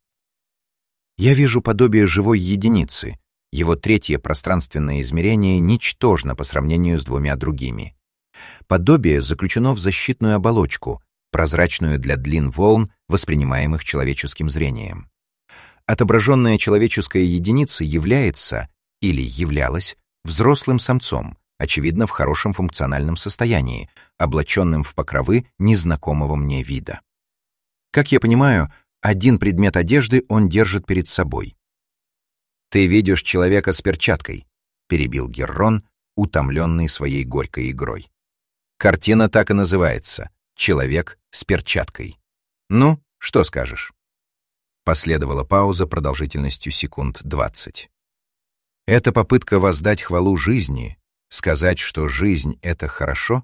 Speaker 1: «Я вижу подобие живой единицы. Его третье пространственное измерение ничтожно по сравнению с двумя другими. Подобие заключено в защитную оболочку, прозрачную для длин волн, воспринимаемых человеческим зрением. Отображенная человеческая единица является или являлась взрослым самцом, очевидно, в хорошем функциональном состоянии, облаченным в покровы незнакомого мне вида. Как я понимаю, один предмет одежды он держит перед собой. «Ты видишь человека с перчаткой», — перебил Геррон, утомленный своей горькой игрой. Картина так и называется «Человек с перчаткой». Ну, что скажешь? Последовала пауза продолжительностью секунд двадцать. Это попытка воздать хвалу жизни, сказать, что жизнь — это хорошо?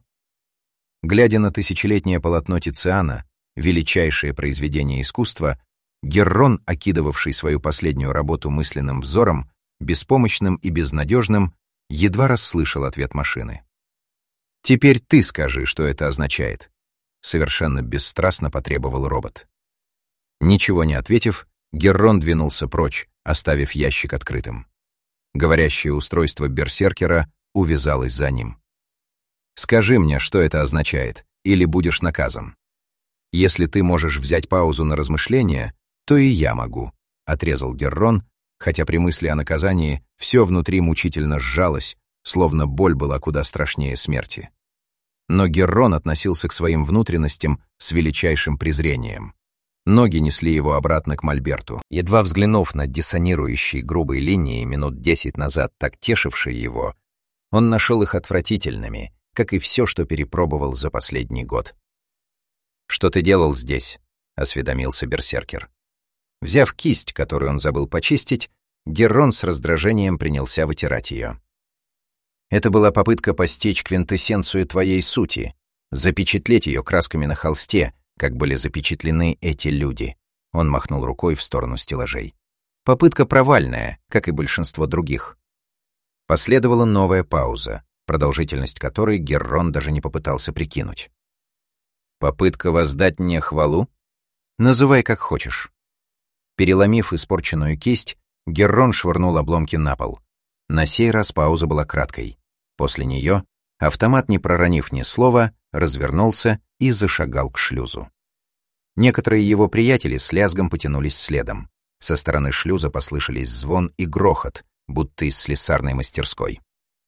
Speaker 1: Глядя на тысячелетнее полотно Тициана, величайшее произведение искусства, Геррон, окидывавший свою последнюю работу мысленным взором, беспомощным и безнадежным, едва расслышал ответ машины. «Теперь ты скажи, что это означает», — совершенно бесстрастно потребовал робот. Ничего не ответив, Геррон двинулся прочь, оставив ящик открытым. Говорящее устройство берсеркера увязалось за ним. «Скажи мне, что это означает, или будешь наказан. Если ты можешь взять паузу на размышление, то и я могу», — отрезал Геррон, хотя при мысли о наказании все внутри мучительно сжалось, словно боль была куда страшнее смерти. Но Геррон относился к своим внутренностям с величайшим презрением. Ноги несли его обратно к мольберту. Едва взглянув на диссонирующие грубые линии, минут десять назад так тешившие его, он нашел их отвратительными, как и все, что перепробовал за последний год. «Что ты делал здесь?» — осведомился берсеркер. Взяв кисть, которую он забыл почистить, Геррон с раздражением принялся вытирать ее. «Это была попытка постичь квинтэссенцию твоей сути, запечатлеть ее красками на холсте, как были запечатлены эти люди». Он махнул рукой в сторону стеллажей. Попытка провальная, как и большинство других. Последовала новая пауза, продолжительность которой Геррон даже не попытался прикинуть. «Попытка воздать мне хвалу? Называй как хочешь». Переломив испорченную кисть, Геррон швырнул обломки на пол. На сей раз пауза была краткой. После нее автомат, не проронив ни слова, развернулся и зашагал к шлюзу. Некоторые его приятели с лязгом потянулись следом. Со стороны шлюза послышались звон и грохот, будто из слесарной мастерской.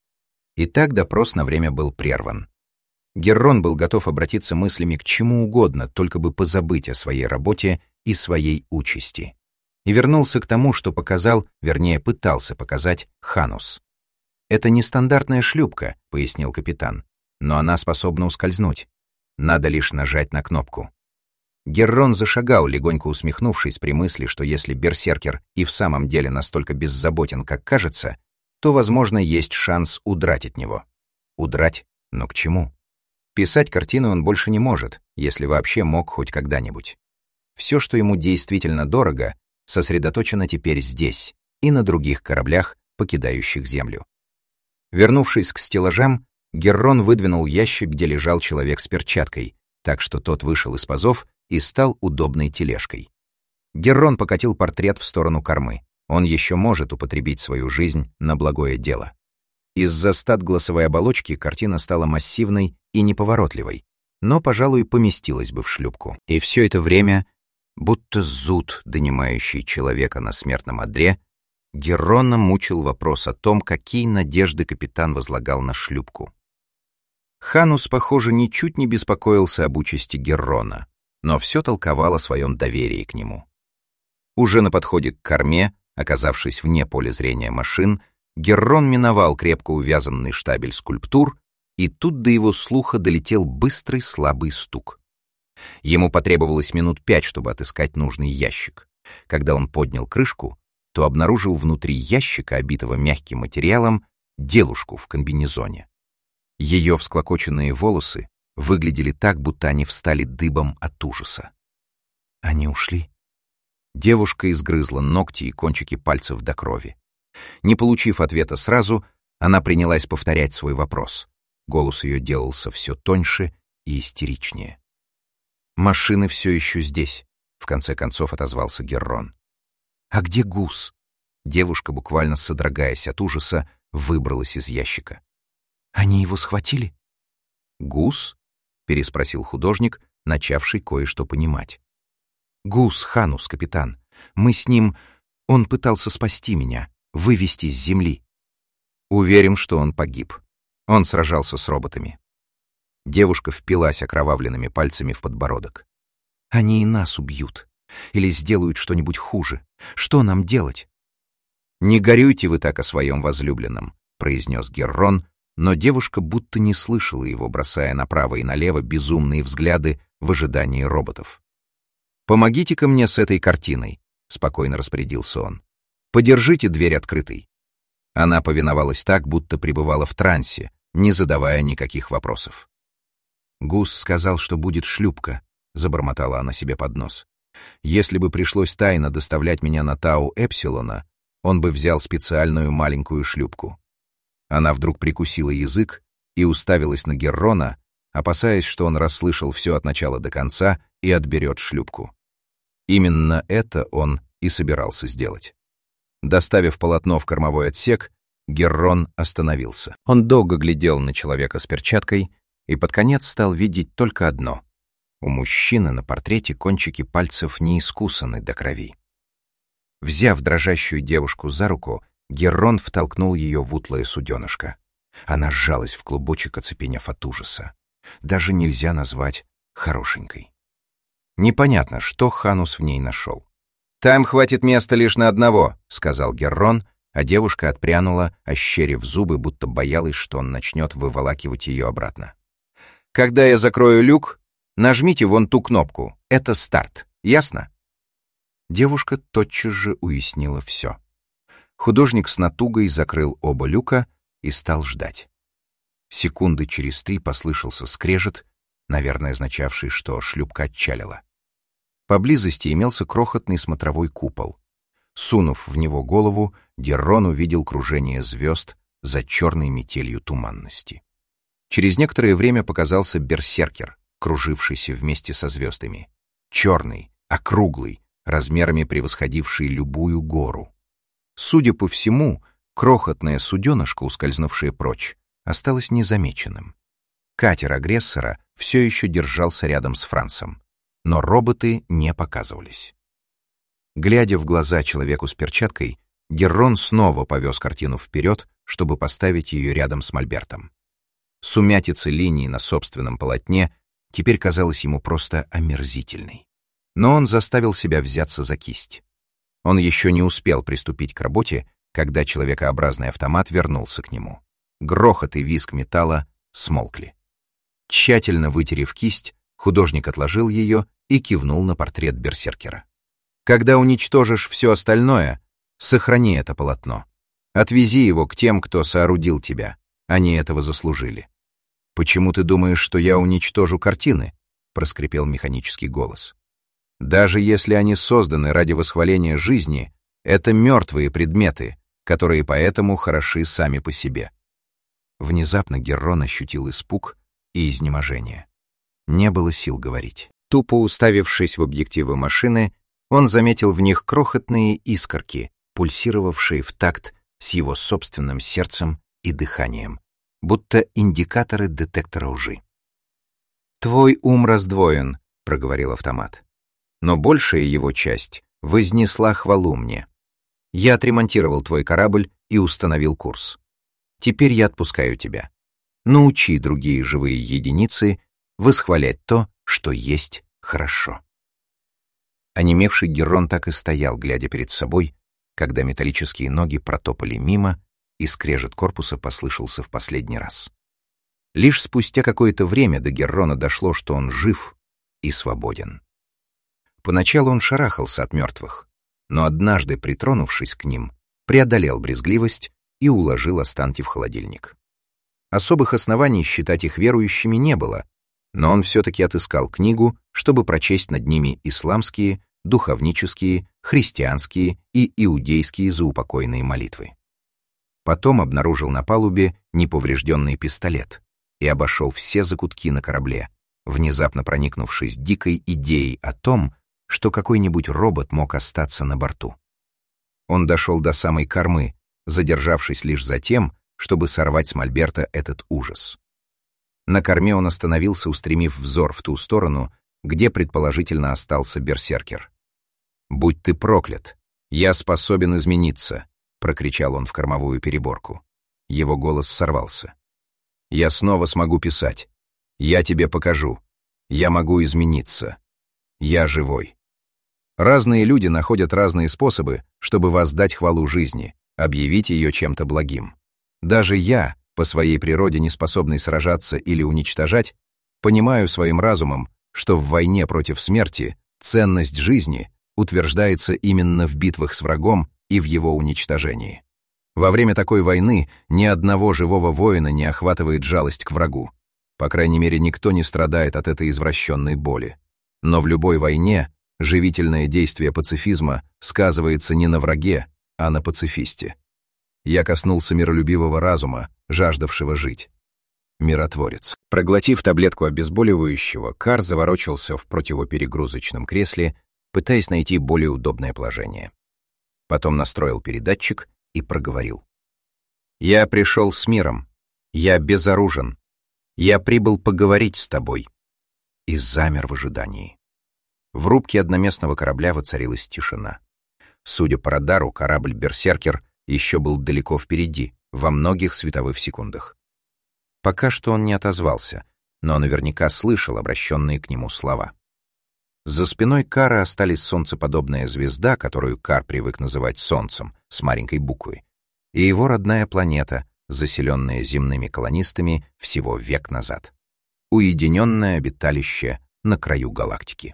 Speaker 1: Итак, допрос на время был прерван. Геррон был готов обратиться мыслями к чему угодно, только бы позабыть о своей работе и своей участи. И вернулся к тому, что показал, вернее, пытался показать Ханус. «Это нестандартная шлюпка», — пояснил капитан, «но она способна ускользнуть. Надо лишь нажать на кнопку». Геррон зашагал, легонько усмехнувшись при мысли, что если берсеркер и в самом деле настолько беззаботен, как кажется, то, возможно, есть шанс удрать от него. Удрать? Но к чему? Писать картину он больше не может, если вообще мог хоть когда-нибудь. Все, что ему действительно дорого, сосредоточено теперь здесь и на других кораблях, покидающих Землю. Вернувшись к стеллажам, Геррон выдвинул ящик, где лежал человек с перчаткой, так что тот вышел из пазов и стал удобной тележкой. Геррон покатил портрет в сторону кормы. Он еще может употребить свою жизнь на благое дело. Из-за стат-глазовой оболочки картина стала массивной и неповоротливой, но, пожалуй, поместилась бы в шлюпку. И все это время, будто зуд, донимающий человека на смертном одре, Геррона мучил вопрос о том, какие надежды капитан возлагал на шлюпку. Ханус, похоже, ничуть не беспокоился об участи Геррона, но все толковал о своем доверии к нему. Уже на подходе к корме, оказавшись вне поля зрения машин, Геррон миновал крепко увязанный штабель скульптур, и тут до его слуха долетел быстрый слабый стук. Ему потребовалось минут пять, чтобы отыскать нужный ящик. Когда он поднял крышку, то обнаружил внутри ящика, обитого мягким материалом, девушку в комбинезоне. Ее всклокоченные волосы выглядели так, будто они встали дыбом от ужаса. Они ушли. Девушка изгрызла ногти и кончики пальцев до крови. Не получив ответа сразу, она принялась повторять свой вопрос. Голос ее делался все тоньше и истеричнее. «Машины все еще здесь», — в конце концов отозвался Геррон. «А где Гус?» Девушка, буквально содрогаясь от ужаса, выбралась из ящика. «Они его схватили?»
Speaker 2: «Гус?» — переспросил художник, начавший кое-что понимать. «Гус Ханус, капитан. Мы с ним... Он пытался спасти меня, вывести с земли». «Уверен, что он погиб. Он сражался с роботами». Девушка впилась окровавленными пальцами в подбородок. «Они и нас убьют. Или сделают что-нибудь хуже. Что нам делать?» «Не горюйте вы так о своем возлюбленном», — произнес Геррон, но девушка будто не слышала его, бросая направо и налево безумные взгляды в ожидании роботов. «Помогите-ка мне с этой картиной», — спокойно распорядился он. «Подержите дверь открытой». Она повиновалась так, будто пребывала в трансе, не задавая никаких вопросов. «Гус сказал, что будет шлюпка», — забормотала она себе под нос. «Если бы пришлось тайно доставлять меня на Тау Эпсилона, он бы взял специальную маленькую шлюпку». Она вдруг прикусила язык и уставилась на Геррона, опасаясь, что он расслышал все от начала до конца и отберет шлюпку. Именно это он и собирался сделать. Доставив полотно в кормовой отсек, Геррон остановился. Он долго глядел на человека с перчаткой и под конец стал видеть только одно. У мужчины на портрете кончики пальцев не искусаны до крови. Взяв дрожащую девушку за руку, Геррон втолкнул ее в утлое суденышко. Она сжалась в клубочек, оцепенев от ужаса. Даже нельзя назвать хорошенькой. Непонятно, что Ханус в ней нашел. «Там хватит места лишь на одного», — сказал Геррон, а девушка отпрянула, ощерив зубы, будто боялась, что он начнет выволакивать ее обратно. «Когда я закрою люк, нажмите вон ту кнопку. Это старт. Ясно?» Девушка тотчас же уяснила все. Художник с натугой закрыл оба люка и стал ждать. Секунды через три послышался скрежет, наверное, означавший, что шлюпка отчалила. Поблизости имелся крохотный смотровой купол. Сунув в него голову, Геррон увидел кружение звезд за черной метелью туманности. Через некоторое время показался берсеркер, кружившийся вместе со звездами. Черный, округлый, размерами превосходивший любую гору. Судя по всему, крохотное суденышко, ускользнувшее прочь, осталось незамеченным. Катер агрессора все еще держался рядом с Францем, но роботы не показывались. Глядя в глаза человеку с перчаткой, Геррон снова повез картину вперед, чтобы поставить ее рядом с мольбертом. Сумятица линий на собственном полотне теперь казалась ему просто омерзительной. Но он заставил себя взяться за кисть. Он еще не успел приступить к работе, когда человекообразный автомат вернулся к нему. Грохот и визг металла смолкли. Тщательно вытерев кисть, художник отложил ее и кивнул на портрет берсеркера. «Когда уничтожишь все остальное, сохрани это полотно. Отвези его к тем, кто соорудил тебя. Они этого заслужили». «Почему ты думаешь, что я уничтожу картины?» — проскрипел механический голос. «Даже если они созданы ради восхваления жизни, это мертвые предметы, которые поэтому хороши сами по себе». Внезапно Геррон ощутил испуг и изнеможение. Не было сил говорить. Тупо уставившись в объективы машины, он заметил в них крохотные искорки, пульсировавшие в такт с его собственным сердцем и дыханием, будто индикаторы детектора лжи. «Твой ум раздвоен», — проговорил автомат. «Но большая его часть вознесла хвалу мне. Я отремонтировал твой корабль и установил курс. Теперь я отпускаю тебя. Научи другие живые единицы восхвалять то, что есть хорошо». Онемевший Геррон так и стоял, глядя перед собой, когда металлические ноги протопали мимо, и скрежет корпуса послышался в последний раз. Лишь спустя какое-то время до Геррона дошло, что он жив и свободен. Поначалу он шарахался от мертвых, но однажды, притронувшись к ним, преодолел брезгливость и уложил останки в холодильник. Особых оснований считать их верующими не было, но он все-таки отыскал книгу, чтобы прочесть над ними исламские, духовнические, христианские и иудейские заупокойные молитвы. Потом обнаружил на палубе неповрежденный пистолет и обошел все закутки на корабле, внезапно проникнувшись дикой идеей о том, что какой-нибудь робот мог остаться на борту. Он дошел до самой кормы, задержавшись лишь за тем, чтобы сорвать с мольберта этот ужас. На корме он остановился, устремив взор в ту сторону, где предположительно остался берсеркер. «Будь ты проклят! Я способен измениться!» — прокричал он в кормовую переборку. Его голос сорвался. «Я снова смогу писать. Я тебе покажу. Я могу измениться. Я живой». Разные люди находят разные способы, чтобы воздать хвалу жизни, объявить ее чем-то благим. Даже я, по своей природе не способный сражаться или уничтожать, понимаю своим разумом, что в войне против смерти ценность жизни утверждается именно в битвах с врагом и в его уничтожении. Во время такой войны ни одного живого воина не охватывает жалость к врагу. По крайней мере, никто не страдает от этой извращенной боли. Но в любой войне живительное действие пацифизма сказывается не на враге, а на пацифисте. Я коснулся миролюбивого разума, жаждавшего жить. Миротворец.
Speaker 1: Проглотив таблетку обезболивающего, Кар заворочился в противоперегрузочном кресле, пытаясь найти более удобное положение. Потом настроил передатчик и проговорил. «Я пришел с миром. Я безоружен. Я прибыл поговорить с тобой». И замер в ожидании. В рубке одноместного корабля воцарилась тишина. Судя по радару, корабль «Берсеркер» еще был далеко впереди, во многих световых секундах. Пока что он не отозвался, но наверняка слышал обращенные к нему слова. За спиной Кара остались солнцеподобная звезда, которую Кар привык называть Солнцем, с маленькой буквы, и его родная планета, заселенная земными колонистами всего век назад. Уединенное обиталище на краю галактики.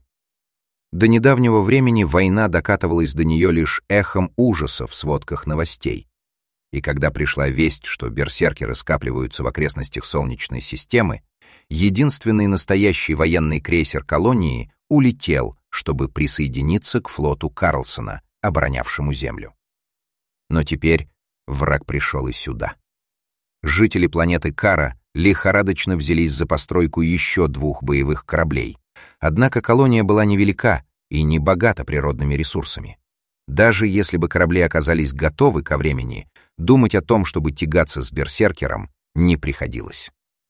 Speaker 1: До недавнего времени война докатывалась до нее лишь эхом ужаса в сводках новостей. И когда пришла весть, что берсеркеры скапливаются в окрестностях Солнечной системы, единственный настоящий военный крейсер колонии улетел, чтобы присоединиться к флоту Карлсона, оборонявшему Землю. Но теперь враг пришел и сюда. Жители планеты Кара лихорадочно взялись за постройку еще двух боевых кораблей. Однако колония была невелика и не богата природными ресурсами. Даже если бы корабли оказались готовы ко времени, думать о том, чтобы тягаться с берсеркером, не приходилось.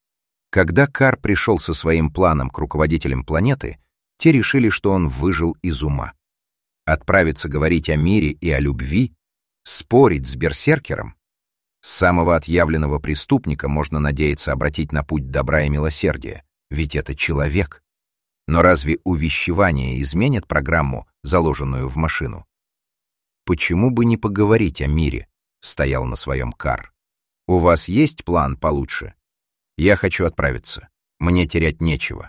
Speaker 1: Когда Кар пришел со своим планом к руководителям планеты, те решили, что он выжил из ума. Отправиться говорить о мире и о любви, спорить с берсеркером? Самого отъявленного преступника можно надеяться обратить на путь добра и милосердия, ведь это человек. Но разве увещевание изменит программу, заложенную в машину? «Почему бы не поговорить о мире?» — стоял на своем Кар. «У вас есть план получше? Я хочу отправиться. Мне терять нечего».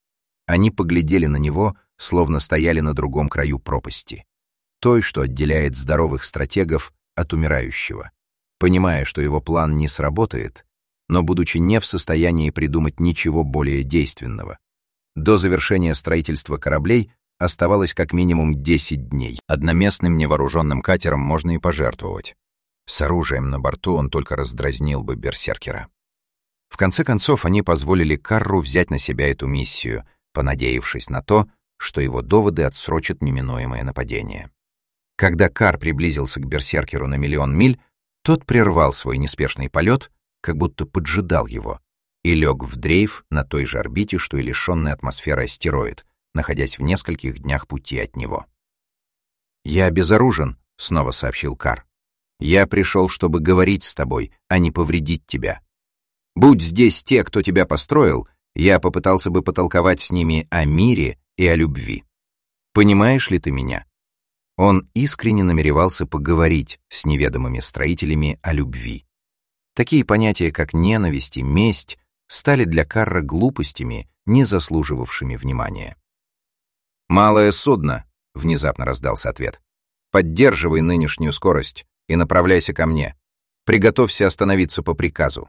Speaker 1: Они поглядели на него, словно стояли на другом краю пропасти, той, что отделяет здоровых стратегов от умирающего, понимая, что его план не сработает, но будучи не в состоянии придумать ничего более действенного. До завершения строительства кораблей оставалось как минимум десять дней. Одноместным невооруженным катером можно и пожертвовать. С оружием на борту он только раздразнил бы берсеркера. В конце концов, они позволили Карру взять на себя эту миссию, понадеявшись на то, что его доводы отсрочат неминуемое нападение. Когда Кар приблизился к берсеркеру на миллион миль, тот прервал свой неспешный полет, как будто поджидал его, и лег в дрейф на той же орбите, что и лишенный атмосферы астероид, находясь в нескольких днях пути от него. «Я безоружен», — снова сообщил Кар. «Я пришел, чтобы говорить с тобой, а не повредить тебя. Будь здесь те, кто тебя построил, я попытался бы потолковать с ними о мире и о любви. Понимаешь ли ты меня?» Он искренне намеревался поговорить с неведомыми строителями о любви. Такие понятия, как ненависть и месть, стали для Карра глупостями, не заслуживавшими внимания. «Малое судно», — внезапно раздался ответ. «Поддерживай нынешнюю скорость и направляйся ко мне. Приготовься остановиться по приказу».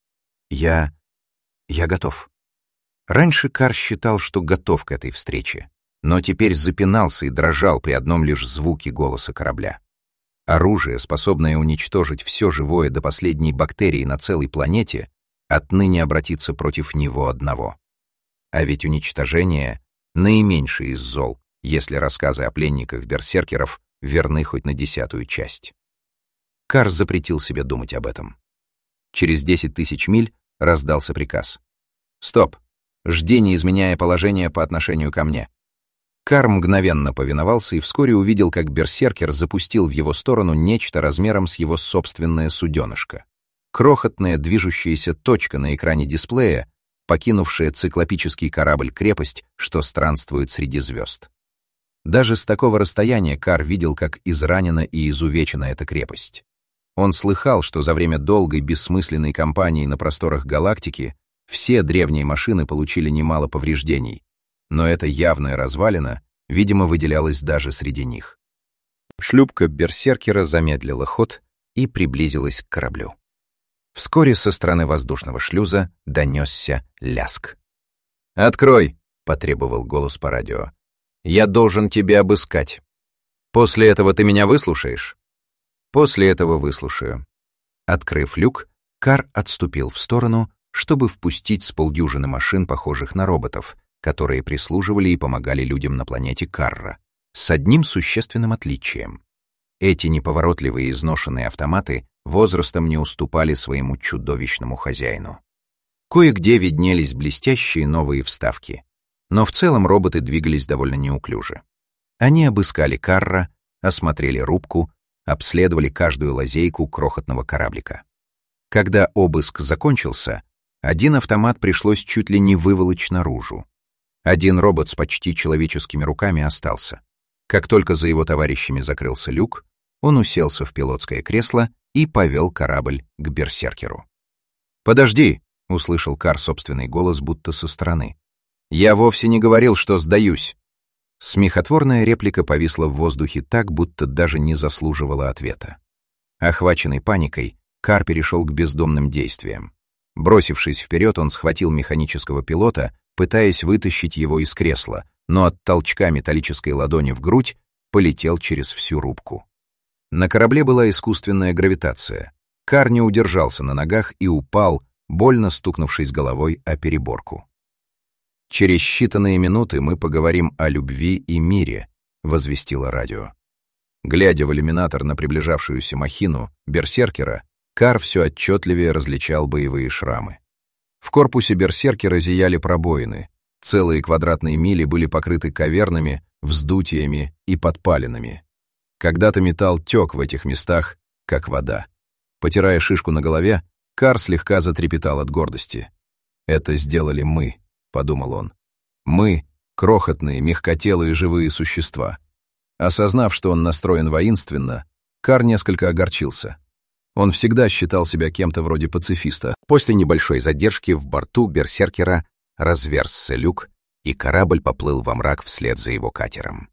Speaker 1: «Я... я готов». Раньше Кар считал, что готов к этой встрече, но теперь запинался и дрожал при одном лишь звуке голоса корабля. Оружие, способное уничтожить все живое до последней бактерии на целой планете, отныне обратится против него одного. А ведь уничтожение — наименьшее из зол, если рассказы о пленниках берсеркеров верны хоть на десятую часть. Кар запретил себе думать об этом. Через десять тысяч миль раздался приказ.
Speaker 2: Стоп! Жди, не изменяя положение по отношению ко мне». Кар мгновенно повиновался и вскоре увидел, как берсеркер запустил в его сторону нечто размером с его собственное суденышко. Крохотная движущаяся точка на экране дисплея, покинувшая циклопический корабль-крепость, что странствует среди звезд. Даже с такого расстояния Кар видел, как изранена и изувечена эта крепость. Он слыхал, что за время долгой бессмысленной кампании на просторах галактики все древние машины получили немало повреждений, но эта явная развалина, видимо, выделялась даже среди них. Шлюпка берсеркера замедлила ход и приблизилась к кораблю. Вскоре со стороны воздушного шлюза донесся ляск. «Открой!» — потребовал голос по радио. «Я должен тебя обыскать. После этого ты меня выслушаешь?» «После этого выслушаю». Открыв люк, Кар отступил в сторону, чтобы впустить с полдюжины машин, похожих на роботов, которые прислуживали и помогали людям на планете Карра, с одним существенным отличием. Эти неповоротливые изношенные автоматы возрастом не уступали своему чудовищному хозяину. Кое-где виднелись блестящие новые вставки, но в целом роботы двигались довольно неуклюже. Они обыскали Карра, осмотрели рубку, обследовали каждую лазейку крохотного кораблика. Когда обыск закончился, один автомат пришлось чуть ли не выволочь наружу. Один робот с почти человеческими руками остался. Как только за его товарищами закрылся люк, он уселся в пилотское кресло и повел корабль к берсеркеру. «Подожди!» — услышал Кар собственный голос будто со стороны. «Я вовсе не говорил, что сдаюсь!» Смехотворная реплика повисла в воздухе так, будто даже не заслуживала ответа. Охваченный паникой, Кар перешел к бездумным действиям. Бросившись вперед, он схватил механического пилота, пытаясь вытащить его из кресла, но от толчка металлической ладони в грудь полетел через всю рубку. На корабле была искусственная гравитация. Кар не удержался на ногах и упал, больно стукнувшись головой о переборку. «Через считанные минуты мы поговорим о любви и мире», — возвестило радио. Глядя в иллюминатор на приближавшуюся махину берсеркера, Кар все отчетливее различал боевые шрамы. В корпусе берсеркера зияли пробоины, целые квадратные мили были покрыты кавернами, вздутиями и подпалинами. Когда-то металл тек в этих местах, как вода. Потирая шишку на голове, Кар слегка затрепетал от гордости. «Это сделали мы», — подумал он. «Мы — крохотные, мягкотелые живые существа». Осознав, что он настроен воинственно, Кар несколько огорчился. Он всегда считал себя кем-то вроде пацифиста.
Speaker 1: После небольшой задержки в борту берсеркера разверзся люк, и корабль поплыл во мрак вслед за его катером.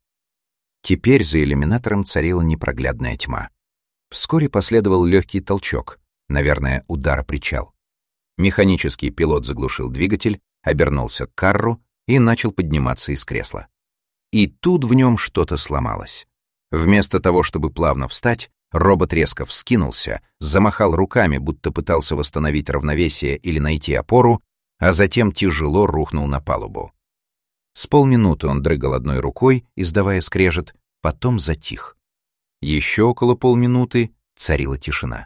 Speaker 1: Теперь за иллюминатором царила непроглядная тьма. Вскоре последовал легкий толчок, наверное, удар о причал. Механический пилот заглушил двигатель, обернулся к Карру и начал подниматься из кресла. И тут в нем что-то сломалось. Вместо того, чтобы плавно встать, робот резко вскинулся, замахал руками, будто пытался восстановить равновесие или найти опору, а затем тяжело рухнул на палубу. С полминуты он дрыгал одной рукой, издавая скрежет, потом затих. Еще около полминуты царила тишина.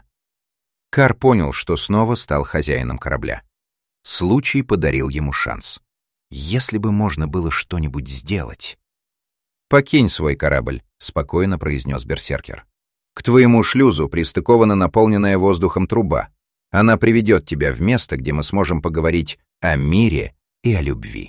Speaker 1: Кар понял, что снова стал хозяином корабля. Случай подарил ему шанс. Если бы можно было что-нибудь сделать... «Покинь свой корабль», — спокойно произнес берсеркер. «К твоему шлюзу пристыкована наполненная воздухом труба. Она приведет тебя в место, где мы сможем поговорить о мире и о любви».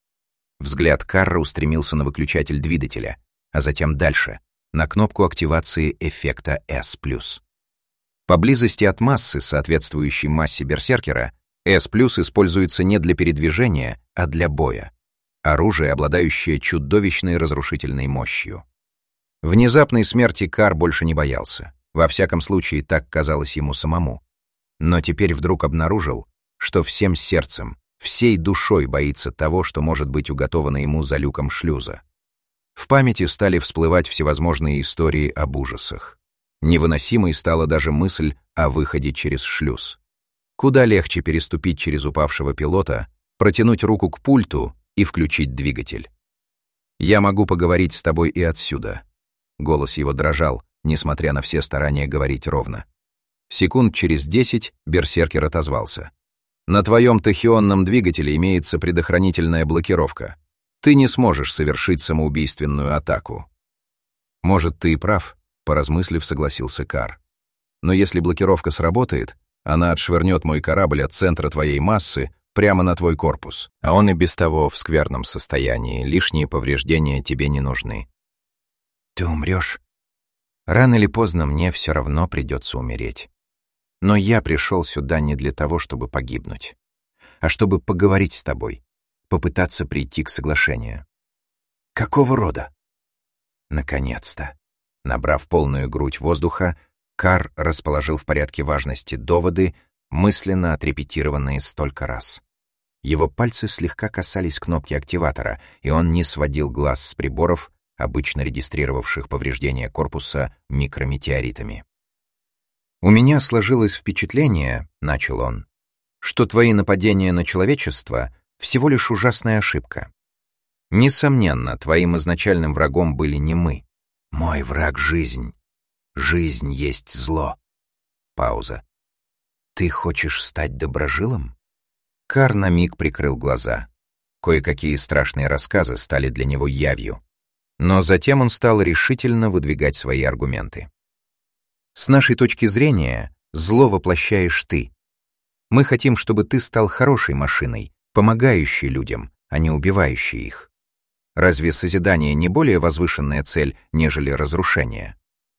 Speaker 1: Взгляд Карра устремился на выключатель двигателя, а затем дальше, на кнопку активации эффекта эс плюс. Поблизости от массы, соответствующей массе берсеркера, эс плюс используется не для передвижения, а для боя. Оружие, обладающее чудовищной разрушительной мощью. Внезапной смерти Кар больше не боялся. Во всяком случае, так казалось ему самому. Но теперь вдруг обнаружил, что всем сердцем, всей душой боится того, что может быть уготовано ему за люком шлюза. В памяти стали всплывать всевозможные истории об ужасах. Невыносимой стала даже мысль о выходе через шлюз. Куда легче переступить через упавшего пилота, протянуть руку к пульту и включить двигатель. «Я могу поговорить с тобой и отсюда». Голос его дрожал, несмотря на все старания говорить ровно. Секунд через десять берсеркер отозвался.
Speaker 3: На твоем тахионном двигателе имеется предохранительная блокировка. Ты не сможешь совершить самоубийственную атаку. Может, ты и прав, поразмыслив, согласился Кар. Но если блокировка сработает, она отшвырнет мой корабль от центра твоей массы прямо на твой корпус.
Speaker 2: А он и без того в скверном состоянии, лишние повреждения тебе не нужны. Ты умрешь. Рано или поздно мне все равно придется умереть. Но я пришел сюда не для того, чтобы погибнуть, а чтобы поговорить с тобой, попытаться прийти к соглашению. Какого рода? Наконец-то. Набрав полную грудь воздуха, Кар расположил в порядке важности доводы, мысленно отрепетированные столько раз. Его пальцы слегка касались кнопки активатора, и он не сводил глаз с приборов, обычно регистрировавших повреждения корпуса микрометеоритами. «У меня сложилось впечатление, — начал он, — что твои нападения на человечество — всего лишь ужасная ошибка. Несомненно, твоим изначальным врагом были не мы. Мой враг — жизнь. Жизнь есть зло». Пауза. «Ты хочешь стать доброжилом?» Кар на миг прикрыл глаза. Кое-какие страшные рассказы стали для него явью. Но затем он стал решительно выдвигать свои аргументы. «С нашей точки зрения, зло воплощаешь ты. Мы хотим, чтобы ты стал хорошей машиной, помогающей людям, а не убивающей их. Разве созидание не более возвышенная цель, нежели разрушение?»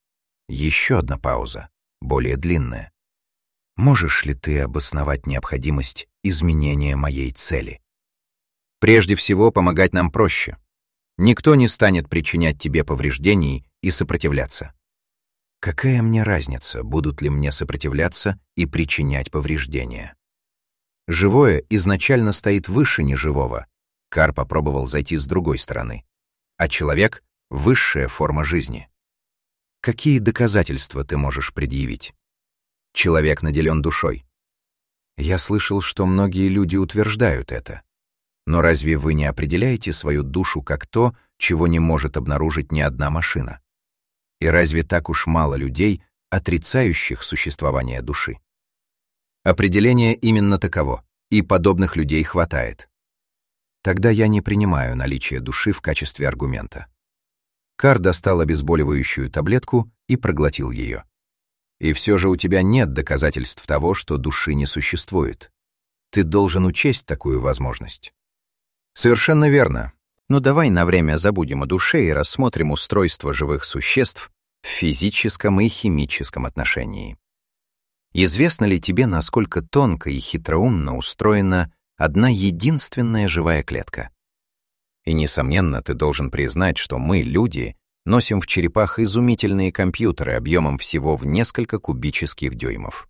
Speaker 2: Еще одна пауза, более длинная. «Можешь ли ты обосновать необходимость изменения моей цели?» «Прежде всего, помогать нам проще. Никто не станет причинять тебе повреждений и сопротивляться». «Какая мне разница, будут ли мне сопротивляться и причинять повреждения?» «Живое изначально стоит выше неживого». Кар попробовал зайти с другой стороны. «А человек — высшая форма жизни. Какие доказательства ты можешь предъявить?» «Человек наделен душой». «Я слышал, что многие люди утверждают это. Но разве вы не определяете свою душу как то, чего не может обнаружить ни одна машина? И разве так уж мало людей, отрицающих существование души?» «Определение именно таково, и подобных людей хватает». «Тогда я не принимаю наличие души в качестве аргумента». Кар достал обезболивающую таблетку и проглотил ее. «И все же у тебя нет доказательств того, что души не существует. Ты должен учесть такую возможность». «Совершенно верно. Но давай на время забудем о душе и рассмотрим устройство живых существ в физическом и химическом отношении. Известно ли тебе, насколько тонко и хитроумно устроена одна единственная живая клетка? И, несомненно, ты должен признать, что мы, люди, носим в черепах изумительные компьютеры объемом всего в несколько кубических дюймов.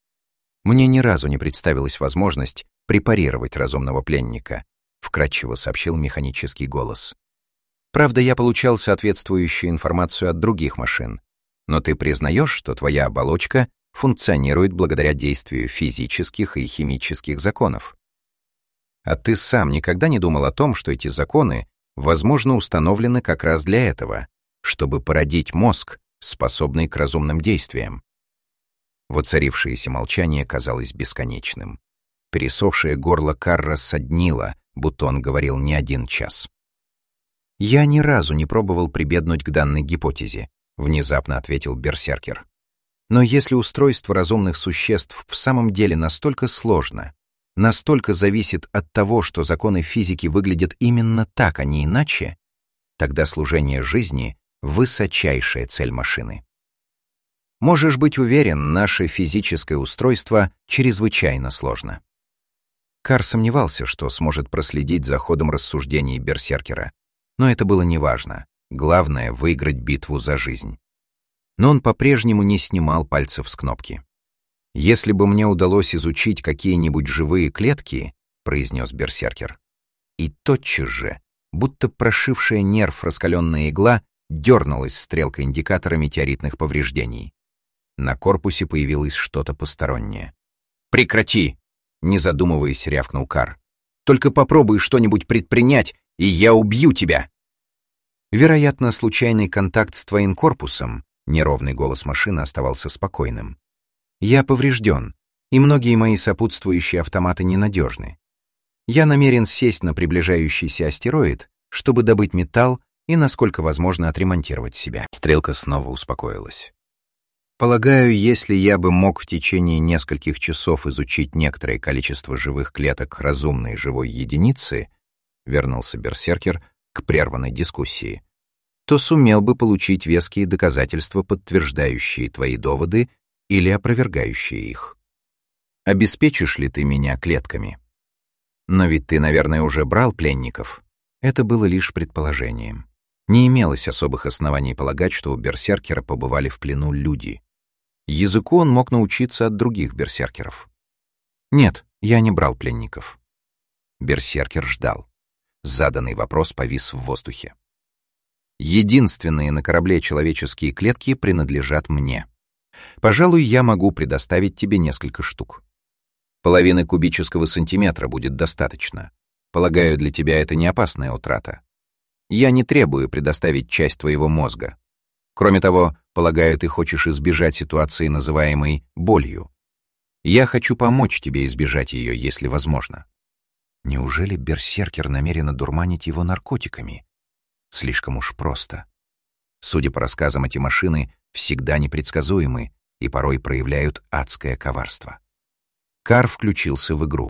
Speaker 2: Мне ни разу не представилась возможность препарировать разумного пленника», — вкратчиво сообщил механический голос. «Правда, я получал соответствующую информацию от других машин, но ты признаешь, что твоя оболочка функционирует благодаря действию физических и химических законов. А ты сам никогда не думал о том, что эти законы, возможно, установлены как раз для этого, чтобы породить мозг, способный к разумным действиям?» Воцарившееся молчание казалось бесконечным. Пересохшее горло Карра соднило, будто он говорил не один час. «Я ни разу не пробовал прибегнуть к данной гипотезе», — внезапно ответил берсеркер. «Но если устройство разумных существ в самом деле настолько сложно, настолько зависит от того, что законы физики выглядят именно так, а не иначе, тогда служение жизни — высочайшая цель машины. Можешь быть уверен, наше физическое устройство чрезвычайно сложно». Кар сомневался, что сможет проследить за ходом рассуждений берсеркера, но это было неважно. Главное — выиграть битву за жизнь. Но он по-прежнему не снимал пальцев с кнопки. «Если бы мне удалось изучить какие-нибудь живые клетки», — произнес берсеркер, и тотчас же, будто прошившая нерв раскаленная игла, дернулась стрелка индикатора метеоритных повреждений. На корпусе появилось что-то постороннее. «Прекрати!» — не задумываясь, рявкнул Кар. «Только попробуй что-нибудь предпринять, и я убью тебя!» Вероятно, случайный контакт с твоим корпусом, неровный голос машины оставался спокойным. Я поврежден, И многие мои сопутствующие автоматы ненадежны. Я намерен сесть на приближающийся астероид, чтобы добыть металл и, насколько возможно, отремонтировать себя.
Speaker 1: Стрелка снова успокоилась. Полагаю, если я бы мог в течение нескольких часов изучить некоторое количество живых клеток разумной живой единицы, вернулся берсеркер к прерванной дискуссии, то сумел бы получить веские доказательства, подтверждающие твои доводы или опровергающие их. Обеспечишь ли ты меня клетками? Но ведь ты, наверное, уже брал пленников. Это было лишь предположением. Не имелось особых оснований полагать, что у берсеркера побывали в плену люди. Языку он мог научиться от других берсеркеров. Нет, я не брал пленников. Берсеркер ждал. Заданный вопрос повис в воздухе. Единственные на корабле человеческие клетки принадлежат мне. Пожалуй, я могу предоставить тебе несколько штук. Половины кубического сантиметра будет достаточно. Полагаю, для тебя это не опасная утрата. Я не требую предоставить часть твоего мозга. Кроме того, полагаю, ты хочешь избежать ситуации, называемой болью. Я хочу помочь тебе избежать ее, если возможно. Неужели берсеркер намерен одурманить его наркотиками? Слишком уж просто. Судя по рассказам, эти машины всегда непредсказуемы и порой проявляют адское коварство. Кар включился в игру.